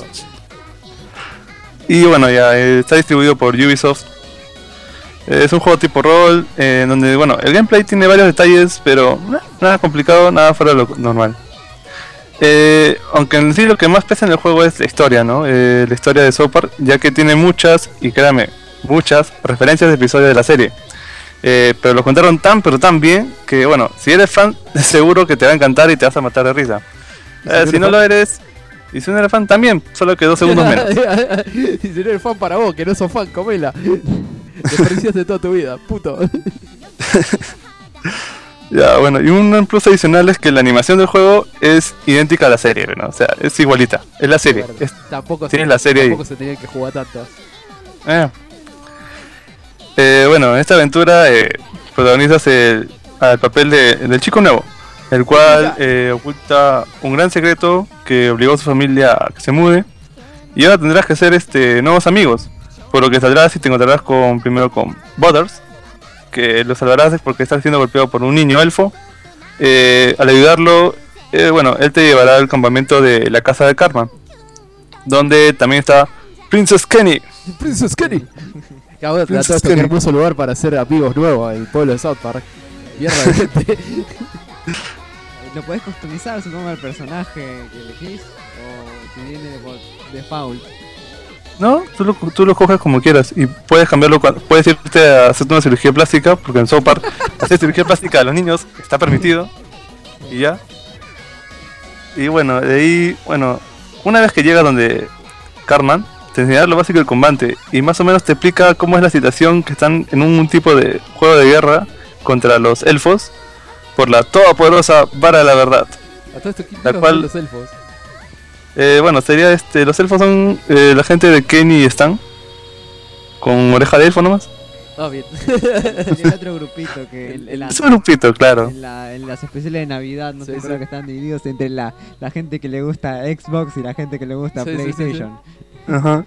Y está distribuido por Ubisoft. Es un juego tipo rol, donde el gameplay tiene varios detalles, pero nada complicado, nada fuera de lo normal. Aunque en sí lo que más pesa en el juego es la historia, ¿no? La historia de South Park, ya que tiene muchas, y créame, muchas referencias de episodios de la serie. Pero lo contaron pero tan bien que, si eres fan, seguro que te va a encantar y te vas a matar de risa. Si no lo eres, y si no eres fan también, solo que 2 segundos menos. Y si no eres fan para vos, que no sos fan, comela. Desperdiciaste toda tu vida, puto. Y un plus adicional es que la animación del juego es idéntica a la serie, ¿no? O sea, es igualita, es la serie. Tampoco la serie tampoco se tenía que jugar tanto. En esta aventura protagonizas el papel del chico nuevo, el cual oculta un gran secreto que obligó a su familia a que se mude, y ahora tendrás que hacer nuevos amigos, por lo que saldrás y te encontrarás primero con Butters, que lo salvarás porque está siendo golpeado por un niño elfo. Al ayudarlo, él te llevará al campamento de la casa de Cartman, donde también está Princess Kenny. Cabrón, te da todo este hermoso lugar para hacer amigos nuevos en el pueblo de South Park. Mierda de gente. Lo podés customizar, supongo, al personaje que elegís, o si viene de default. No, tú lo coges como quieras y puedes cambiarlo, puedes irte a hacerte una cirugía plástica, porque en South Park hacer cirugía plástica a los niños está permitido, y ya. Y de ahí, una vez que llegas donde Cartman, te enseñará lo básico del combate y más o menos te explica cómo es la situación, que están en un tipo de juego de guerra contra los elfos por la todopoderosa vara de la verdad. La cual los elfos. Sería los elfos son la gente de Kenny y Stan con oreja de elfo nomás. Ah, bien. Y el otro grupito que es un grupito, claro. En las especiales de Navidad, no sé, creo que están divididos entre la gente que le gusta Xbox y la gente que le gusta PlayStation. Ajá.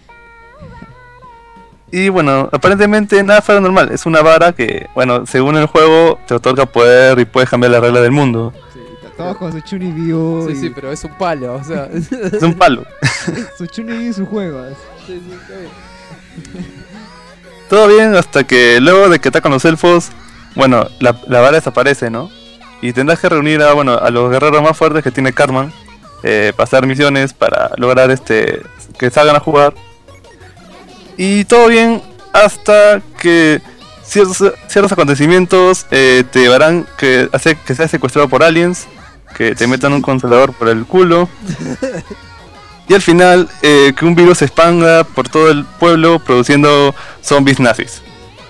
Y aparentemente nada fuera normal. Es una vara que, según el juego, te otorga poder y puedes cambiar la regla del mundo. Sí, todos con su Chunibyo. Sí, pero es un palo, o sea. Es un palo. Su Chunibyo y sus juegos. Sí, está bien. Todo bien hasta que luego de que atacan los elfos, la vara desaparece, ¿no? Y tendrás que reunir a los guerreros más fuertes que tiene Cartman, pasar misiones para lograr que salgan a jugar. Y todo bien hasta que ciertos acontecimientos te llevarán que seas secuestrado por aliens, que te metan un consolador por el culo. Y al final, que un virus se expanda por todo el pueblo produciendo zombies nazis.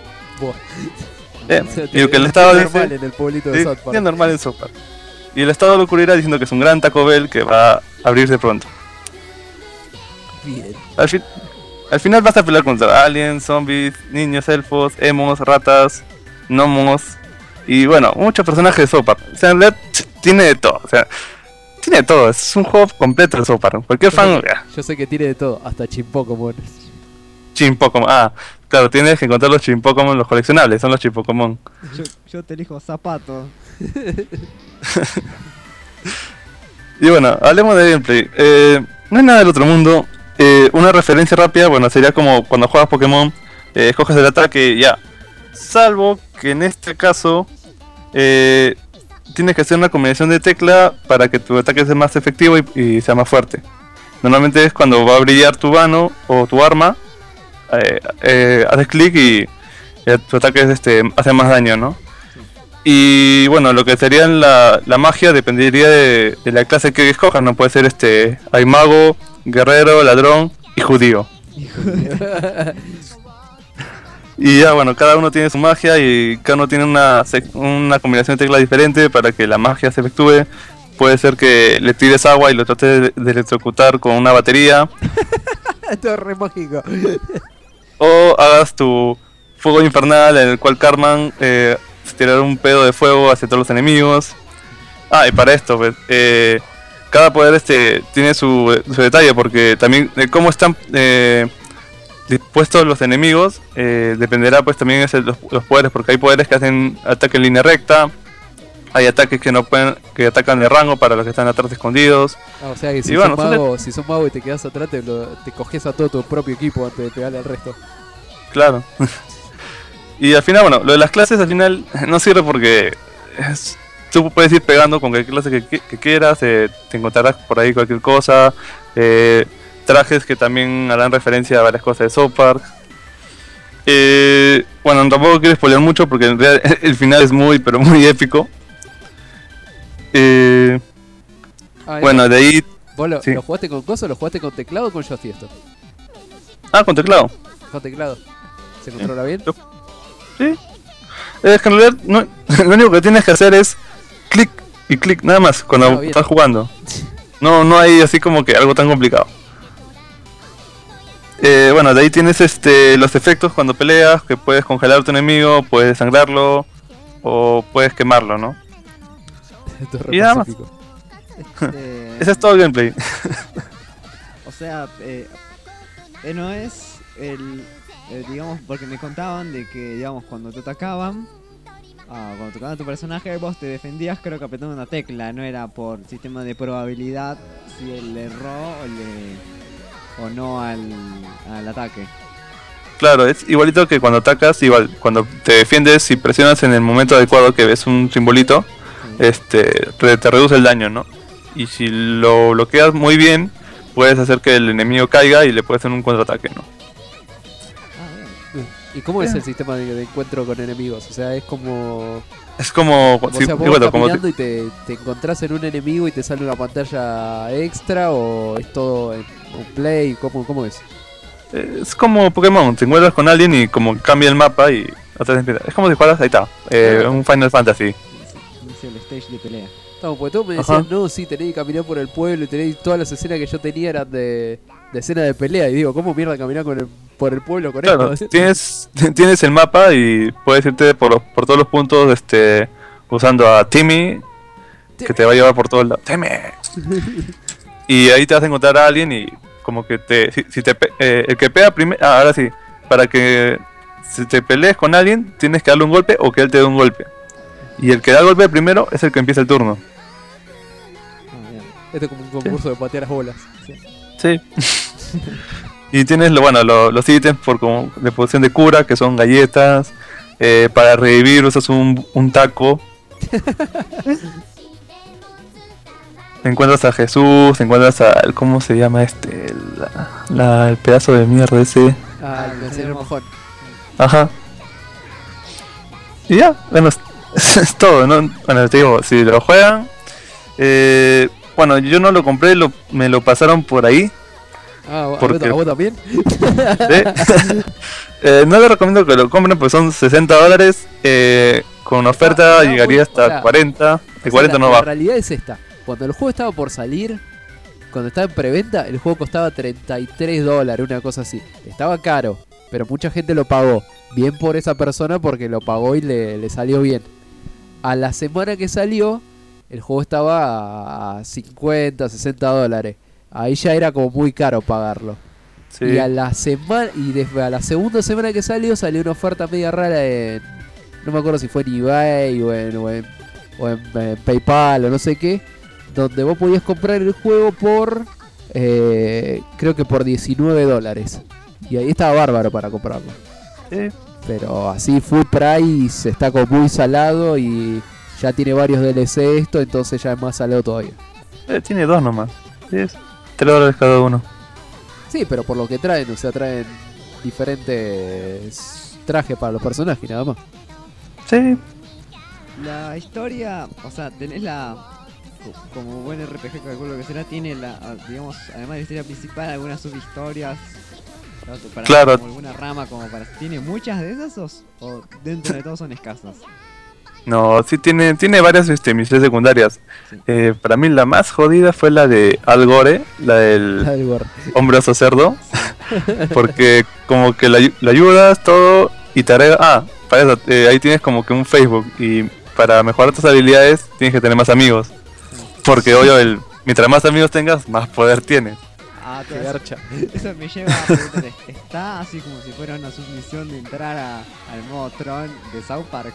Y lo que el Estado dice, normal en el pueblito de South Park. Es normal en South Park. Y el Estado lo cubrirá diciendo que es un gran Taco Bell que va a abrirse pronto. Bien. Al final vas a pelear contra aliens, zombies, niños, elfos, emos, ratas, gnomos y muchos personajes de South Park. O sea, en realidad tiene de todo. O sea, tiene de todo. Es un juego completo de South Park. Cualquier fan. Yo sé que tiene de todo, hasta Chimpokemon. Chimpokemon. Claro, tienes que encontrar los Chimpokemon, los coleccionables, son los Chimpokemon. Yo te elijo zapato. Y hablemos de gameplay. No es nada del otro mundo. Una referencia rápida, sería como cuando juegas Pokémon, escoges el ataque y ya. Salvo que en este caso tienes que hacer una combinación de tecla para que tu ataque sea más efectivo y sea más fuerte. Normalmente es cuando va a brillar tu mano o tu arma, haces clic y tu ataque hace más daño, ¿no? Y bueno, lo que sería la magia dependería de la clase que escojas, ¿no? Puede ser hay mago, guerrero, ladrón y judío. Y ya bueno, cada uno tiene su magia y cada uno tiene una combinación de teclas diferente para que la magia se efectúe. Puede ser que le tires agua y lo trates de electrocutar con una batería. Esto es re mágico. O hagas tu fuego infernal en el cual Cartman tirar un pedo de fuego hacia todos los enemigos. Y para esto, pues, cada poder tiene su detalle, porque también de cómo están dispuestos los enemigos dependerá pues también los poderes, porque hay poderes que hacen ataque en línea recta, hay ataques que atacan de rango para los que están atrás escondidos. O sea que si sos mago y te quedas atrás te coges a todo tu propio equipo antes de pegarle al resto. Claro. Y al final, bueno, lo de las clases al final no sirve porque tú puedes ir pegando con cualquier clase que quieras, te encontrarás por ahí cualquier cosa, trajes que también harán referencia a varias cosas de South Park. Bueno, tampoco quiero spoilear mucho porque en realidad el final es muy, pero muy épico. Bueno, de ahí... ¿Vos lo jugaste con cosa o lo jugaste con teclado o con joystick esto? Con teclado. ¿Con teclado? ¿Se controla bien? Sí. Es que en realidad lo único que tienes que hacer es clic y clic nada más cuando estás jugando. No hay así como que algo tan complicado. Bueno, de ahí tienes los efectos cuando peleas, que puedes congelar a tu enemigo, puedes desangrarlo o puedes quemarlo, ¿no? Y nada más. Ese es todo el gameplay. O sea, no es digamos, porque me contaban de que, digamos, cuando te atacaban, cuando tocaban a tu personaje, vos te defendías, creo que apretando una tecla, no era por sistema de probabilidad si él le erró o no al ataque. Claro, es igualito que cuando atacas, igual, cuando te defiendes, si presionas en el momento adecuado que ves un simbolito, te reduce el daño, ¿no? Y si lo bloqueas muy bien, puedes hacer que el enemigo caiga y le puedes hacer un contraataque, ¿no? ¿Y cómo es el sistema de encuentro con enemigos? O sea, es como... Es como... O sea, vos vas caminando y te encontrás en un enemigo y te sale una pantalla extra, ¿o es todo en play? ¿Cómo es? Es como Pokémon, te encuentras con alguien y como cambia el mapa y... Es como si fueras, ahí está, un Final Fantasy. Es el stage de pelea. No, porque todos me decían, no, sí, tenéis que caminar por el pueblo y tenéis todas las escenas que yo tenía eran de escenas de pelea. Y digo, ¿cómo mierda caminar por el pueblo con esto? Tienes el mapa y puedes irte por todos los puntos usando a Timmy, que te va a llevar por todos lados. ¡Timmy! Y ahí te vas a encontrar a alguien y como que el que pega primero... ahora sí, para que si te pelees con alguien, tienes que darle un golpe o que él te dé un golpe. Y el que da el golpe primero es el que empieza el turno. Esto es como un concurso de patear las bolas. Sí. Y tienes los ítems de posición de cura, que son galletas. Para revivir usas un taco. Encuentras a Jesús, encuentras a... ¿Cómo se llama el pedazo de mierda ese? El señor mojón. Ajá. Y ya, bueno, es todo, ¿no? Bueno, te digo, si lo juegan... bueno, yo no lo compré, me lo pasaron por ahí. Porque... ¿A vos también? ¿Sí? No les recomiendo que lo compren porque son $60. Con oferta llegaría hasta 40. De 40 no va. La realidad es esta. Cuando el juego estaba por salir, cuando estaba en preventa, el juego costaba $33, una cosa así. Estaba caro, pero mucha gente lo pagó. Bien por esa persona porque lo pagó y le salió bien. A la semana que salió, el juego estaba a $50-60. Ahí ya era como muy caro pagarlo. Sí. Y a la segunda semana que salió una oferta media rara en... No me acuerdo si fue en eBay o en PayPal o no sé qué. Donde vos podías comprar el juego por... creo que por $19. Y ahí estaba bárbaro para comprarlo. Sí. Pero así full price está como muy salado y... ya tiene varios DLC esto, entonces ya es más salado todavía. Tiene 2 nomás. Es $3 cada uno. Sí, pero por lo que traen, o sea, traen diferentes trajes para los personajes, nada más. Sí. La historia, o sea, tenés como buen RPG, calculo que será, tiene digamos, además de la historia principal, algunas subhistorias. Para Claro. como alguna rama como para. ¿Tiene muchas de esas o dentro de todo son escasas? No, sí tiene varias misiones secundarias. Sí. Para mí la más jodida fue la de Al Gore, la del hombre oso cerdo. Porque como que le ayudas todo y te agrega... para eso, ahí tienes como que un Facebook. Y para mejorar tus habilidades tienes que tener más amigos. Porque obvio, mientras más amigos tengas, más poder tienes. Qué garcha. Eso me lleva a preguntar, ¿está así como si fuera una submisión de entrar al modo Tron de South Park?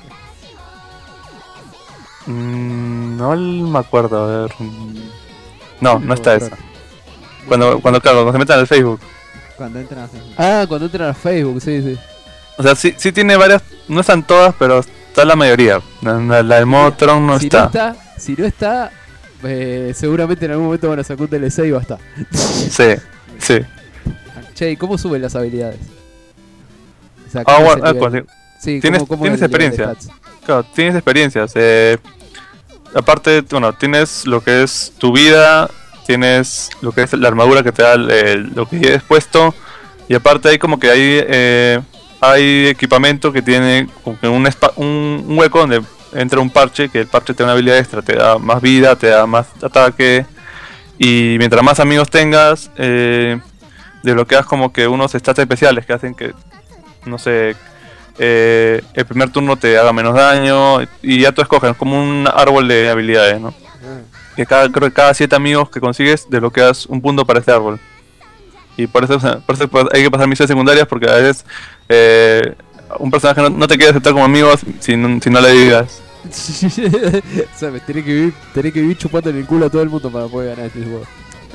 No me acuerdo, a ver. No está esa. Cuando se metan al Facebook. Cuando entran a Facebook. Cuando entran a Facebook, sí. O sea, sí tiene varias, no están todas, pero está la mayoría. La del modo Tron no está. Si no está, seguramente en algún momento van a sacar un DLC y va a estar. Sí. Che, ¿y cómo suben las habilidades? O sea, sí, tienes experiencia. Claro, tienes experiencias. Aparte, bueno, tienes lo que es tu vida, tienes lo que es la armadura que te da lo que lleves puesto, y aparte hay como que hay equipamiento que tiene como que un hueco donde entra un parche, que el parche te da una habilidad extra, te da más vida, te da más ataque, y mientras más amigos tengas, desbloqueas como que unos stats especiales que hacen que, no sé, el primer turno te haga menos daño, y ya tú escoges como un árbol de habilidades, ¿no? Que creo que cada 7 amigos que consigues desbloqueas un punto para este árbol. Y por eso hay que pasar misiones secundarias, porque a veces un personaje no te quiere aceptar como amigos si no le digas. O sea, tenés que vivir chupando en el culo a todo el mundo para poder ganar este juego.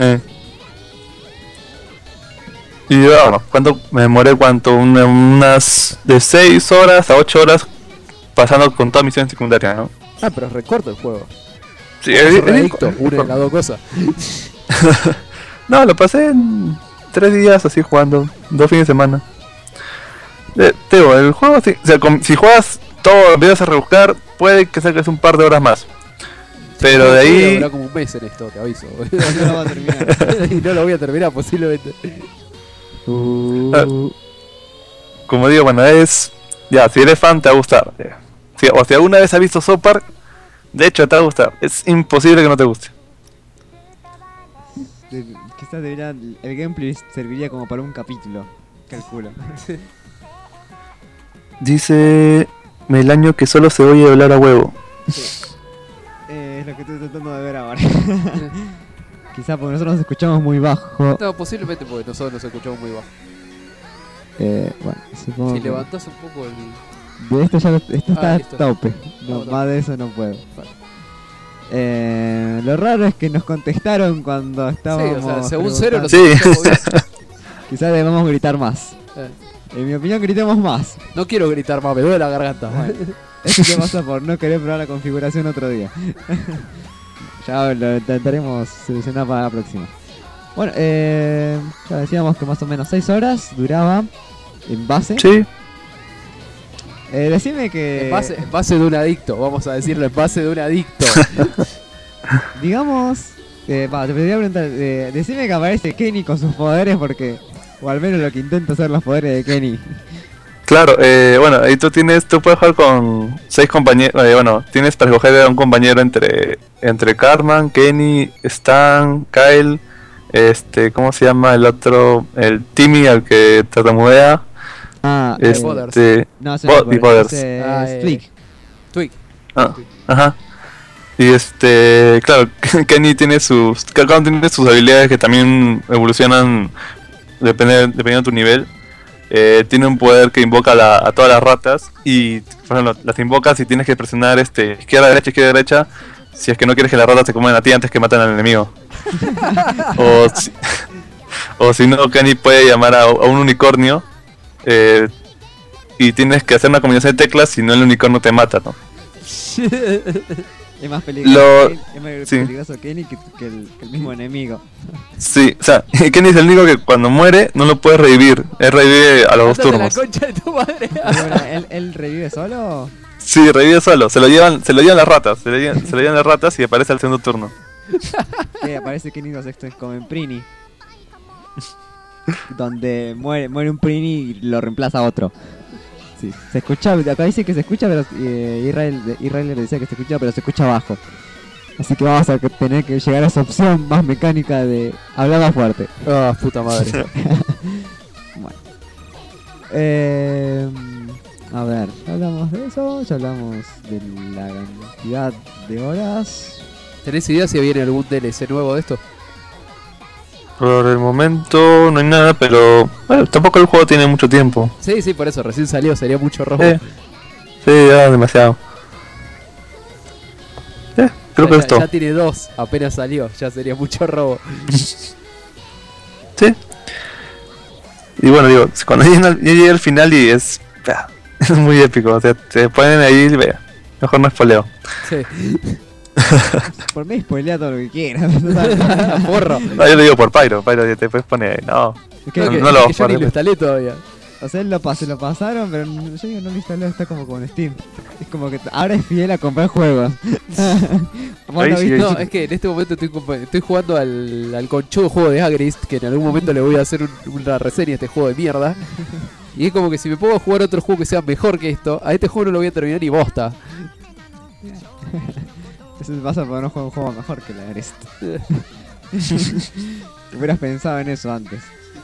Y bueno, me demoré unas de 6 horas a 8 horas pasando con todas misiones secundarias, ¿no? Pero es recorto el juego. Sí, adicto, una de las dos cosas. No, lo pasé en 3 días así jugando, 2 fines de semana. Teo, el juego, o sea, si juegas todo, empiezas a rebuscar, puede que saques un par de horas más. Pero de ahí... Voy a como un mes en esto, te aviso. No lo voy a terminar. Y no lo voy a terminar, posiblemente. Como digo, bueno, ya, si eres fan te va a gustar. O si alguna vez has visto South Park, de hecho te va a gustar. Es imposible que no te guste. Quizás el gameplay serviría como para un capítulo, calculo. Dice Melaño que solo se oye hablar a huevo. Sí. Es lo que estoy tratando de ver ahora. Quizás porque nosotros nos escuchamos muy bajo. No, posiblemente porque nosotros nos escuchamos muy bajo. Bueno, supongo si que... levantás un poco el... De esto está listo. tope. No, más de eso no puedo. Lo raro es que nos contestaron cuando estábamos... Sí, o sea, según Cero nos escuchamos bien. Quizás debamos gritar más. En mi opinión, gritemos más. No quiero gritar más, me duele la garganta. Bueno, eso te pasa por no querer probar la configuración otro día. Ya lo intentaremos solucionar para la próxima. Bueno, ya decíamos que más o menos 6 horas duraba en base. Sí. Decime que... En base de un adicto, vamos a decirlo, en base de un adicto. Digamos... te podría preguntar, decime que aparece Kenny con sus poderes porque... O al menos lo que intenta hacer los poderes de Kenny. Claro, bueno, ahí tú puedes jugar con 6 compañeros, bueno, tienes para escoger a un compañero entre Cartman, Kenny, Stan, Kyle, ¿cómo se llama el otro? El Timmy, al que tartamudea. Butters. No, Butters. Twig. Ajá. Y claro, Kenny tiene sus habilidades que también evolucionan dependiendo de tu nivel. Tiene un poder que invoca a todas las ratas y, por ejemplo, las invocas y tienes que presionar izquierda, derecha, si es que no quieres que las ratas te coman a ti antes que maten al enemigo. o si no, Kenny puede llamar a un unicornio y tienes que hacer una combinación de teclas, si no el unicornio te mata, ¿no? Es más peligroso, es más sí. peligroso Kenny que el mismo enemigo. Sí, o sea, Kenny es el único que cuando muere no lo puede revivir. Él revive a los 2 Ándate la turnos. concha de tu madre. ¿Él revive solo? Sí, revive solo. Se lo llevan las ratas. Se lo llevan las ratas y aparece al segundo turno. Que aparece Kenny 2 como en Prini. Donde muere un Prini y lo reemplaza otro. Sí, se escucha, acá dice que se escucha, pero Israel le decía que se escucha, pero se escucha bajo. Así que vamos a tener que llegar a esa opción más mecánica de hablar más fuerte. Ah, puta madre. Bueno. A ver, ya hablamos de eso, ya hablamos de la cantidad de horas. ¿Tenés idea si viene algún DLC nuevo de esto? Por el momento no hay nada, pero bueno, tampoco el juego tiene mucho tiempo. Sí, por eso, recién salió, sería mucho robo. Sí, ya demasiado. Creo que esto. Ya tiene 2, apenas salió, ya sería mucho robo. Sí. Y bueno, digo, cuando llega al final y es muy épico, o sea, te ponen ahí y mejor no spoileo. Sí. Por mí spoilea todo lo que quieras. Porro. No, yo lo digo por Pyro te puedes poner ahí, no. No lo yo ni lo instalé todavía. O sea, se lo pasaron, pero yo digo, no lo instalé, está como en Steam. Es como que ahora es fiel a comprar juegos. Bueno, no, es que en este momento estoy jugando al conchudo juego de Agrist, que en algún momento le voy a hacer una reseña a este juego de mierda. Y es como que si me pongo a jugar otro juego que sea mejor que esto, a este juego no lo voy a terminar ni bosta. Eso pasa porque no juego un juego mejor que la Agrist. Hubieras pensado en eso antes.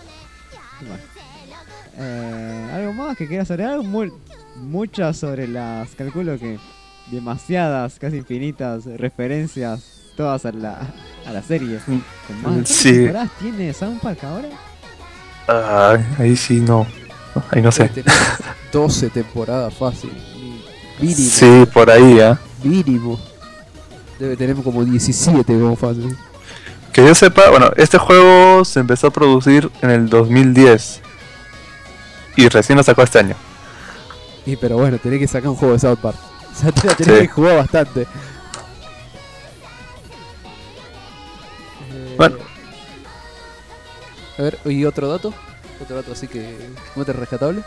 Bueno. ¿Algo más que quieras agregar? Muchas sobre las, calculo que demasiadas, casi infinitas referencias, todas a la serie. ¿Cuántas temporadas tiene South Park ahora? Ahí sí no. Ahí no sé. 12 temporadas fácil. Mínimo. Sí, por ahí, Mínimo. Debe tener como 17 como fácil. Que yo sepa, bueno, este juego se empezó a producir en el 2010. Y recién lo sacó este año. Y pero bueno, tenés que sacar un juego de South Park. O sea, tenés que jugar bastante. Bueno. A ver, ¿y otro dato? Otro dato así que... ¿cómo te rescatable?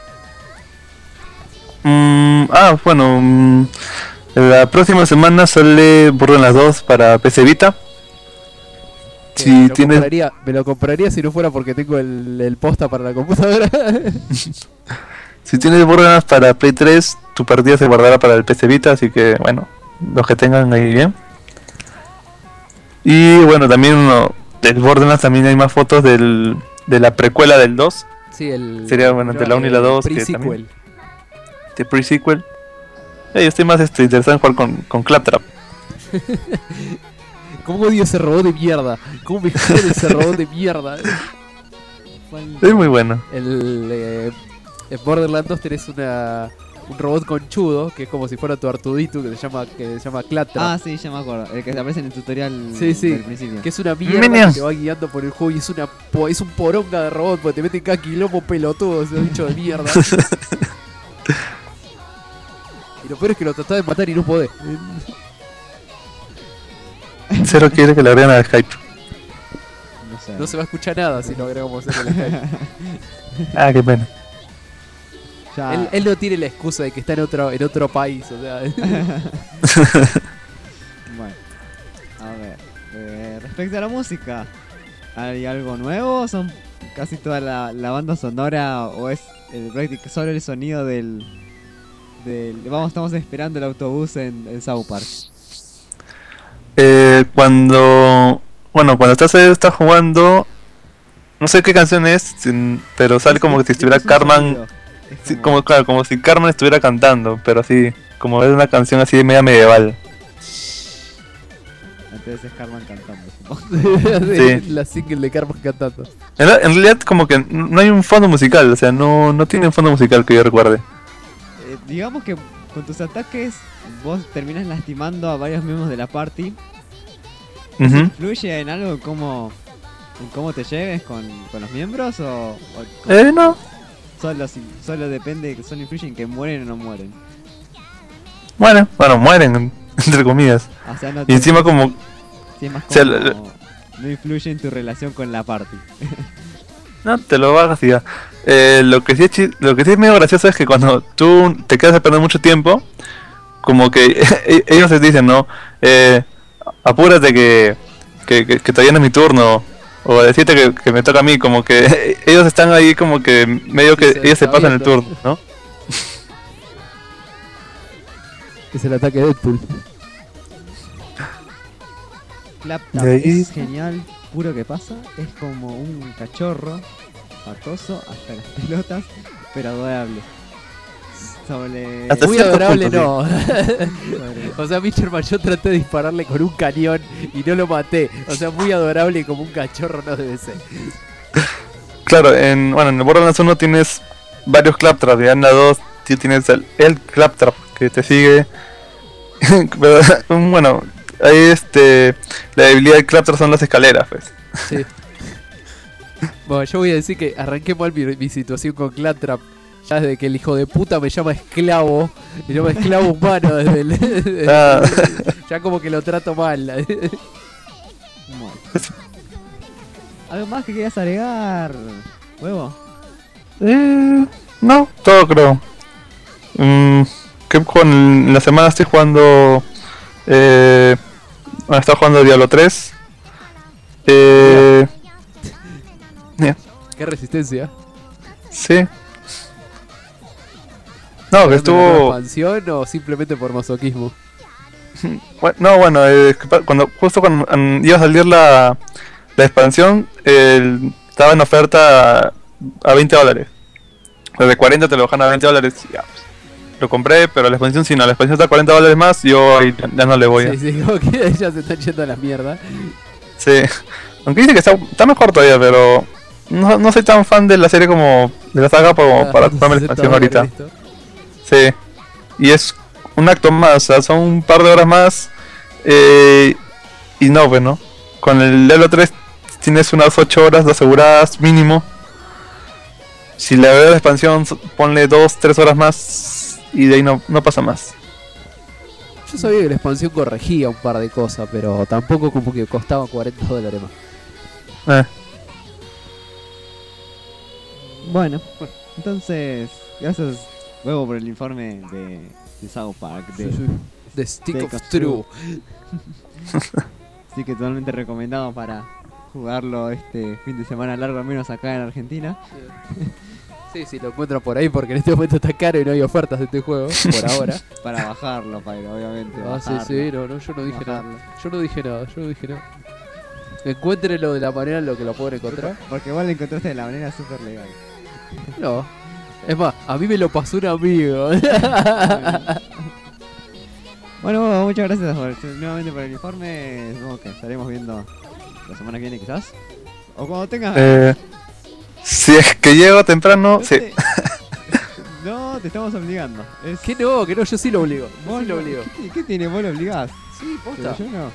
Bueno, la próxima semana sale Borderlands 2 para PC Vita. Si me lo compraría si no fuera porque tengo el posta para la computadora. Si tienes Borderlands para Play 3, tu partida se guardará para el PC Vita, así que bueno, los que tengan ahí bien. Y bueno, también del Borderlands también hay más fotos de la precuela del 2. Sí, sería bueno, de la 1 y la 2. Pre-sequel. De pre-sequel. Yo estoy más interesado en jugar con Claptrap. ¿Cómo odio ese robot de mierda? ¿Cómo me jode ese robot de mierda? Es muy bueno. En Borderlands 2 tenés un robot conchudo que es como si fuera tu Artudito que se llama Claptrap. Ah, sí, ya me acuerdo. El que aparece en el tutorial sí, del principio. Que es una mierda que te va guiando por el juego y es un poronga de robot porque te mete en cada quilombo pelotudo ese bicho de mierda. Y lo peor es que lo tratás de matar y no podés. Cero quiere que le agreguen a Skype. No se va a escuchar nada si lo agregamos en el Skype. Qué pena. Él no tiene la excusa de que está en otro país, o sea. Bueno, a ver, respecto a la música, ¿hay algo nuevo? ¿Son casi toda la banda sonora o es solo el sonido del estamos esperando el autobús en South Park? Cuando estás jugando, no sé qué canción es, pero sale como que si estuviera Cartman, como si Cartman estuviera cantando, pero así, como es una canción así media medieval. Entonces es Cartman cantando. Sí. La single de Cartman cantando. En realidad como que no hay un fondo musical, o sea, no tiene un fondo musical que yo recuerde. Digamos que con tus ataques vos terminas lastimando a varios miembros de la party. ¿Influye en algo en cómo te lleves con los miembros o no? Solo depende, solo influye en que mueren o no mueren. Bueno, mueren, entre comillas. O sea, no Y encima como... Sí, es más o sea, como no influye en tu relación con la party. no, te lo bajas y ya. Lo que sí es medio gracioso es que cuando tú te quedas a perder mucho tiempo, como que ellos te dicen, ¿no? Apúrate que todavía no es mi turno. O decirte que me toca a mí, como que ellos están ahí como que medio que Sí, ellos se pasan el viendo. turno, ¿no? Es el ataque de Deadpool. Claptrap De ahí- es genial, puro que pasa. Es como un cachorro, patoso, hasta las pelotas, pero adorable. Sobre... Hasta Muy cierto adorable punto, no. O sea, Mr. yo traté de dispararle con un cañón y no lo maté. O sea, muy adorable y como un cachorro no debe ser. Claro, en el Borderlands 1 tienes varios Claptrap, y en la 2 tienes el Claptrap que te sigue. Pero, bueno, ahí la debilidad del Claptrap son las escaleras, pues. Sí. Bueno, yo voy a decir que arranqué mal mi situación con Claptrap. Ya desde que el hijo de puta me llama esclavo. Me llama esclavo humano desde el... Ah. Ya como que lo trato mal. Bueno. ¿Algo más que quieras agregar, huevo? No, todo creo. ¿Qué juego en la semana estoy jugando? Estaba jugando Diablo 3. Yeah. Qué resistencia. Sí. No, que ¿La estuvo... expansión o simplemente por masoquismo? Bueno, justo cuando iba a salir la expansión, estaba en oferta a $20. Desde 40 te lo bajan a $20 y ya, pues, lo compré, pero la expansión sí no, la expansión está a $40 más, yo ahí ya no le voy a... Sí, como que ya se están yendo a la mierda. Sí, aunque dice que está mejor todavía, pero no soy tan fan de la serie como de la saga como para comprarme la expansión ahorita. Sí, y es un acto más, o sea, son un par de horas más. Y no, bueno, con el Diablo 3 tienes unas 8 horas de aseguradas mínimo. Si le veo la expansión, ponle 2-3 horas más y de ahí no pasa más. Yo sabía que la expansión corregía un par de cosas, pero tampoco como que costaba $40 más. Bueno, entonces, gracias, huevo, por el informe de South Park. The Stick of True. Así que totalmente recomendado para jugarlo este fin de semana largo, al menos acá en Argentina. Sí, sí, lo encuentran por ahí porque en este momento está caro y no hay ofertas de este juego, por ahora. Para bajarlo, Pyro, obviamente. Ah, sí, sí, no, yo no dije nada. Yo no dije nada. Encuéntrenlo de la manera en lo que lo pueden encontrar. Porque vos lo encontraste de la manera súper legal. No. Es más, a mí me lo pasó un amigo. Bueno, muchas gracias nuevamente por el informe. Supongo que estaremos viendo la semana que viene quizás. O cuando tengas... Si es que llego temprano, sí. No, te estamos obligando. Que no, yo sí lo obligo. Vos sí lo obligo. ¿Qué tiene? ¿Vos lo obligás? Sí, posta. Pero yo no.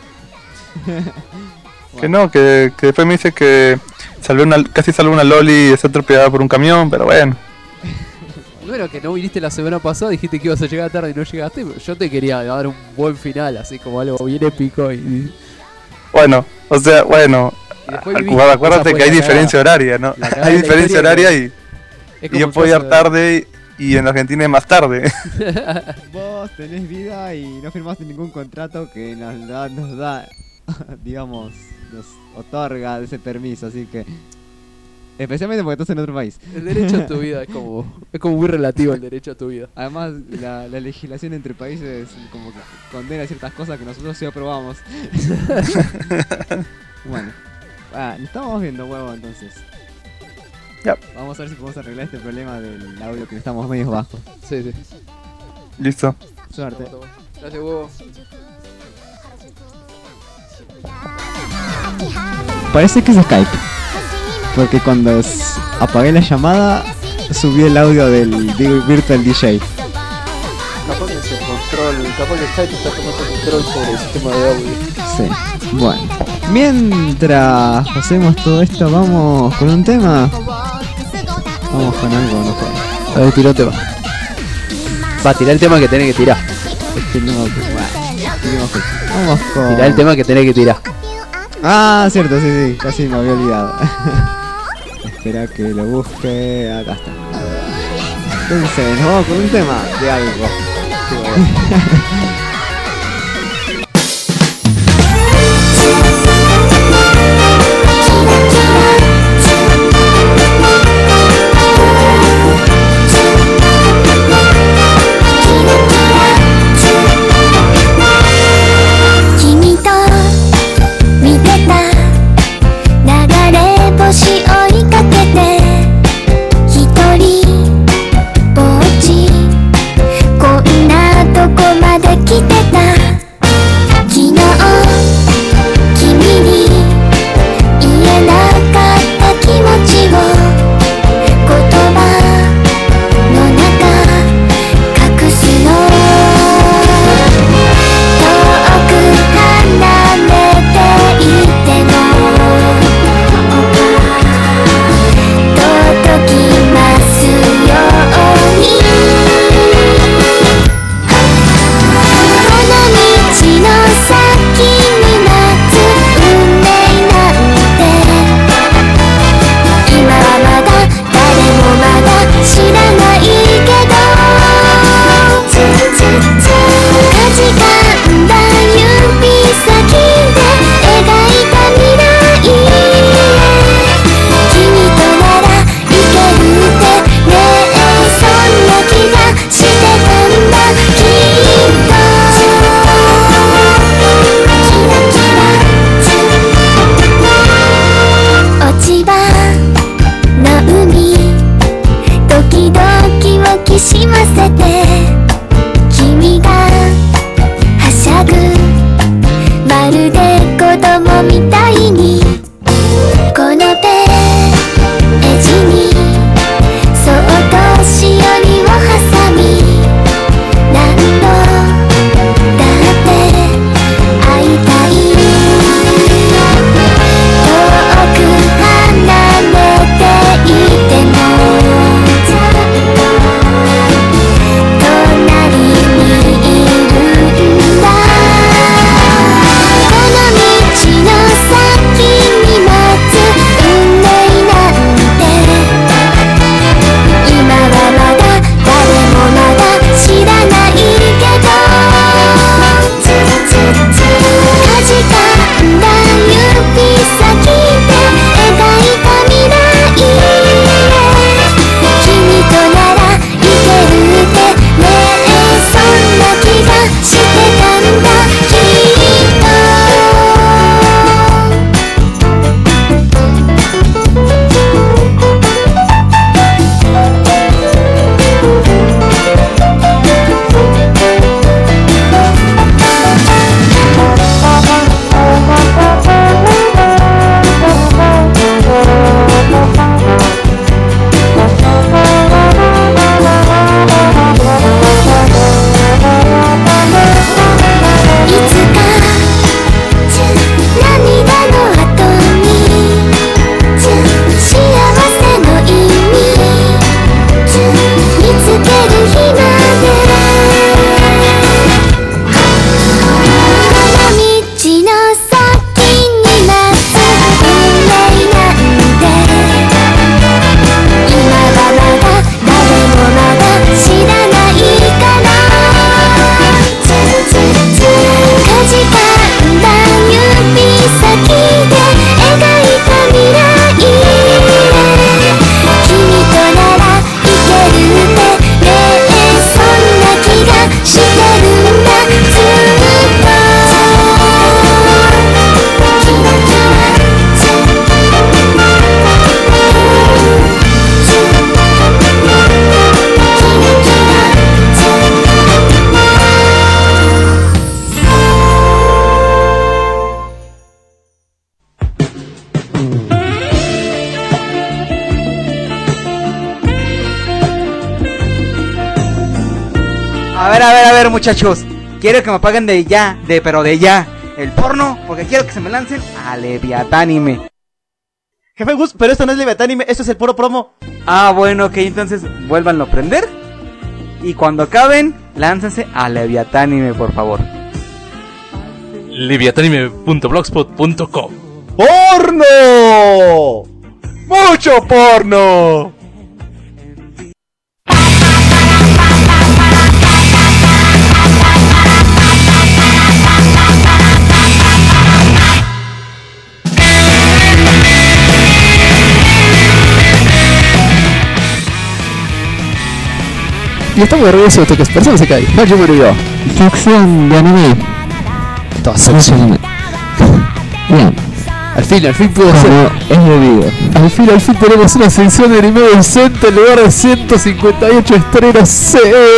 Que no, que después me dice que casi salió una loli y está atropellada por un camión, pero bueno. Bueno, que no viniste la semana pasada, dijiste que ibas a llegar tarde y no llegaste. Yo te quería dar un buen final, así como algo bien épico. Bueno, o sea, bueno. Acuérdate que hay diferencia horaria, ¿no? Hay diferencia horaria y yo puedo llegar tarde y en Argentina es más tarde. Vos tenés vida y no firmaste ningún contrato que nos da digamos, nos otorga ese permiso, así que... Especialmente porque estás en otro país. El derecho a tu vida es como muy relativo el derecho a tu vida. Además, la legislación entre países como que condena ciertas cosas que nosotros sí aprobamos. Bueno, nos estamos viendo, huevo, entonces. Yep. Vamos a ver si podemos arreglar este problema del audio que estamos medio bajos. Sí. Listo. Suerte. Gracias, huevo. Parece que es Skype. Porque cuando apagué la llamada, subí el audio del Virtual DJ. Capaz que se capaz que Skype está tomando control sobre el sistema de audio. Sí, bueno. Mientras hacemos todo esto, vamos con un tema. Vamos con algo, no sé. A ver, tirá un tema. Va a tirar el tema que tenés que tirar. Vamos con... Tirá el tema que tenés que tirar. Ah, cierto, sí, casi me había olvidado. Espera que lo busque. Acá está. Entonces, nos vamos con un tema de algo. A ver, muchachos. Quiero que me paguen de ya, pero de ya, el porno, porque quiero que se me lancen a Leviatánime. Jefe Gus, pero esto no es Leviatánime, esto es el puro promo. Ah, bueno, ok, entonces, vuélvanlo a prender. Y cuando acaben, láncense a Leviatánime, por favor. Leviatánime.blogspot.com. ¡Porno! ¡Mucho porno! Y estamos de regreso de Toques Personas se cae. Yo me yo. Sección de anime. Toda sección de anime. Bien. Al fin puedo hacer. Es debido. Al fin tenemos una sección de anime decente en lugar de 158 estrenos. ¡Sí!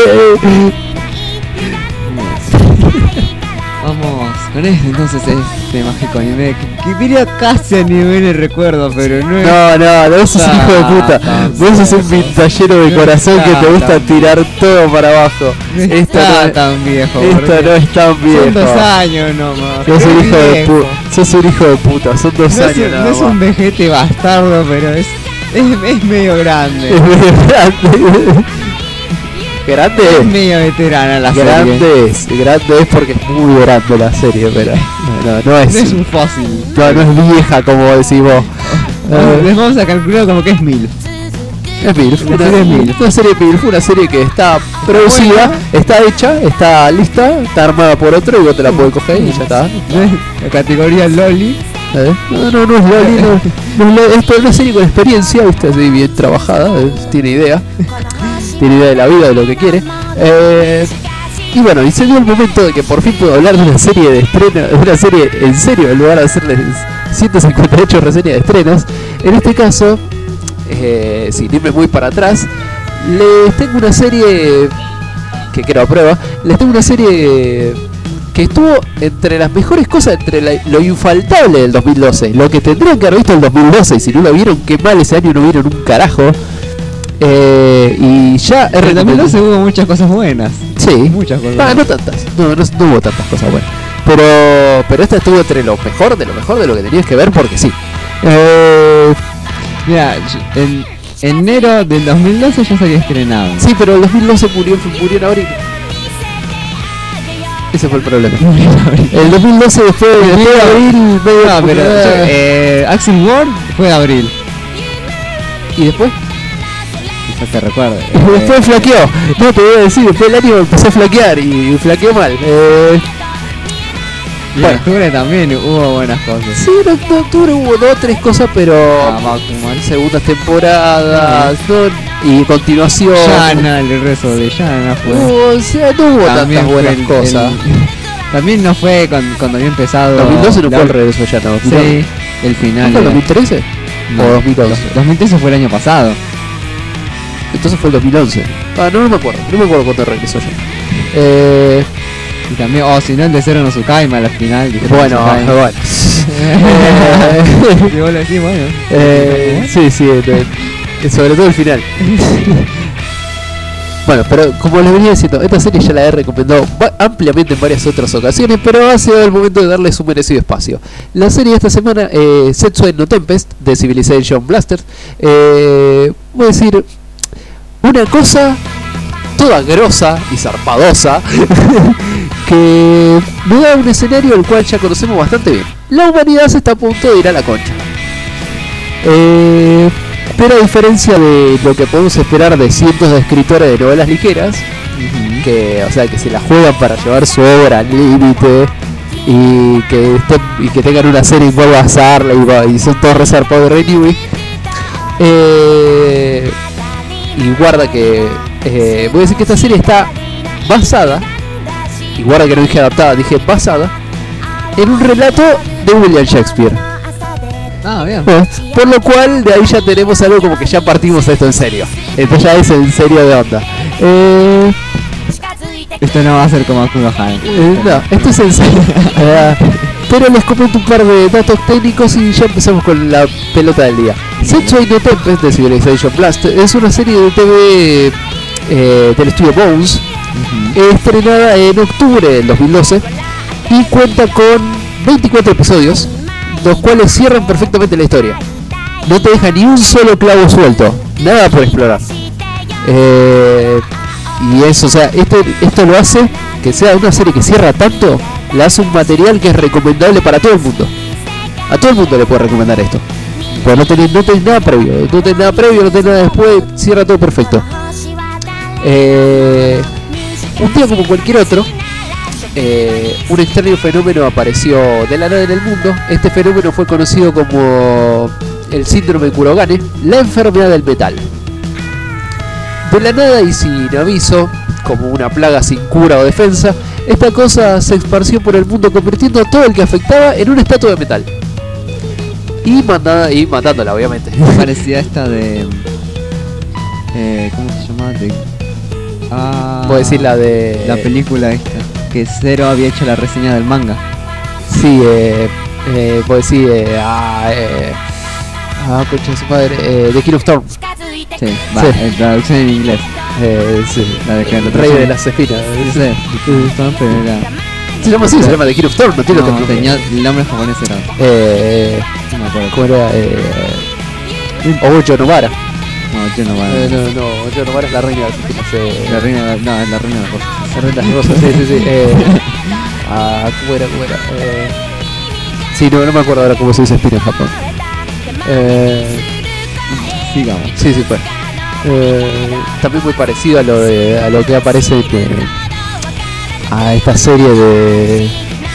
Vamos con entonces este mágico anime que diría casi anime en el recuerdo, pero no es. No, vos sos hijo de puta. Vos sos un vintallero de corazón que te gusta tirar todo para abajo. Esto no es tan viejo. Esto no es tan viejo. Son 2 años nomás. Sos un hijo de puta. Sos un hijo de puta. Son 2 años nada más. No es un vejete bastardo, pero es medio grande. Es medio grande. Grande es medio veterana la serie. Grande es porque es muy grande la serie, pero no es. No es un fósil. No es vieja como decís vos. Les vamos a calcular como que es MILF. Es MILF, una serie MILF, una serie que está producida, está hecha, está lista, está armada por otro y vos te la podés coger y ya está. La categoría Loli. No es Loli, es una serie con experiencia, viste, así bien trabajada, tiene idea de la vida, de lo que quiere. Y bueno, y se dio el momento de que por fin puedo hablar de una serie de estrenos, de una serie en serio, en lugar de hacerles 158 reseñas de estrenos. En este caso, sin irme muy para atrás, les tengo una serie que quiero a prueba. Les tengo una serie que estuvo entre las mejores cosas, entre lo infaltable del 2012, lo que tendrían que haber visto el 2012, y si no lo vieron, qué mal, ese año no vieron un carajo. Y ya en el 2012 hubo muchas cosas buenas. Sí, muchas cosas. No tantas, no hubo tantas cosas buenas, pero esta estuvo entre lo mejor de lo que tenías que ver, porque sí. Mira, en enero del 2012 ya se había estrenado. Sí, pero el 2012 murió en abril. Ese fue el problema. El 2012 después de abril pero Axel Ward fue de abril. ¿Y después? No te recuerdo. Después flaqueó. No te voy a decir, después el año empezó a flaquear y flaqueó mal. Y en octubre también hubo buenas cosas. Sí, en octubre hubo 2 o 3 cosas, pero segundas temporadas y continuación. Yana, el resto de Yana fue. O sea, no hubo tantas buenas cosas. También no fue cuando había empezado. 2012 no fue el regreso de Yana. Sí, el final. ¿No fue el 2013? No, ¿O 2012? 2013 fue el año pasado. Entonces fue el 2011. No me acuerdo cuándo regresó ya. Y también, si no, el de Zero no Tsukaima a la final. Bueno. Si vos lo decís, bueno. Sí, sobre todo el final. Bueno, pero como les venía diciendo, esta serie ya la he recomendado ampliamente en varias otras ocasiones, pero ha sido el momento de darle su merecido espacio. La serie de esta semana, Setsuen no Tempest, de Civilization Blasters, voy a decir una cosa toda grosa y zarpadosa que nos da un escenario el cual ya conocemos bastante bien. La humanidad se está a punto de ir a la concha. Pero a diferencia de lo que podemos esperar de cientos de escritores de novelas ligeras, que se la juegan para llevar su obra al límite y que tengan una serie igual a basarla y son todos resarpados de Renewing, y guarda que voy a decir que esta serie está basada, y guarda que no dije adaptada, dije basada en un relato de William Shakespeare. Bien. Por lo cual de ahí ya tenemos algo como que ya partimos esto en serio. Esto ya es en serio de onda. Esto no va a ser como Akuno Han. No, esto es en serio. Pero les comento un par de datos técnicos y ya empezamos con la pelota del día. Setsuen no Tempest de Civilization Blast es una serie de TV del estudio Bones, estrenada en octubre del 2012 y cuenta con 24 episodios, los cuales cierran perfectamente la historia. No te deja ni un solo clavo suelto, nada por explorar. Y eso, o sea, esto lo hace que sea una serie que cierra tanto, le hace un material que es recomendable para todo el mundo. A todo el mundo le puede recomendar esto. Pues no tenés nada previo, no tenés nada después, cierra todo perfecto. Un día como cualquier otro, un extraño fenómeno apareció de la nada en el mundo. Este fenómeno fue conocido como el síndrome Kurogane, la enfermedad del metal. De la nada y sin aviso, como una plaga sin cura o defensa, esta cosa se esparció por el mundo, convirtiendo a todo el que afectaba en una estatua de metal. Y matándola, obviamente. Parecía esta de... ¿cómo se llama? Puedo decir la de... La película esta, que Zero había hecho la reseña del manga. Sí, puedo decir... concha de su madre, The King of Storms. Sí, va, sí. En traducción en inglés. Sí, la de el rey de las espinas. Sí, se llama así, se llama The King of Storms, no tiene otro nombre. Tenía el nombre japonés era. No me acuerdo. ¿Cómo era? Ojo Novara. No, Ojo Novara es la reina de las espinas. La reina, no, es la reina de las rosas. La reina de las rosas, sí. ¿Cómo era? Sí, no me acuerdo ahora cómo se dice espina en Japón. Sigamos. Sí, fue. También muy parecido a lo que aparece a esta serie de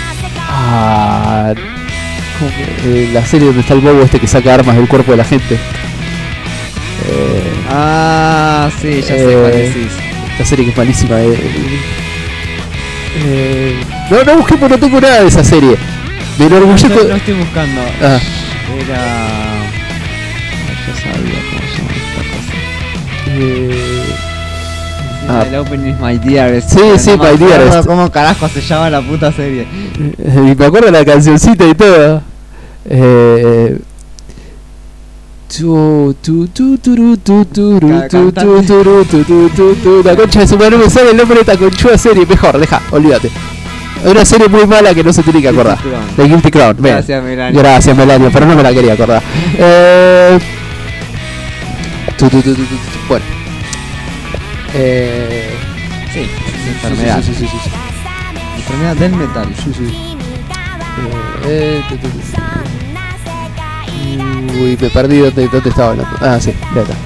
la serie donde está el bobo este que saca armas del cuerpo de la gente. Sí, ya sé cuál es. Esta serie que es malísima. No busquemos, no tengo nada de esa serie. Me enorgullezco. No estoy buscando. Era... Yo sabía cómo se llama esta cosa. El opening is My Dear. Sí, My Dear. ¿Cómo carajo se llama la puta serie? Y me acuerdo de la cancioncita y todo. La concha de su madre, no me sale el nombre de esta conchuda serie. Mejor, olvídate. Es una serie muy mala que no se tiene que acordar. The Guilty Crown. Gracias, Melania. Gracias, Melania, pero no me la quería acordar. Bueno. Sí, enfermedad. Sí. Enfermedad del metal. Uy, me perdí dónde estaba hablando. Sí, de acá.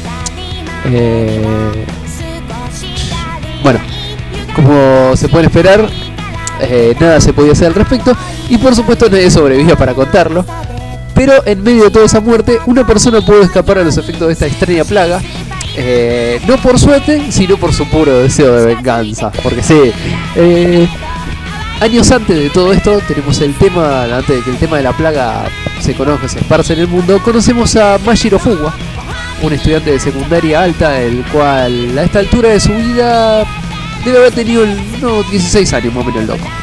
Bueno, como se pueden esperar, nada se podía hacer al respecto. Y por supuesto nadie sobrevivió para contarlo. Pero en medio de toda esa muerte, una persona pudo escapar a los efectos de esta extraña plaga. No por suerte, sino por su puro deseo de venganza. Porque sí, años antes de todo esto, tenemos el tema, antes de que el tema de la plaga se conozca, se esparce en el mundo, conocemos a Mashiro Fuwa, un estudiante de secundaria alta, el cual a esta altura de su vida debe haber tenido unos 16 años más o menos el loco.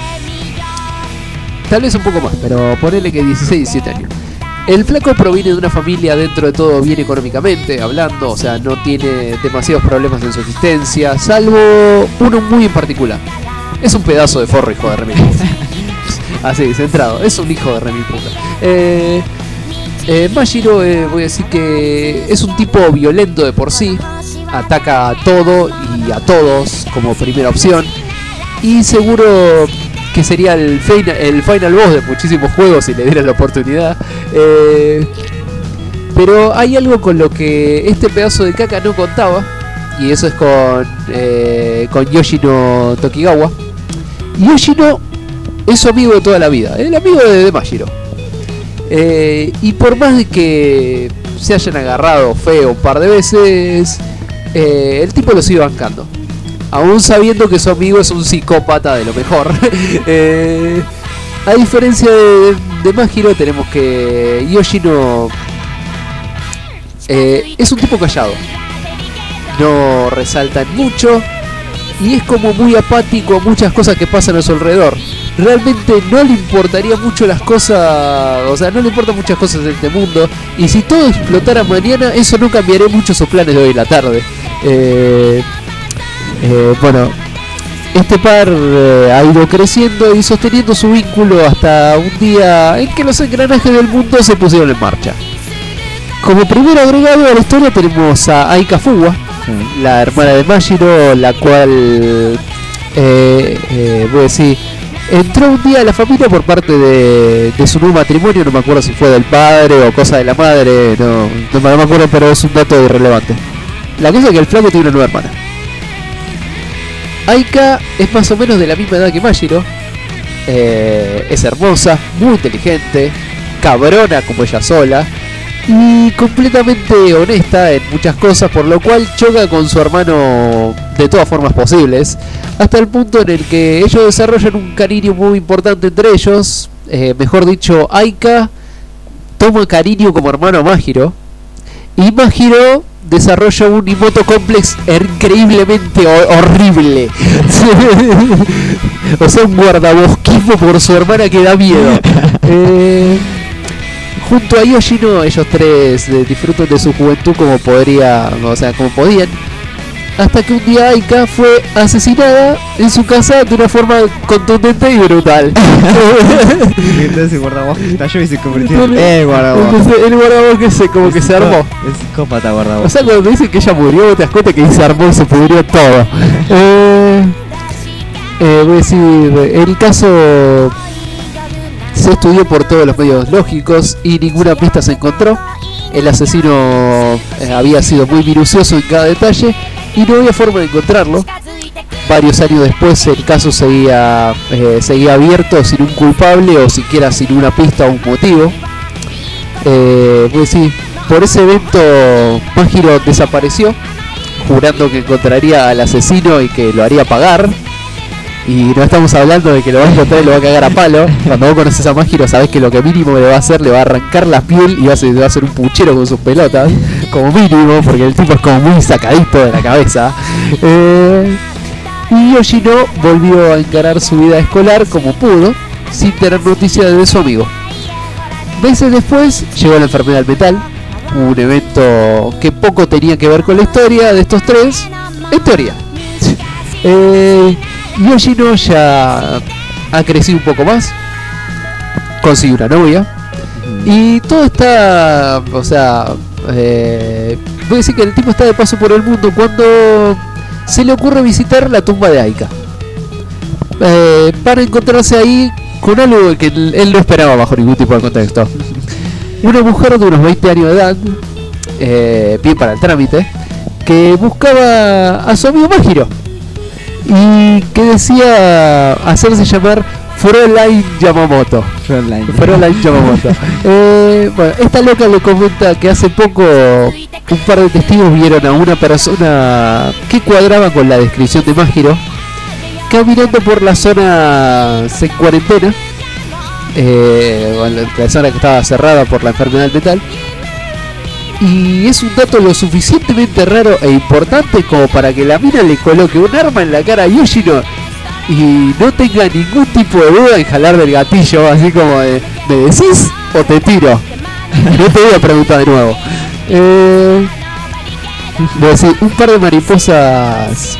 Tal vez un poco más, pero ponele que 16, 17 años. El flaco proviene de una familia dentro de todo bien económicamente hablando, o sea, no tiene demasiados problemas en su existencia, salvo uno muy en particular. Es un pedazo de forro, hijo de remil puta. Así, centrado, es un hijo de remil puta. Mashiro, voy a decir que es un tipo violento de por sí, ataca a todo y a todos como primera opción, y seguro que sería el final boss de muchísimos juegos si le dieran la oportunidad. Pero hay algo con lo que este pedazo de caca no contaba, y eso es con Yoshino Tokigawa. Yoshino es su amigo de toda la vida, el amigo de Mashiro. Y por más de que se hayan agarrado feo un par de veces, el tipo lo sigue bancando, aún sabiendo que su amigo es un psicópata de lo mejor. A diferencia de Mashiro, tenemos que Yoshino es un tipo callado, no resaltan mucho y es como muy apático a muchas cosas que pasan a su alrededor. Realmente no le importaría mucho las cosas, o sea, no le importan muchas cosas de este mundo, y si todo explotara mañana, eso no cambiaría mucho sus planes de hoy en la tarde. Bueno, este par ha ido creciendo y sosteniendo su vínculo hasta un día en que los engranajes del mundo se pusieron en marcha. Como primer agregado a la historia tenemos a Aika Fuwa, la hermana de Mashiro, la cual, voy a decir, entró un día a la familia por parte de su nuevo matrimonio. No me acuerdo si fue del padre o cosa de la madre, no me acuerdo, pero es un dato irrelevante. La cosa es que el flaco tiene una nueva hermana. Aika es más o menos de la misma edad que Mashiro. Es hermosa, muy inteligente, cabrona como ella sola y completamente honesta en muchas cosas, por lo cual choca con su hermano de todas formas posibles, hasta el punto en el que ellos desarrollan un cariño muy importante entre ellos. Mejor dicho, Aika toma cariño como hermano a Mashiro, y Mashiro desarrolla un Imoto Complex increíblemente horrible. O sea, un guardabosquismo por su hermana que da miedo. Junto a Yoshino, ellos tres disfrutan de su juventud como podían. Hasta que un día Aika fue asesinada en su casa de una forma contundente y brutal. Entonces el guardabosques estalló y se convirtió en el guardabosques. Entonces el guardabosques se armó. Es psicópata guardabosques. O sea, cuando dicen que ella murió, te das cuenta que se armó y se pudrió todo. Voy a decir, el caso se estudió por todos los medios lógicos y ninguna pista se encontró. El asesino había sido muy minucioso en cada detalle y no había forma de encontrarlo. Varios años después el caso seguía abierto sin un culpable o siquiera sin una pista o un motivo. Pues sí, por ese evento Mashiro desapareció, jurando que encontraría al asesino y que lo haría pagar. Y no estamos hablando de que lo va a encontrar y lo va a cagar a palo. Cuando vos conoces a Mashiro sabés que lo que mínimo le va a hacer, le va a arrancar la piel y va a hacer un puchero con sus pelotas, como mínimo, porque el tipo es como muy sacadito de la cabeza. Y Yoshino volvió a encarar su vida escolar como pudo, sin tener noticias de su amigo. Meses después llegó la enfermedad mental, un evento que poco tenía que ver con la historia de estos tres, en teoría. Yoshino ya ha crecido un poco más, consiguió una novia y todo está, o sea, voy a decir que el tipo está de paso por el mundo cuando se le ocurre visitar la tumba de Aika, para encontrarse ahí con algo que él no esperaba bajo ningún tipo de contexto. Una mujer de unos 20 años de edad, bien para el trámite, que buscaba a su amigo Mashiro y que decía hacerse llamar Fräulein Yamamoto. Fräulein Yamamoto. Bueno, esta loca le comenta que hace poco un par de testigos vieron a una persona que cuadraba con la descripción de Mashiro caminando por la zona en cuarentena, la zona que estaba cerrada por la enfermedad mental. Y es un dato lo suficientemente raro e importante como para que la mina le coloque un arma en la cara a Yoshino y no tenga ningún tipo de duda en jalar del gatillo, así como de, ¿me decís o te tiro? No te voy a preguntar de nuevo. Voy a decir, un par de mariposas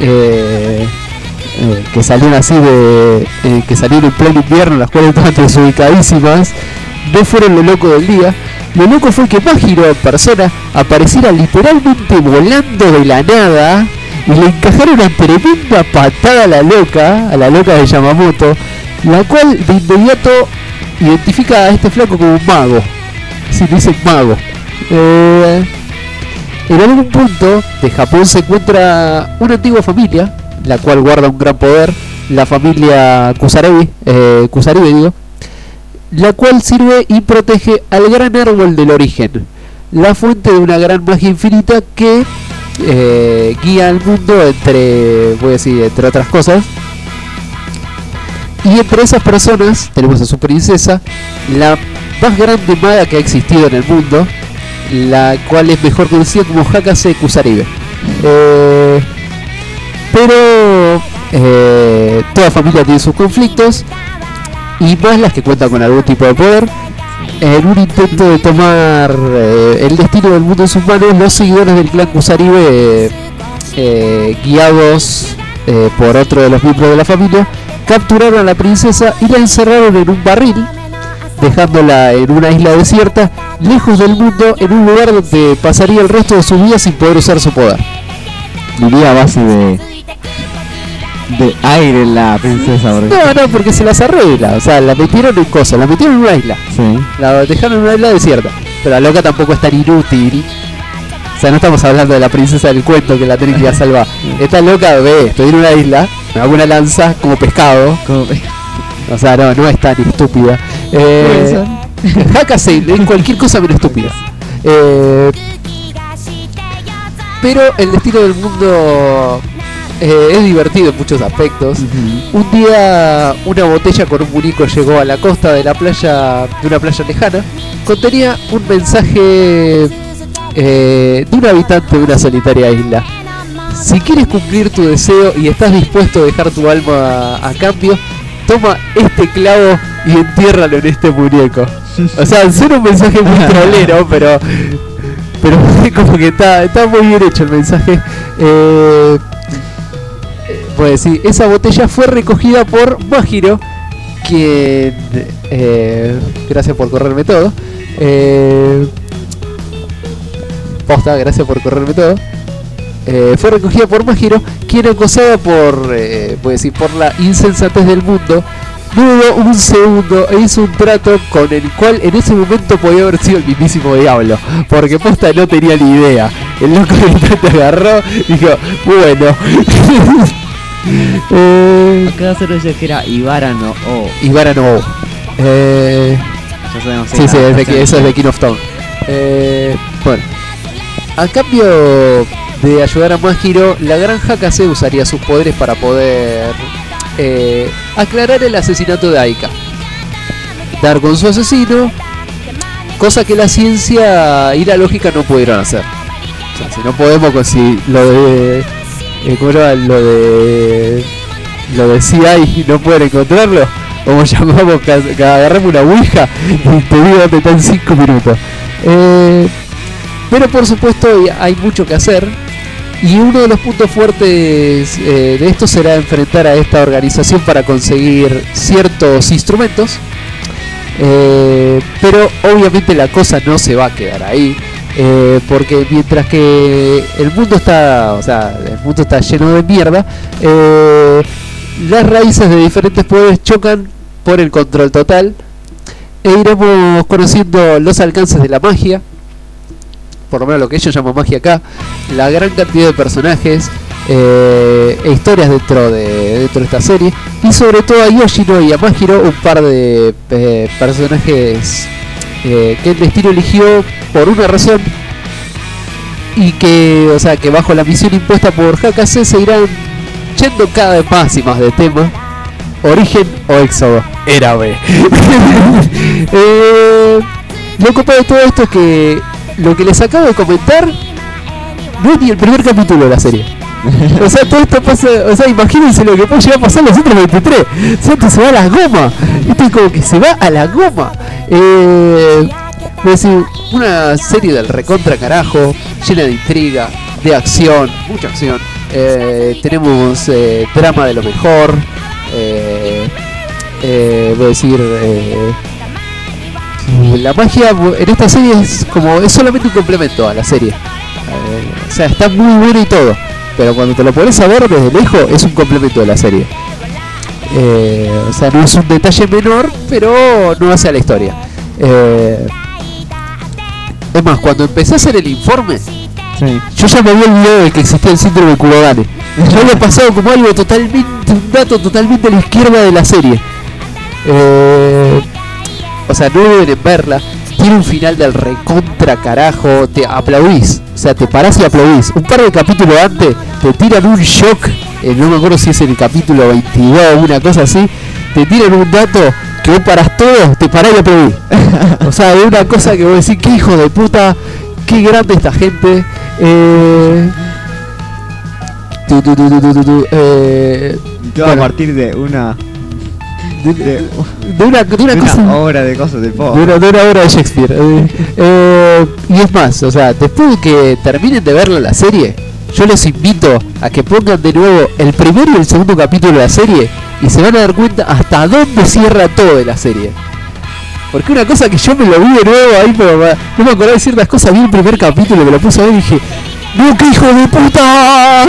que salieron así que salieron en pleno invierno, las cuales estaban desubicadísimas, no fueron lo loco del día. Lo loco fue que Mashiro en persona apareciera literalmente volando de la nada y le encajaron una tremenda patada a la loca de Yamamoto, la cual de inmediato identifica a este flaco como un mago. Si le dicen mago. En algún punto de Japón se encuentra una antigua familia, la cual guarda un gran poder, la familia Kusaribe, digo, la cual sirve y protege al gran árbol del origen, la fuente de una gran magia infinita que guía al mundo entre otras cosas. Y entre esas personas tenemos a su princesa, la más grande maga que ha existido en el mundo, la cual es mejor conocida como Hakase Kusaribe. Pero toda familia tiene sus conflictos, y más las que cuentan con algún tipo de poder. En un intento de tomar el destino del mundo en sus manos, los seguidores del clan Kusaribe, guiados por otro de los miembros de la familia, capturaron a la princesa y la encerraron en un barril, dejándola en una isla desierta, lejos del mundo, en un lugar donde pasaría el resto de su vida sin poder usar su poder. vivía a base de aire la princesa. No, porque se las arregla. O sea, la metieron en cosas, la metieron en una isla. Sí. La dejaron en una isla desierta. Pero la loca tampoco es tan inútil. O sea, no estamos hablando de la princesa del cuento que la tienen que ir a salvar. Esta loca ve, estoy en una isla, me hago una lanza como pescado. O sea, no es tan estúpida. Hakase en cualquier cosa menos estúpida. Pero el destino del mundo es divertido en muchos aspectos. Un día una botella con un muñeco llegó a la costa de la playa, de una playa lejana. Contenía un mensaje de un habitante de una solitaria isla. Si quieres cumplir tu deseo y estás dispuesto a dejar tu alma a cambio, toma este clavo y entiérralo en este muñeco. O sea, suena un mensaje muy trolero, pero como que está muy bien hecho el mensaje. Pues sí, esa botella fue recogida por Majiro, quien gracias por correrme todo. Gracias por correrme todo. Fue recogida por Majiro, quien, acosada por la insensatez del mundo, no dudó un segundo e hizo un trato con el cual en ese momento podía haber sido el mismísimo diablo, porque posta no tenía ni idea. El loco te agarró y dijo, bueno. Acá solo decía que era Ibara no O. Ibara no O. Sí, eso es de King of Town. Bueno, a cambio de ayudar a Majiro, la gran Hakase usaría sus poderes para poder aclarar el asesinato de Aika, dar con su asesino, cosa que la ciencia y la lógica no pudieron hacer. O sea, si no podemos lo de CIA y no pueden encontrarlo, como llamamos, que agarremos una ouija y te digo dónde está en 5 minutos. Pero por supuesto hay mucho que hacer. Y uno de los puntos fuertes de esto será enfrentar a esta organización para conseguir ciertos instrumentos. Pero obviamente la cosa no se va a quedar ahí. Porque mientras que el mundo está lleno de mierda, las raíces de diferentes poderes chocan por el control total. E iremos conociendo los alcances de la magia, por lo menos lo que ellos llaman magia acá, la gran cantidad de personajes e historias dentro de esta serie, y sobre todo a Yoshino y a Majiro, un par de personajes que el destino eligió por una razón, y que bajo la misión impuesta por Hakase se irán yendo cada vez más y más de tema. Origen o éxodo, era B. Lo copado de todo esto es que lo que les acabo de comentar no es ni el primer capítulo de la serie. O sea, todo esto pasa, imagínense lo que puede llegar a pasar en los otros 23. O sea, esto se va a la goma. Esto es como que se va a la goma. Es decir, una serie del recontra carajo, llena de intriga, de acción, mucha acción. Tenemos drama de lo mejor. La magia en esta serie es solamente un complemento a la serie. O sea, está muy bueno y todo, pero cuando te lo pones a ver desde lejos es un complemento de la serie. O sea, no es un detalle menor, pero no hace a la historia. Es más, cuando empecé a hacer el informe, yo ya me había olvidado de que existía el síndrome de Kurogane. Yo había pasado como algo totalmente, un dato totalmente a la izquierda de la serie. O sea, no deben verla. Tiene un final del recontra carajo. Te aplaudís. O sea, te parás y aplaudís. Un par de capítulos antes te tiran un shock. No me acuerdo si es el capítulo 22 o una cosa así. Te tiran un dato que vos parás todo, te parás y aplaudís. O sea, es una cosa que vos decís, qué hijo de puta, qué grande esta gente. A partir de una obra de cosas de pobre, de una obra de Shakespeare. Y es más, o sea, después de que terminen de verla la serie, yo les invito a que pongan de nuevo el primero y el segundo capítulo de la serie y se van a dar cuenta hasta dónde cierra todo de la serie. Porque una cosa que yo me lo vi de nuevo ahí, pero no me acordaba de ciertas cosas, vi el primer capítulo, me lo puse a ver y dije, ¡No, qué hijo de puta!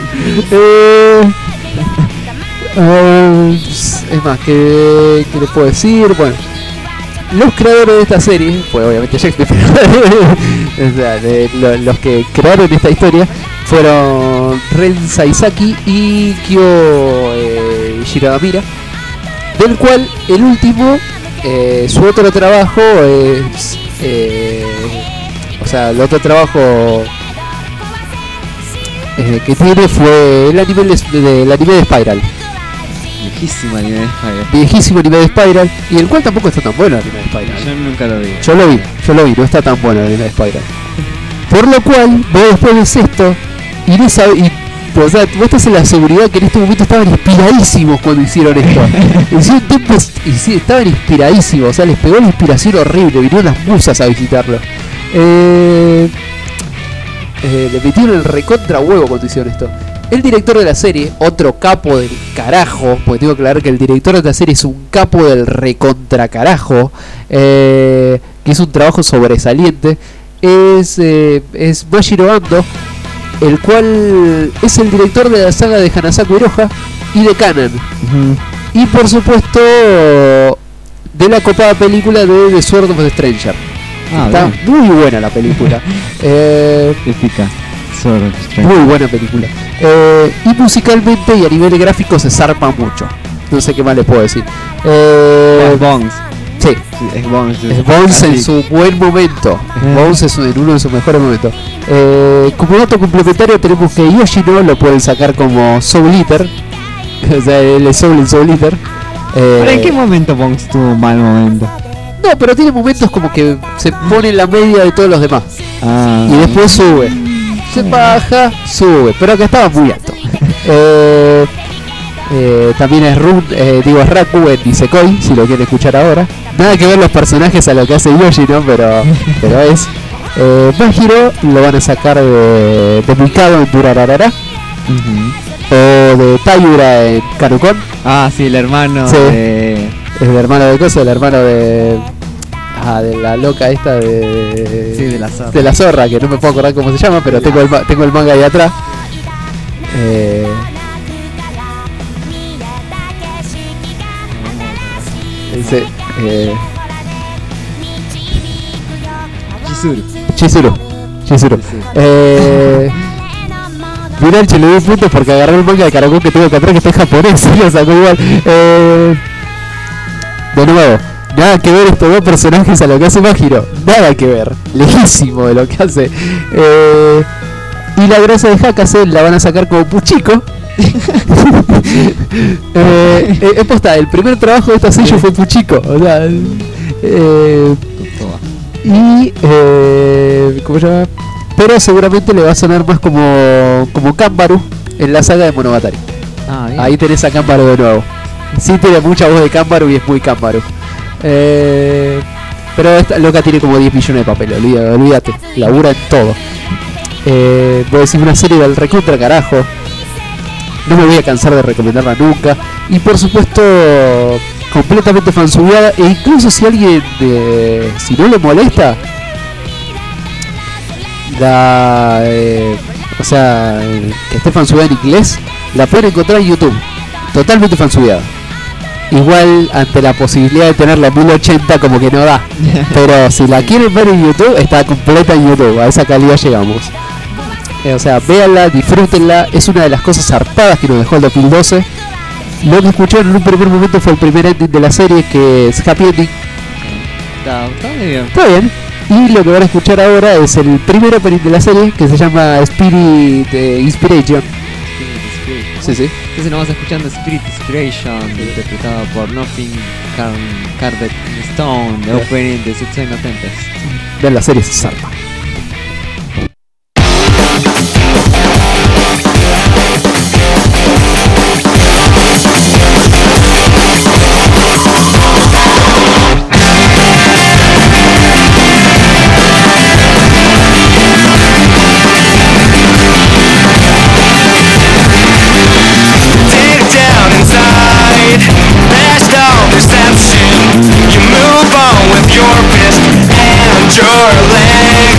Es más, ¿qué le puedo decir? Bueno, los creadores de esta serie, pues obviamente Shakespeare, o sea, los que crearon esta historia fueron Ren Saisaki y Kyo Shiramira, del cual el último, su otro trabajo es, o sea, el otro trabajo que tiene fue el anime de Spiral. Viejísimo anime de Spiral. Viejísimo anime de Spiral, y el cual tampoco está tan bueno el anime de Spiral. Yo nunca lo vi. Yo lo vi, no está tan bueno el anime de Spiral. Por lo cual, vos después ves esto, y no sabes, o sea, vos estás en la seguridad que en este momento estaban inspiradísimos cuando hicieron esto. Estaban inspiradísimos, o sea, les pegó la inspiración horrible, vinieron las musas a visitarlo. Le metieron el recontra huevo cuando hicieron esto. El director de la serie, otro capo del carajo, porque tengo que aclarar que el director de la serie es un capo del recontra carajo, que es un trabajo sobresaliente, es Mashiro Ando, el cual es el director de la saga de Hanasaku Iroha y de Kanan. Y por supuesto de la copada película de The Sword of the Stranger. Está muy buena la película. Muy buena película. Y musicalmente y a nivel gráfico se zarpa mucho. No sé qué más les puedo decir. Bones. Sí, es Bones. Es Bones en su buen momento. Bones es en uno de sus mejores momentos. Como dato complementario tenemos que Yoshino lo pueden sacar como Soul Eater. O sea, él es Soul en Soul Eater. ¿Pero en qué momento Bones tuvo un mal momento? No, pero tiene momentos como que se pone en la media de todos los demás. Y después sube. Se baja, sube. Pero acá estaba muy alto. También es es Raku en Nisekoi, si lo quieren escuchar ahora. Nada que ver los personajes a lo que hace Yoshi, ¿no? Pero es Mahiro lo van a sacar de Mikado en Durararara. O de Tayura en Kanukon. Ah, sí, el hermano de... Es el hermano de cosa, el hermano de la loca esta de... Sí, de la zorra. De la zorra, que no me puedo acordar cómo se llama, pero tengo el manga ahí atrás. Chizuru. Mirá, le doy puntos porque agarré el manga de Karakon que tengo acá atrás, que está en japonés, y lo sacó igual. De nuevo, nada que ver estos dos personajes a lo que hace Mahiro. Nada que ver, lejísimo de lo que hace. Y la gracia de Hakase la van a sacar como Puchico. Es posta, el primer trabajo de esta sello fue Puchico. O sea, ¿cómo se llama? Pero seguramente le va a sonar más como Kanbaru en la saga de Monogatari. Ahí tenés a Kanbaru de nuevo. Sí tiene mucha voz de Kanbaru y es muy Kanbaru. Pero esta loca tiene como 10 millones de papel, olvídate, labura en todo. Voy a decir una serie del recontra carajo. No me voy a cansar de recomendarla nunca. Y por supuesto, completamente fansubeada. E incluso si alguien, si no le molesta, o sea, que esté fansubeada en inglés, la pueden encontrar en YouTube. Totalmente fansubeada. Igual ante la posibilidad de tenerla en 1080 como que no da. Pero si la quieren ver en YouTube, está completa en YouTube. A esa calidad llegamos. O sea, véanla, disfrútenla. Es una de las cosas zarpadas que nos dejó el 2012. Lo que escucharon en un primer momento fue el primer ending de la serie, que es Happy Ending. Está bien. Está bien. Y lo que van a escuchar ahora es el primer opening de la serie, que se llama Spirit Inspiration. Sí. Entonces nos vamos escuchando Spirit Inspiration, interpretado por Nothing Carved in Stone, de opening de Setsui no Tempest. Vean la serie, se zarpa. Your fist and your leg.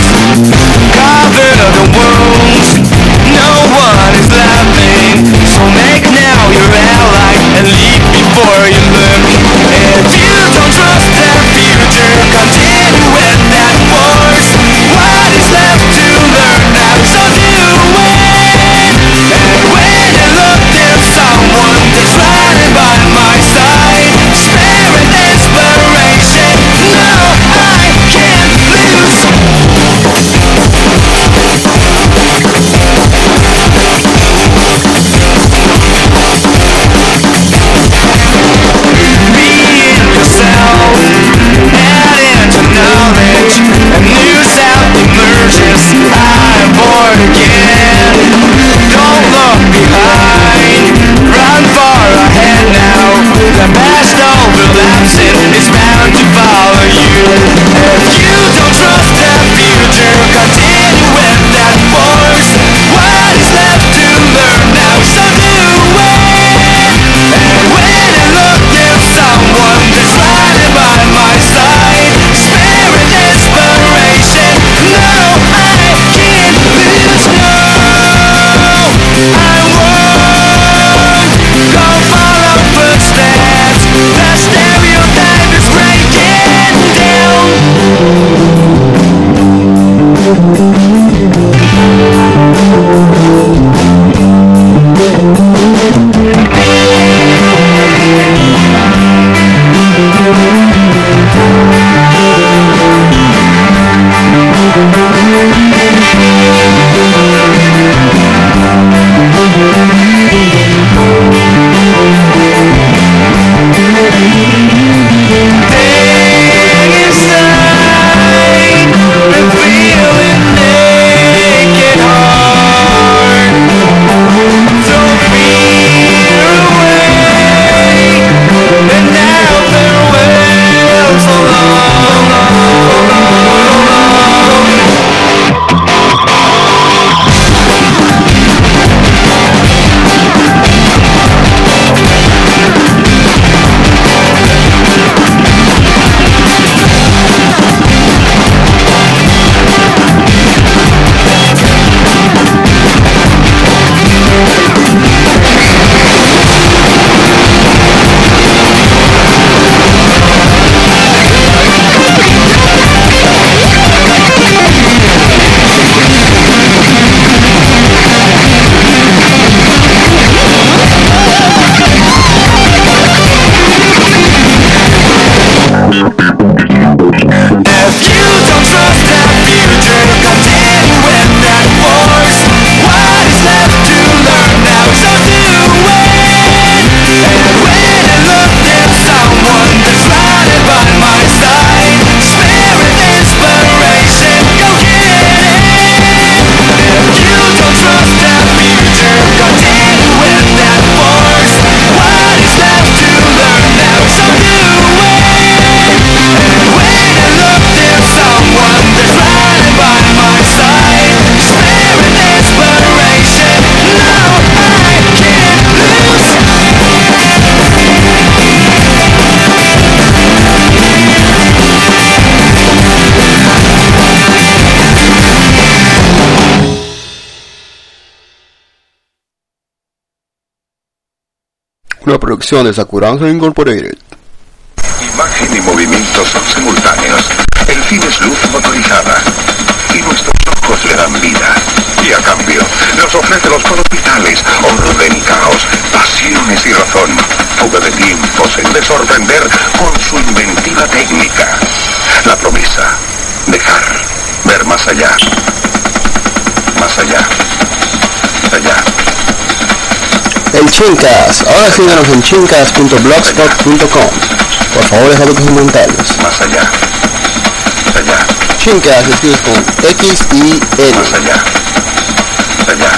producción de Sakuranzo Incorporated. Imagen y movimientos son simultáneos. El fin es luz motorizada. Y nuestros ojos le dan vida. Y a cambio, nos ofrece los coros vitales, orden y caos, pasiones y razón. Fuga de tiempos en de sorprender con su inventiva técnica. La promesa, dejar, ver más allá. Más allá. Allá. El Chincast, ahora síganos en chincast.blogspot.com. Por favor, deja tus comentarios. Más allá. Allá. Chincast escribes con X y N. Más allá. Allá.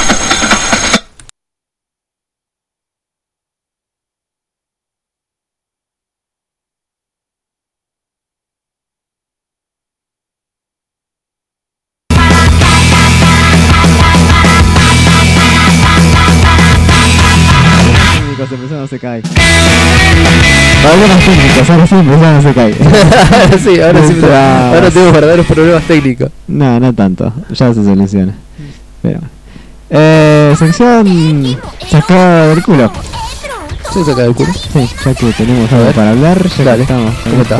No se cae. Algunas técnicas, ahora sí no se cae. Sí, ahora sí. Ahora tenemos verdaderos problemas técnicos. No tanto. Ya se soluciona. Pero sección sacada del culo. ¿Se saca del culo? Sí, ya que tenemos algo para hablar, ya dale, que estamos ¿cómo está?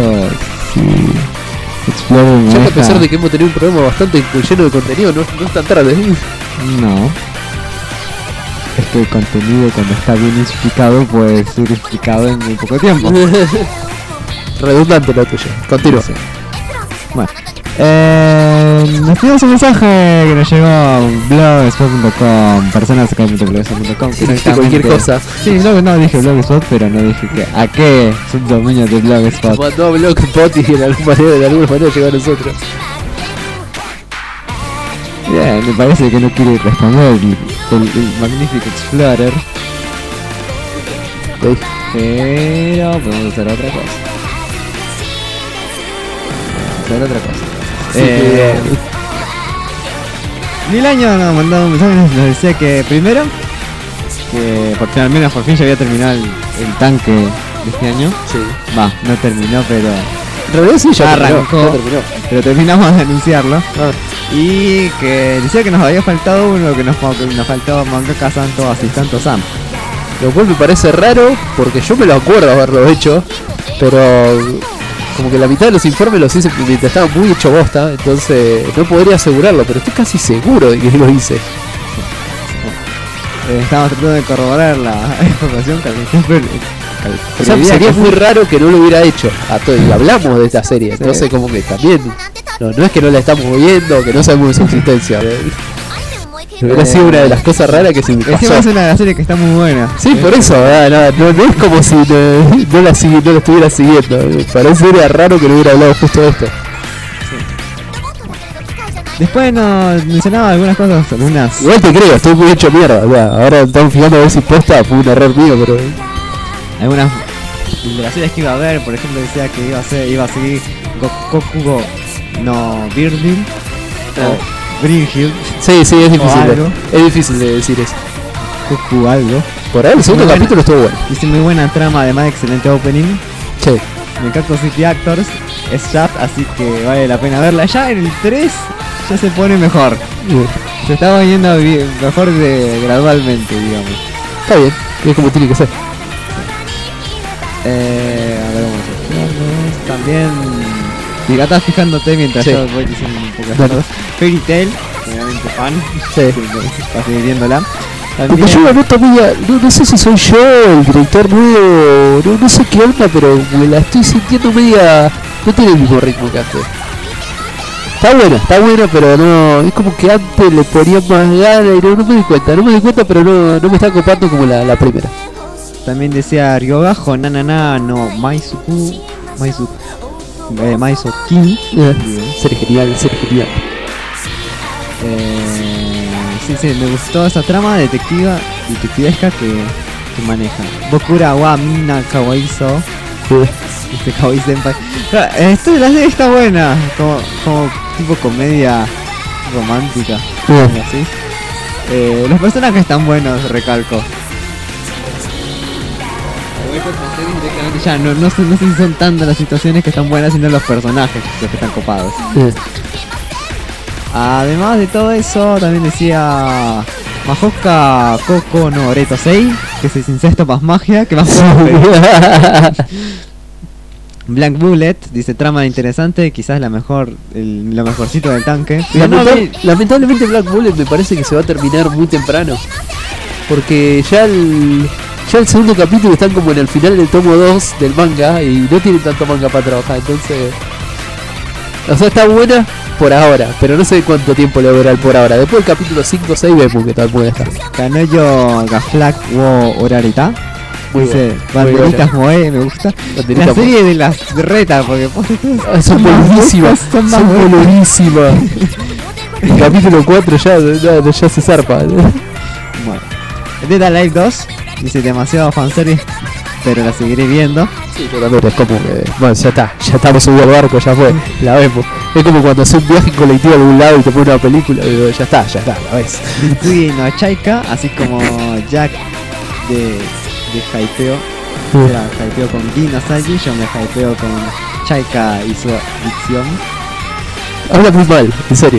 Explorer Ya que a pesar de que hemos tenido un programa bastante lleno de contenido, no es tan tarde. No. Es que el contenido, cuando está bien explicado, puede ser explicado en muy poco tiempo. Redundante lo tuyo. Continúa. Sí. Bueno, nos tenemos un mensaje que nos llegó a blogspot.com, personas.blogspot.com. Cualquier cosa. Sí, no dije blogspot, pero no dije que a qué subdominio de blogspot. Mandó a blogspot y de alguna manera llegó a nosotros. Bien, me parece que no quiere responder el Magnific Explorer. Pero podemos hacer otra cosa. Mil años nos mandó un mensaje, nos decía que primero, que al menos por fin ya había terminado el tanque de este año. Sí. Va, no terminó, pero en realidad sí, ya arrancó, terminó. Pero terminamos de anunciarlo. Y que decía que nos había faltado uno, que nos faltaba Mangaka Santo Asistanto Sam. Lo cual me parece raro, porque yo me lo acuerdo haberlo hecho, pero como que la mitad de los informes los hice mientras estaba muy hecho bosta, entonces no podría asegurarlo, pero estoy casi seguro de que lo hice. Estamos tratando de corroborar la información que o sea, sería muy raro que no lo hubiera hecho. Y hablamos de esta serie, entonces como que también no es que no la estamos viendo, que no sabemos de su existencia. Hubiera sido una de las cosas raras que se me pasó. Es una de las series que está muy buena. Sí, por eso, no es como si no la estuviera siguiendo. Parece era raro que no hubiera hablado justo de esto. Después nos mencionaba algunas cosas, algunas... Igual te creo, estoy muy hecho mierda. Ahora estamos fijando a ver si posta fue un error mío, pero... Algunas de las series que iba a ver, por ejemplo, decía que iba a seguir Gokugo no Birding o Greenhill. Sí, es difícil. Es difícil de decir eso. Goku algo. Por ahí el segundo capítulo estuvo bueno. Dice muy buena trama, además excelente opening. Sí. Me encanta City Actors, es Shaft, así que vale la pena verla. Ya en el 3 ya se pone mejor. Se está yendo mejor gradualmente, digamos. Está bien, es como tiene que ser. A ver, vamos a también, si estás fijándote mientras yo voy diciendo un poco de cosas. Fairy Tail, obviamente fan. Sí. Estás viéndola. Porque yo la noto media, no sé si soy yo el director nuevo, no sé qué onda, pero me la estoy sintiendo media, no tiene el mismo ritmo que antes. Está buena, pero no, es como que antes le ponía más ganas y no me di cuenta, pero no me está copando como la primera. También decía Ryogajo Nanana no Maizukin. Serie genial. Sí, me gustó esa trama detectivesca que maneja. Bokura wa Minna Kawaiso. Este Kawaii Senpai. Esto de la serie está buena, como tipo comedia romántica. ¿Sí? Los personajes están buenos, recalco. Ya no sé si son tantas las situaciones que están buenas, sino los personajes los que están copados. Además de todo eso, también decía Mahoka Koko no Retosei, que es incesto más magia, que más Blank Bullet dice trama interesante, quizás lo mejorcito del tanque. Lamentablemente Black Bullet me parece que se va a terminar muy temprano. Porque ya el segundo capítulo están como en el final del tomo 2 del manga y no tiene tanto manga para trabajar, entonces... O sea, está buena por ahora, pero no sé cuánto tiempo le va a durar por ahora. Después del capítulo 5 o 6 vemos que tal puede estar. Kanoyo Gaflak wo Orarita. Dice, banderitas Moe, me gusta. La serie de las retas, porque son buenísimas. Son buenísimas. El capítulo 4 ya se zarpa. Bueno, Dead Alive 2 dice demasiado fanservice, pero la seguiré viendo. Sí, yo también, es como que, bueno, ya estamos subidos al barco, ya fue, la vemos. Es como cuando haces un viaje colectivo a algún lado y te pones una película, y ya está, la ves. Mitsugi no Chaika, así como Jack de hypeo. Hypeo con Gin Asahi, yo me hypeo con Chaika y su adicción. Habla muy mal, en serio.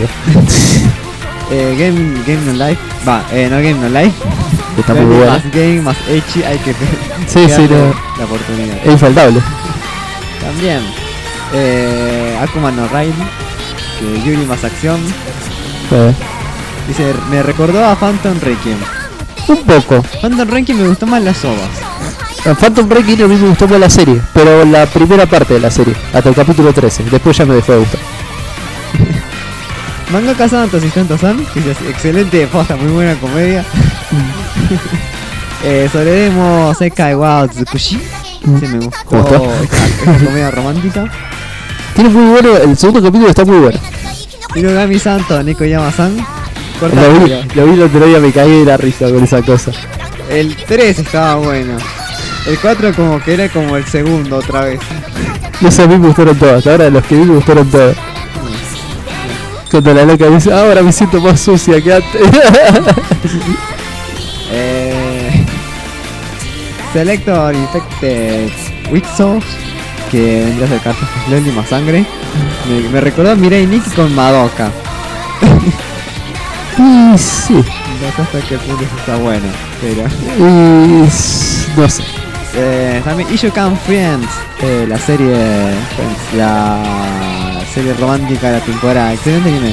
Game No Life, no Game No Life. Está muy bueno. Más game, más ecchi, hay que la oportunidad. Es infaltable. También Akuma no Rail, que Yuri más acción. Dice, me recordó a Phantom Requiem. Un poco. Phantom Requiem me gustó más las ovas. Phantom Requiem a mí me gustó más la serie, pero la primera parte de la serie, hasta el capítulo 13. Después ya me dejó de gustar. Manga Kazan Tosistento-san, que dice, excelente posta, muy buena comedia. Sobre Sekai wa Tsukushi, se me gustó esta comedia romántica. Tiene muy bueno, el segundo capítulo está muy bueno. Hirogami Santo, Nikoyama-san. Lo vi el otro día, me caí de la risa con esa cosa. El 3 estaba bueno. El 4 como que era como el segundo otra vez. No sé, a mí me gustaron todas, ahora los que vi me gustaron todas. Cuando la loca dice, ahora me siento más sucia que antes. Selector Infected Wixos, que vendría a ser cartas Loli más sangre. Me recordó a Mirai Nikki con Madoka. Y sí. No sé hasta qué punto está bueno, pero... no sé. También Ishukan Friends, la serie Friends, la serie romántica de la temporada. Excelente anime.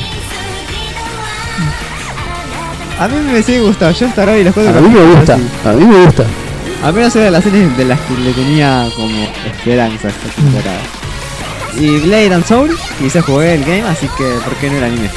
A mí me sigue gustando, yo hasta ahora y las cosas. A mí me gusta, a mí me gusta. A menos era la serie de las que le tenía como esperanza esta temporada. Y Blade and Soul, quizás jugué el game, así que ¿por qué no el anime?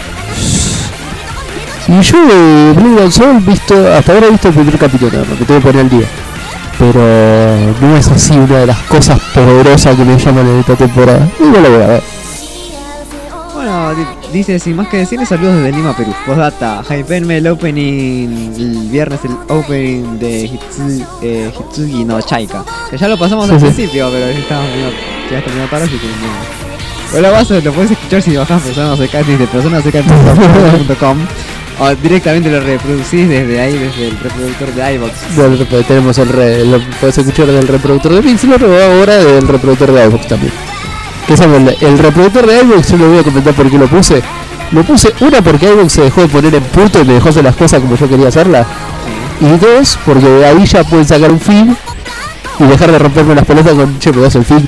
Y yo de Blade and Soul hasta ahora he visto el primer capítulo, nada más, que tengo que poner al día. Pero no es así una de las cosas poderosas que me llaman en esta temporada. Y no lo voy a ver. Bueno, dice, sin más que decirle, saludos desde Lima, Perú. Postdata, hypenme el opening, el viernes el opening de Hitsugi no Chaika. Que ya lo pasamos al principio, pero ya está medio tarde, así que no. Bueno, lo puedes escuchar si bajas Personas Secretas de personasecretas.com o directamente lo reproducís desde ahí, desde el reproductor de iVoox. Bueno, tenemos lo puedes escuchar del reproductor de Mixler o ahora del reproductor de iVoox también. Que saben, el reproductor de iVoox, yo le voy a comentar por qué lo puse. Lo puse, una, porque iVoox se dejó de poner en puto y me dejó hacer las cosas como yo quería hacerlas. Y dos, porque de ahí ya pueden sacar un feed y dejar de romperme las pelotas con, che, me das el feed.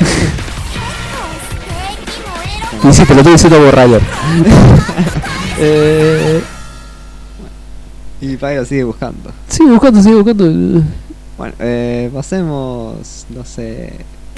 Y sí, te lo estoy diciendo borrador. Y Pairo sigue buscando. Sigue buscando. Bueno, pasemos, no sé...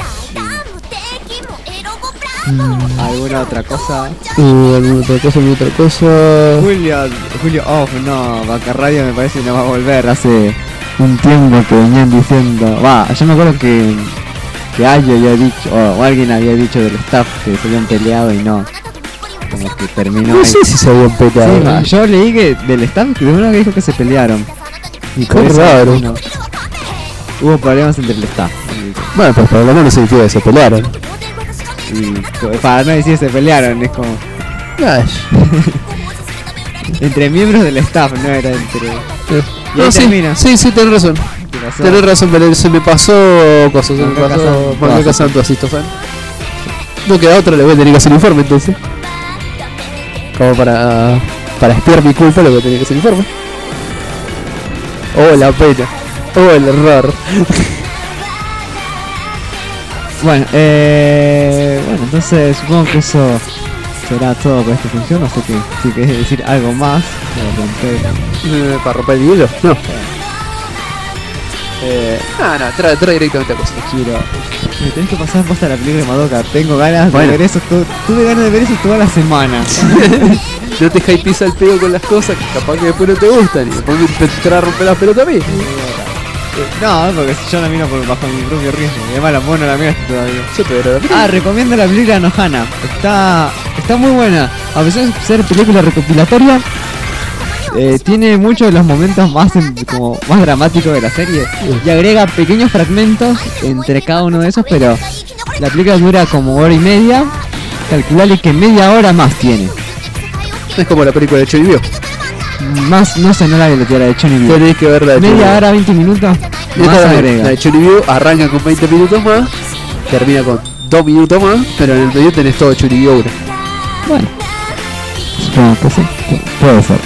¿Alguna otra cosa? ¿Alguna otra cosa? Julio Off, no, Vaca Radio me parece que no va a volver. Hace un tiempo que venían diciendo... yo me acuerdo que Ayo había dicho, o alguien había dicho del staff que se habían peleado y no. Como que terminó. No sé si se habían peleado. Sí, yo leí que del staff que uno que dijo que se pelearon. Y qué raro. Hubo problemas entre el staff. Bueno, pues por lo menos significa que se pelearon. Y para no decir se pelearon, es como... entre miembros del staff, no era entre... Y ahí termina. Sí, tenés razón. Tenés razón, pero se me pasó cosas, se me pasó por qué casan todos estos fans. No queda otra, le voy a tener que hacer informe entonces. Como para espiar mi culpa le voy a tener que hacer informe. Oh, la pena. Oh, el error. Bueno, entonces supongo que eso será todo por esta función. No sé si querés decir algo más para romper el hielo. No. Trae directamente a cosas. Me tenés que pasar posta la película de Madoka. Tengo ganas de ver eso. Tuve ganas de ver eso toda la semana. No te hypees al pedo con las cosas que capaz que después no te gustan y después me empezarás a romper las pelotas a mí. No, porque yo la miro bajo mi propio riesgo. Y además la bueno la miraste todavía. Recomiendo la película Nohana. Está muy buena. A pesar de ser película recopilatoria, tiene muchos de los momentos más dramáticos de la serie. Y agrega pequeños fragmentos entre cada uno de esos, pero la película dura como hora y media. Calcularle que media hora más tiene. Es como la película de Choribio. Más, no sé, no la de Choribio. Tenés que verla de media hora, 20 minutos. Más agrega. La de Choribio arranca con 20 minutos más, termina con 2 minutos más, pero en el medio tenés todo Choribio 1. Bueno, supongo que sí, puede ser.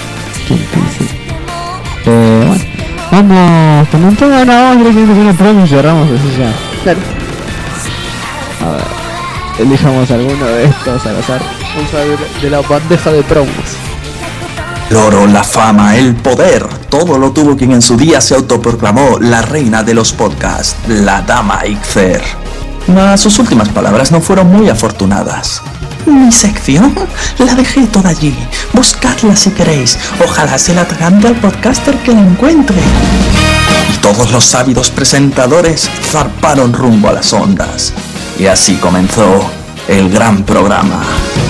Bueno, vamos comentando una voz directamente con una promo y cerramos así ya. Claro. A ver, elijamos alguno de estos al azar. Vamos a ver de la bandeja de promos. El oro, la fama, el poder, todo lo tuvo quien en su día se autoproclamó la reina de los podcasts, la dama Ixer. Mas sus últimas palabras no fueron muy afortunadas. Mi sección la dejé toda allí. Buscadla si queréis. Ojalá se la atragante al podcaster que la encuentre. Y todos los ávidos presentadores zarparon rumbo a las ondas. Y así comenzó el gran programa.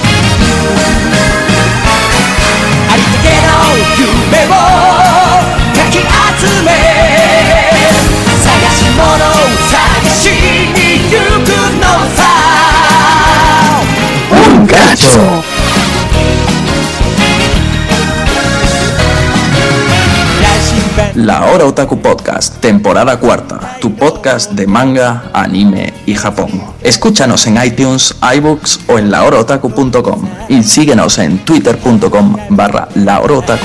¡Un gacho! La Hora Otaku Podcast, temporada 4, tu podcast de manga, anime y Japón. Escúchanos en iTunes, iBooks o en lahoraotaku.com y síguenos en twitter.com/lahoraotaku.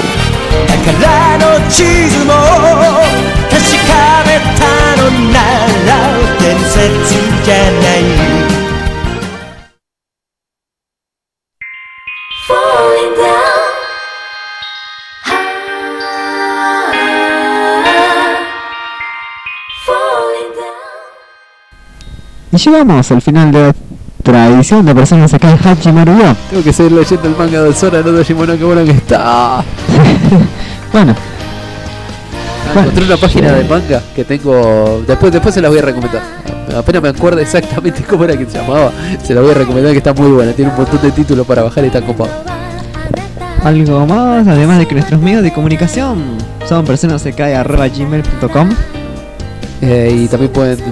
Falling down. Y llegamos al final de otra edición de Personas acá en Hachimaru yo. Tengo que seguir leyendo el manga del Sora, no de Shimono, que bueno que está. Bueno. Encontré una página de manga que tengo. Después se las voy a recomendar. Apenas me acuerdo exactamente cómo era que se llamaba. Se la voy a recomendar, que está muy buena. Tiene un montón de títulos para bajar y está copado. Algo más, además de que nuestros medios de comunicación son personasecai@gmail.com. Y también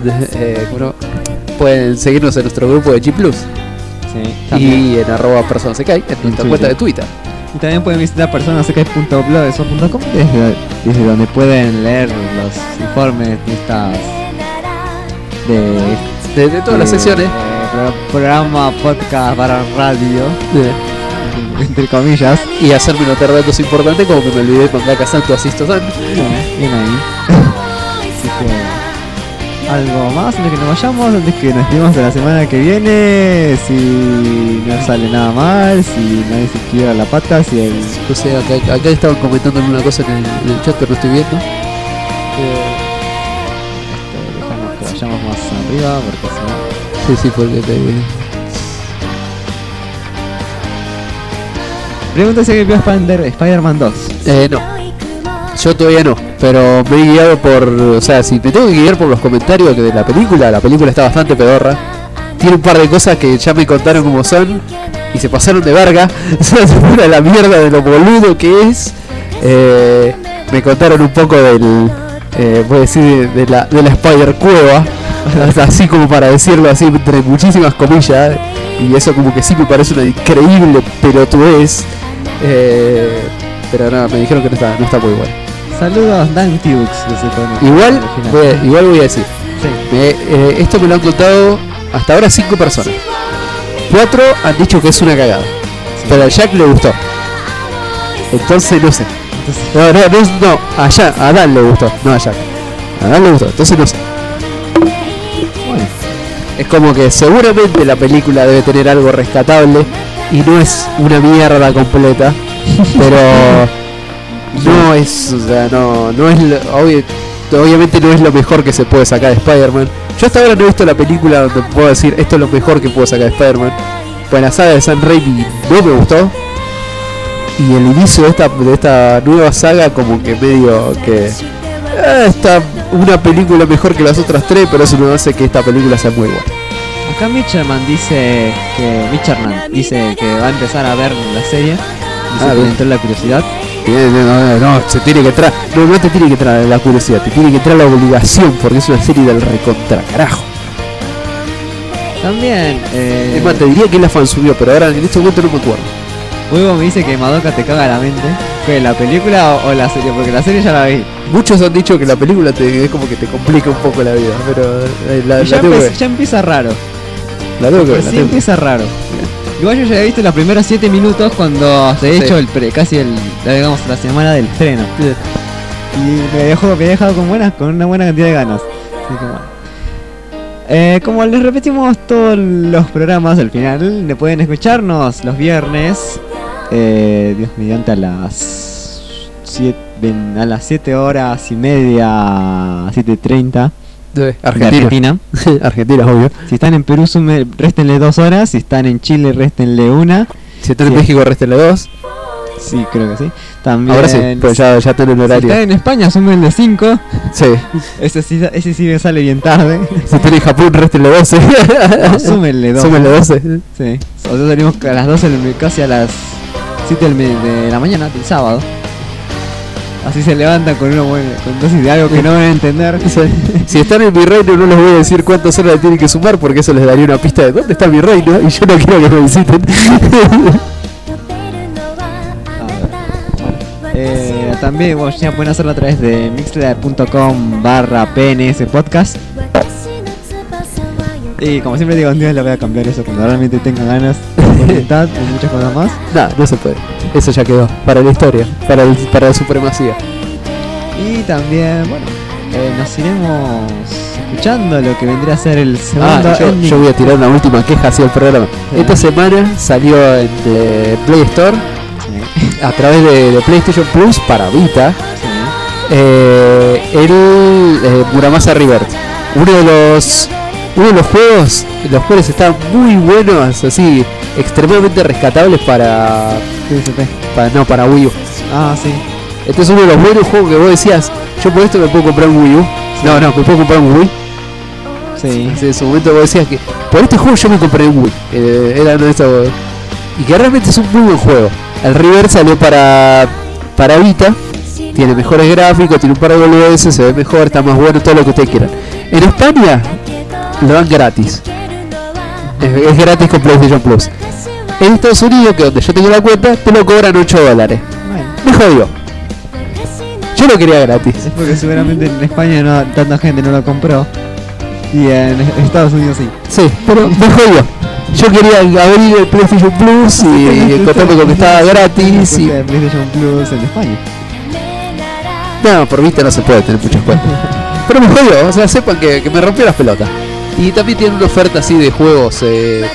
pueden seguirnos en nuestro grupo de G+. Sí, y en @personasecai en nuestra cuenta de Twitter. Y también pueden visitar personasecai.blogspot.com desde donde pueden leer los informes, listas de todas las secciones. Programa, podcast, para radio, entre comillas. Y hacerme notar datos importantes, como que me olvidé con Daka Santo Asisto-san. Bien ahí. Así que algo más antes que nos vayamos, antes que nos despidamos de la semana que viene, si no sale nada mal, si nadie se quiebra la pata, si el... O sea, acá estaban comentando una cosa en el chat, pero no estoy viendo. Dejamos que vayamos más arriba, porque si no... Sí, porque te... Pregunta si vio Spider-Man 2. No. Yo todavía no, pero me he guiado por... O sea, si me tengo que guiar por los comentarios de la película está bastante pedorra. Tiene un par de cosas que ya me contaron cómo son y se pasaron de verga. Se fueron a la mierda de lo boludo que es. Me contaron un poco del... voy a decir, de la Spider-Cueva. Así como para decirlo así, entre muchísimas comillas. Y eso como que sí me parece una increíble pelotudez. Pero nada, me dijeron que no está muy bueno. Saludos Dan Tux. Igual voy a decir, sí. Esto me lo han contado hasta ahora 5 personas. 4 han dicho que es una cagada, sí. Pero a Jack le gustó. Entonces no sé. No, a Dan le gustó, no a Jack. A él le gustó, entonces no sé. Bueno, es como que seguramente la película debe tener algo rescatable y no es una mierda completa, pero no es, o sea, no es obviamente no es lo mejor que se puede sacar de Spider-Man. Yo hasta ahora no he visto la película donde puedo decir esto es lo mejor que puedo sacar de Spider-Man. Pues la saga de Sam Raimi no me gustó. Y el inicio de esta nueva saga como que medio que está una película mejor que las otras tres, pero eso no hace que esta película sea muy buena. Acá Mitcherman dice que va a empezar a ver la serie. Dice que le entró la curiosidad. No, se tiene que entrar. No te tiene que entrar la curiosidad, te tiene que entrar la obligación, porque es una serie del recontra carajo. También, es más, te diría que la fan subió, pero ahora en este momento no me acuerdo. Hugo me dice que Madoka te caga la mente. ¿Qué, la película o la serie? Porque la serie ya la vi. Muchos han dicho que la película es como que te complica un poco la vida, pero ya empieza raro. La tengo que ver. Sí, empieza raro. Igual yo ya he visto los primeros 7 minutos cuando se ha hecho digamos la semana del estreno. Sí. Y me he dejado con una buena cantidad de ganas. Así que bueno. Como les repetimos todos los programas al final, pueden escucharnos los viernes, Dios mediante a las 7 horas y media, 7:30 de Argentina. Argentina, obvio. Si están en Perú, réstenle 2 horas. Si están en Chile, réstenle 1. Si están en México, réstenle 2. Sí, creo que sí. También, ahora sí, pues ya tienen horario. Si están en España, súmenle 5. Sí. Ese sí me sale bien tarde. Si están en Japón, réstenle 12. No, súmenle 12. Súmenle 12. Sí. Nosotros salimos a las 12, casi a las 7 de la mañana del sábado. Así se levantan con dosis de algo que no van a entender. Si están en mi reino no les voy a decir cuántas horas tienen que sumar, porque eso les daría una pista de dónde está mi reino y yo no quiero que me visiten. También ya pueden hacerlo a través de mixler.com/PNS podcast. Y como siempre digo, un día le voy a cambiar eso cuando realmente tenga ganas, voluntad y muchas cosas más. No se puede. Eso ya quedó para la historia, para la supremacía. Y también, bueno, nos iremos escuchando lo que vendría a ser el segundo ending. Yo voy a tirar una última queja hacia el programa. Sí. Esta semana salió en Play Store, sí, a través de PlayStation Plus para Vita, sí, el Muramasa Rebirth. Uno de los juegos los cuales están muy buenos, así extremadamente rescatables para Wii U. Ah, sí. Este es uno de los buenos juegos que vos decías, yo por esto me puedo comprar un Wii U. Sí. No, me puedo comprar un Wii. Sí. En su momento vos decías que por este juego yo me compré un Wii. Era uno de esos. Y que realmente es un muy buen juego. El River salió para Vita. Tiene mejores gráficos, tiene un par de boludeces, se ve mejor, está más bueno, todo lo que ustedes quieran. En España lo dan gratis. Es gratis con PlayStation Plus. En Estados Unidos, que donde yo tengo la cuenta, te lo cobran $8. Bueno. Me jodió. Yo lo quería gratis. Es porque seguramente en España tanta gente no lo compró. Y en Estados Unidos sí. Sí, pero me jodió. Yo quería abrir el PlayStation Plus y encontrarme con que estaba gratis. Y PlayStation Plus en España. No, por Vita no se puede tener muchas cuentas. Pero me jodió, o sea, sepan que me rompió las pelotas. Y también tiene una oferta así de juegos,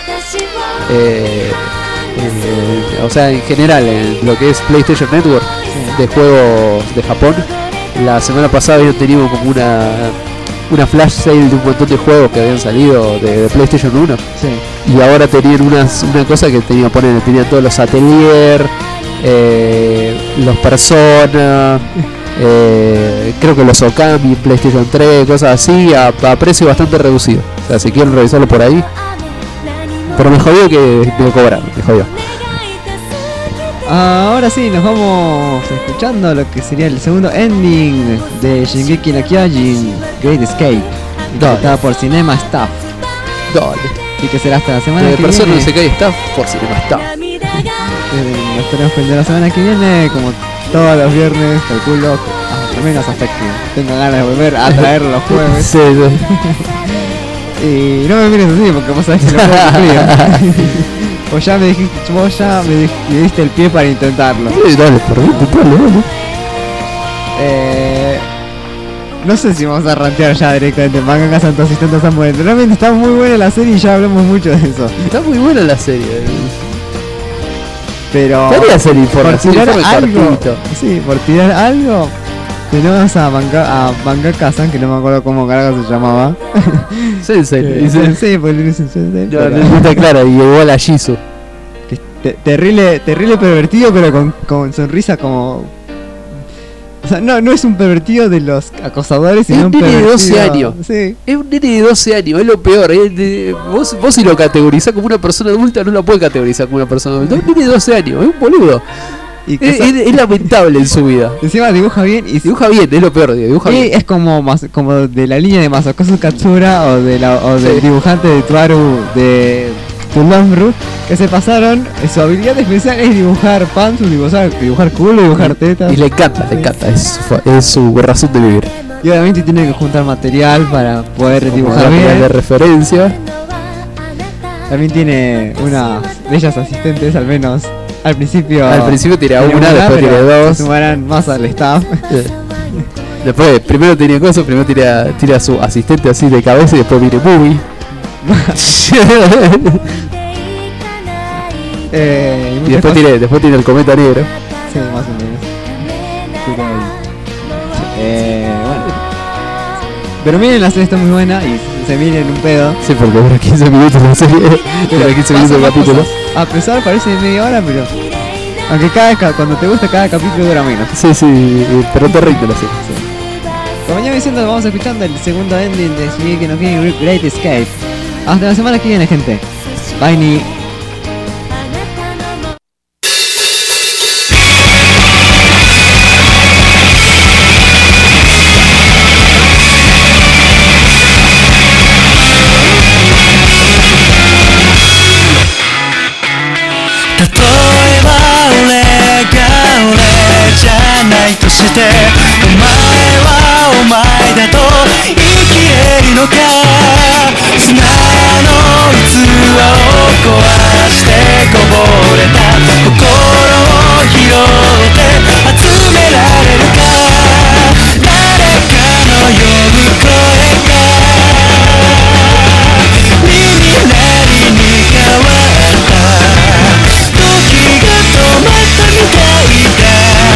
o sea, en general, en lo que es PlayStation Network, sí, de juegos de Japón. La semana pasada habían tenido como una flash sale de un montón de juegos que habían salido de PlayStation 1. Sí. Y ahora tenían una cosa que tenían todos los Atelier, los Persona, creo que los Okami, PlayStation 3, cosas así, a precio bastante reducido. O sea, si quieren revisarlo por ahí. Pero me jodió que me cobraron, me jodió. Ahora sí, nos vamos escuchando lo que sería el segundo ending de Shingeki no Kyojin Great Escape, interpretada por Cinema Staff. Dale. Y que será hasta la semana que viene. Persona no se cae Staff por Cinema Staff. Nos tenemos que ver la semana que viene, como todos los viernes, calculo, al menos hasta que tenga ganas de volver a traer los jueves. Sí. Y no me mires así porque vos sabés que lo puedo cumplir. Vos ya me diste el pie para intentarlo. Sí, dale, por favor, dale. No sé si vamos a rantear ya directamente Mangaka Santo Asistente Samuel. Realmente está muy buena la serie y ya hablamos mucho de eso. Está muy buena la serie. Pero debería hacer por tirar algo, cortito. sí, por tirar algo, tenemos a Mangaka-san, que no me acuerdo cómo carajo se llamaba. Sensei. Sensei, pues le dicen Sensei. No está clara, y igual a Jisoo. Terrible pervertido, pero con sonrisa como... O sea, no es un pervertido de los acosadores, sino un nene pervertido... de 12 años. Sí. Es un nene de 12 años, es lo peor. Vos si lo categorizás como una persona adulta, no lo podés categorizar como una persona adulta. Es un nene de 12 años, es un boludo. Es lamentable en su vida. Encima dibuja bien y dibuja bien, es lo peor, dibuja bien. Es como de la línea de Masakosu Katsura o del dibujante de Tuaru de Tulambru, que se pasaron. Su habilidad especial es dibujar panzos, dibujar culo, dibujar tetas. Y le encanta, es su razón de vivir. Y obviamente tiene que juntar material para poder dibujar bien. De referencia. También tiene unas bellas asistentes, al menos al principio tira una, después tira dos. Se sumarán más al staff. Después, primero tenía cosas, primero tira a su asistente así de cabeza y después viene Movie. Y después tiene el cometa negro. Sí, más o menos. Bueno. Pero miren, la serie está muy buena y se miren un pedo. Sí, porque dura 15 minutos la serie. Dura 15 minutos el capítulo. A pesar, parece de media hora, pero... Aunque cuando te gusta cada capítulo dura menos. Sí, pero te rinde la serie. Como ya diciendo, vamos escuchando el segundo ending de Shingeki no Kyojin Great Escape. Hasta la semana que viene, gente. Bye, ni. としてお前はお前だと生きれるのか砂の器を壊してこぼれた心を拾って集められるか誰かの呼ぶ声が耳鳴りに変わった時が止まったみたいだ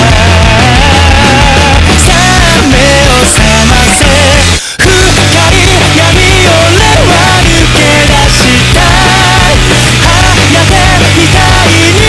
目を覚ませ深い闇を俺は抜け出したい早く見たい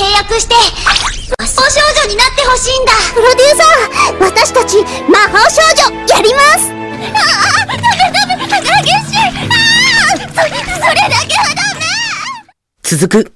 約して魔法少女になってほしいんだ。プロデューサー、私たち魔法少女やります。ダメ激しい。それだけはダメ。 続く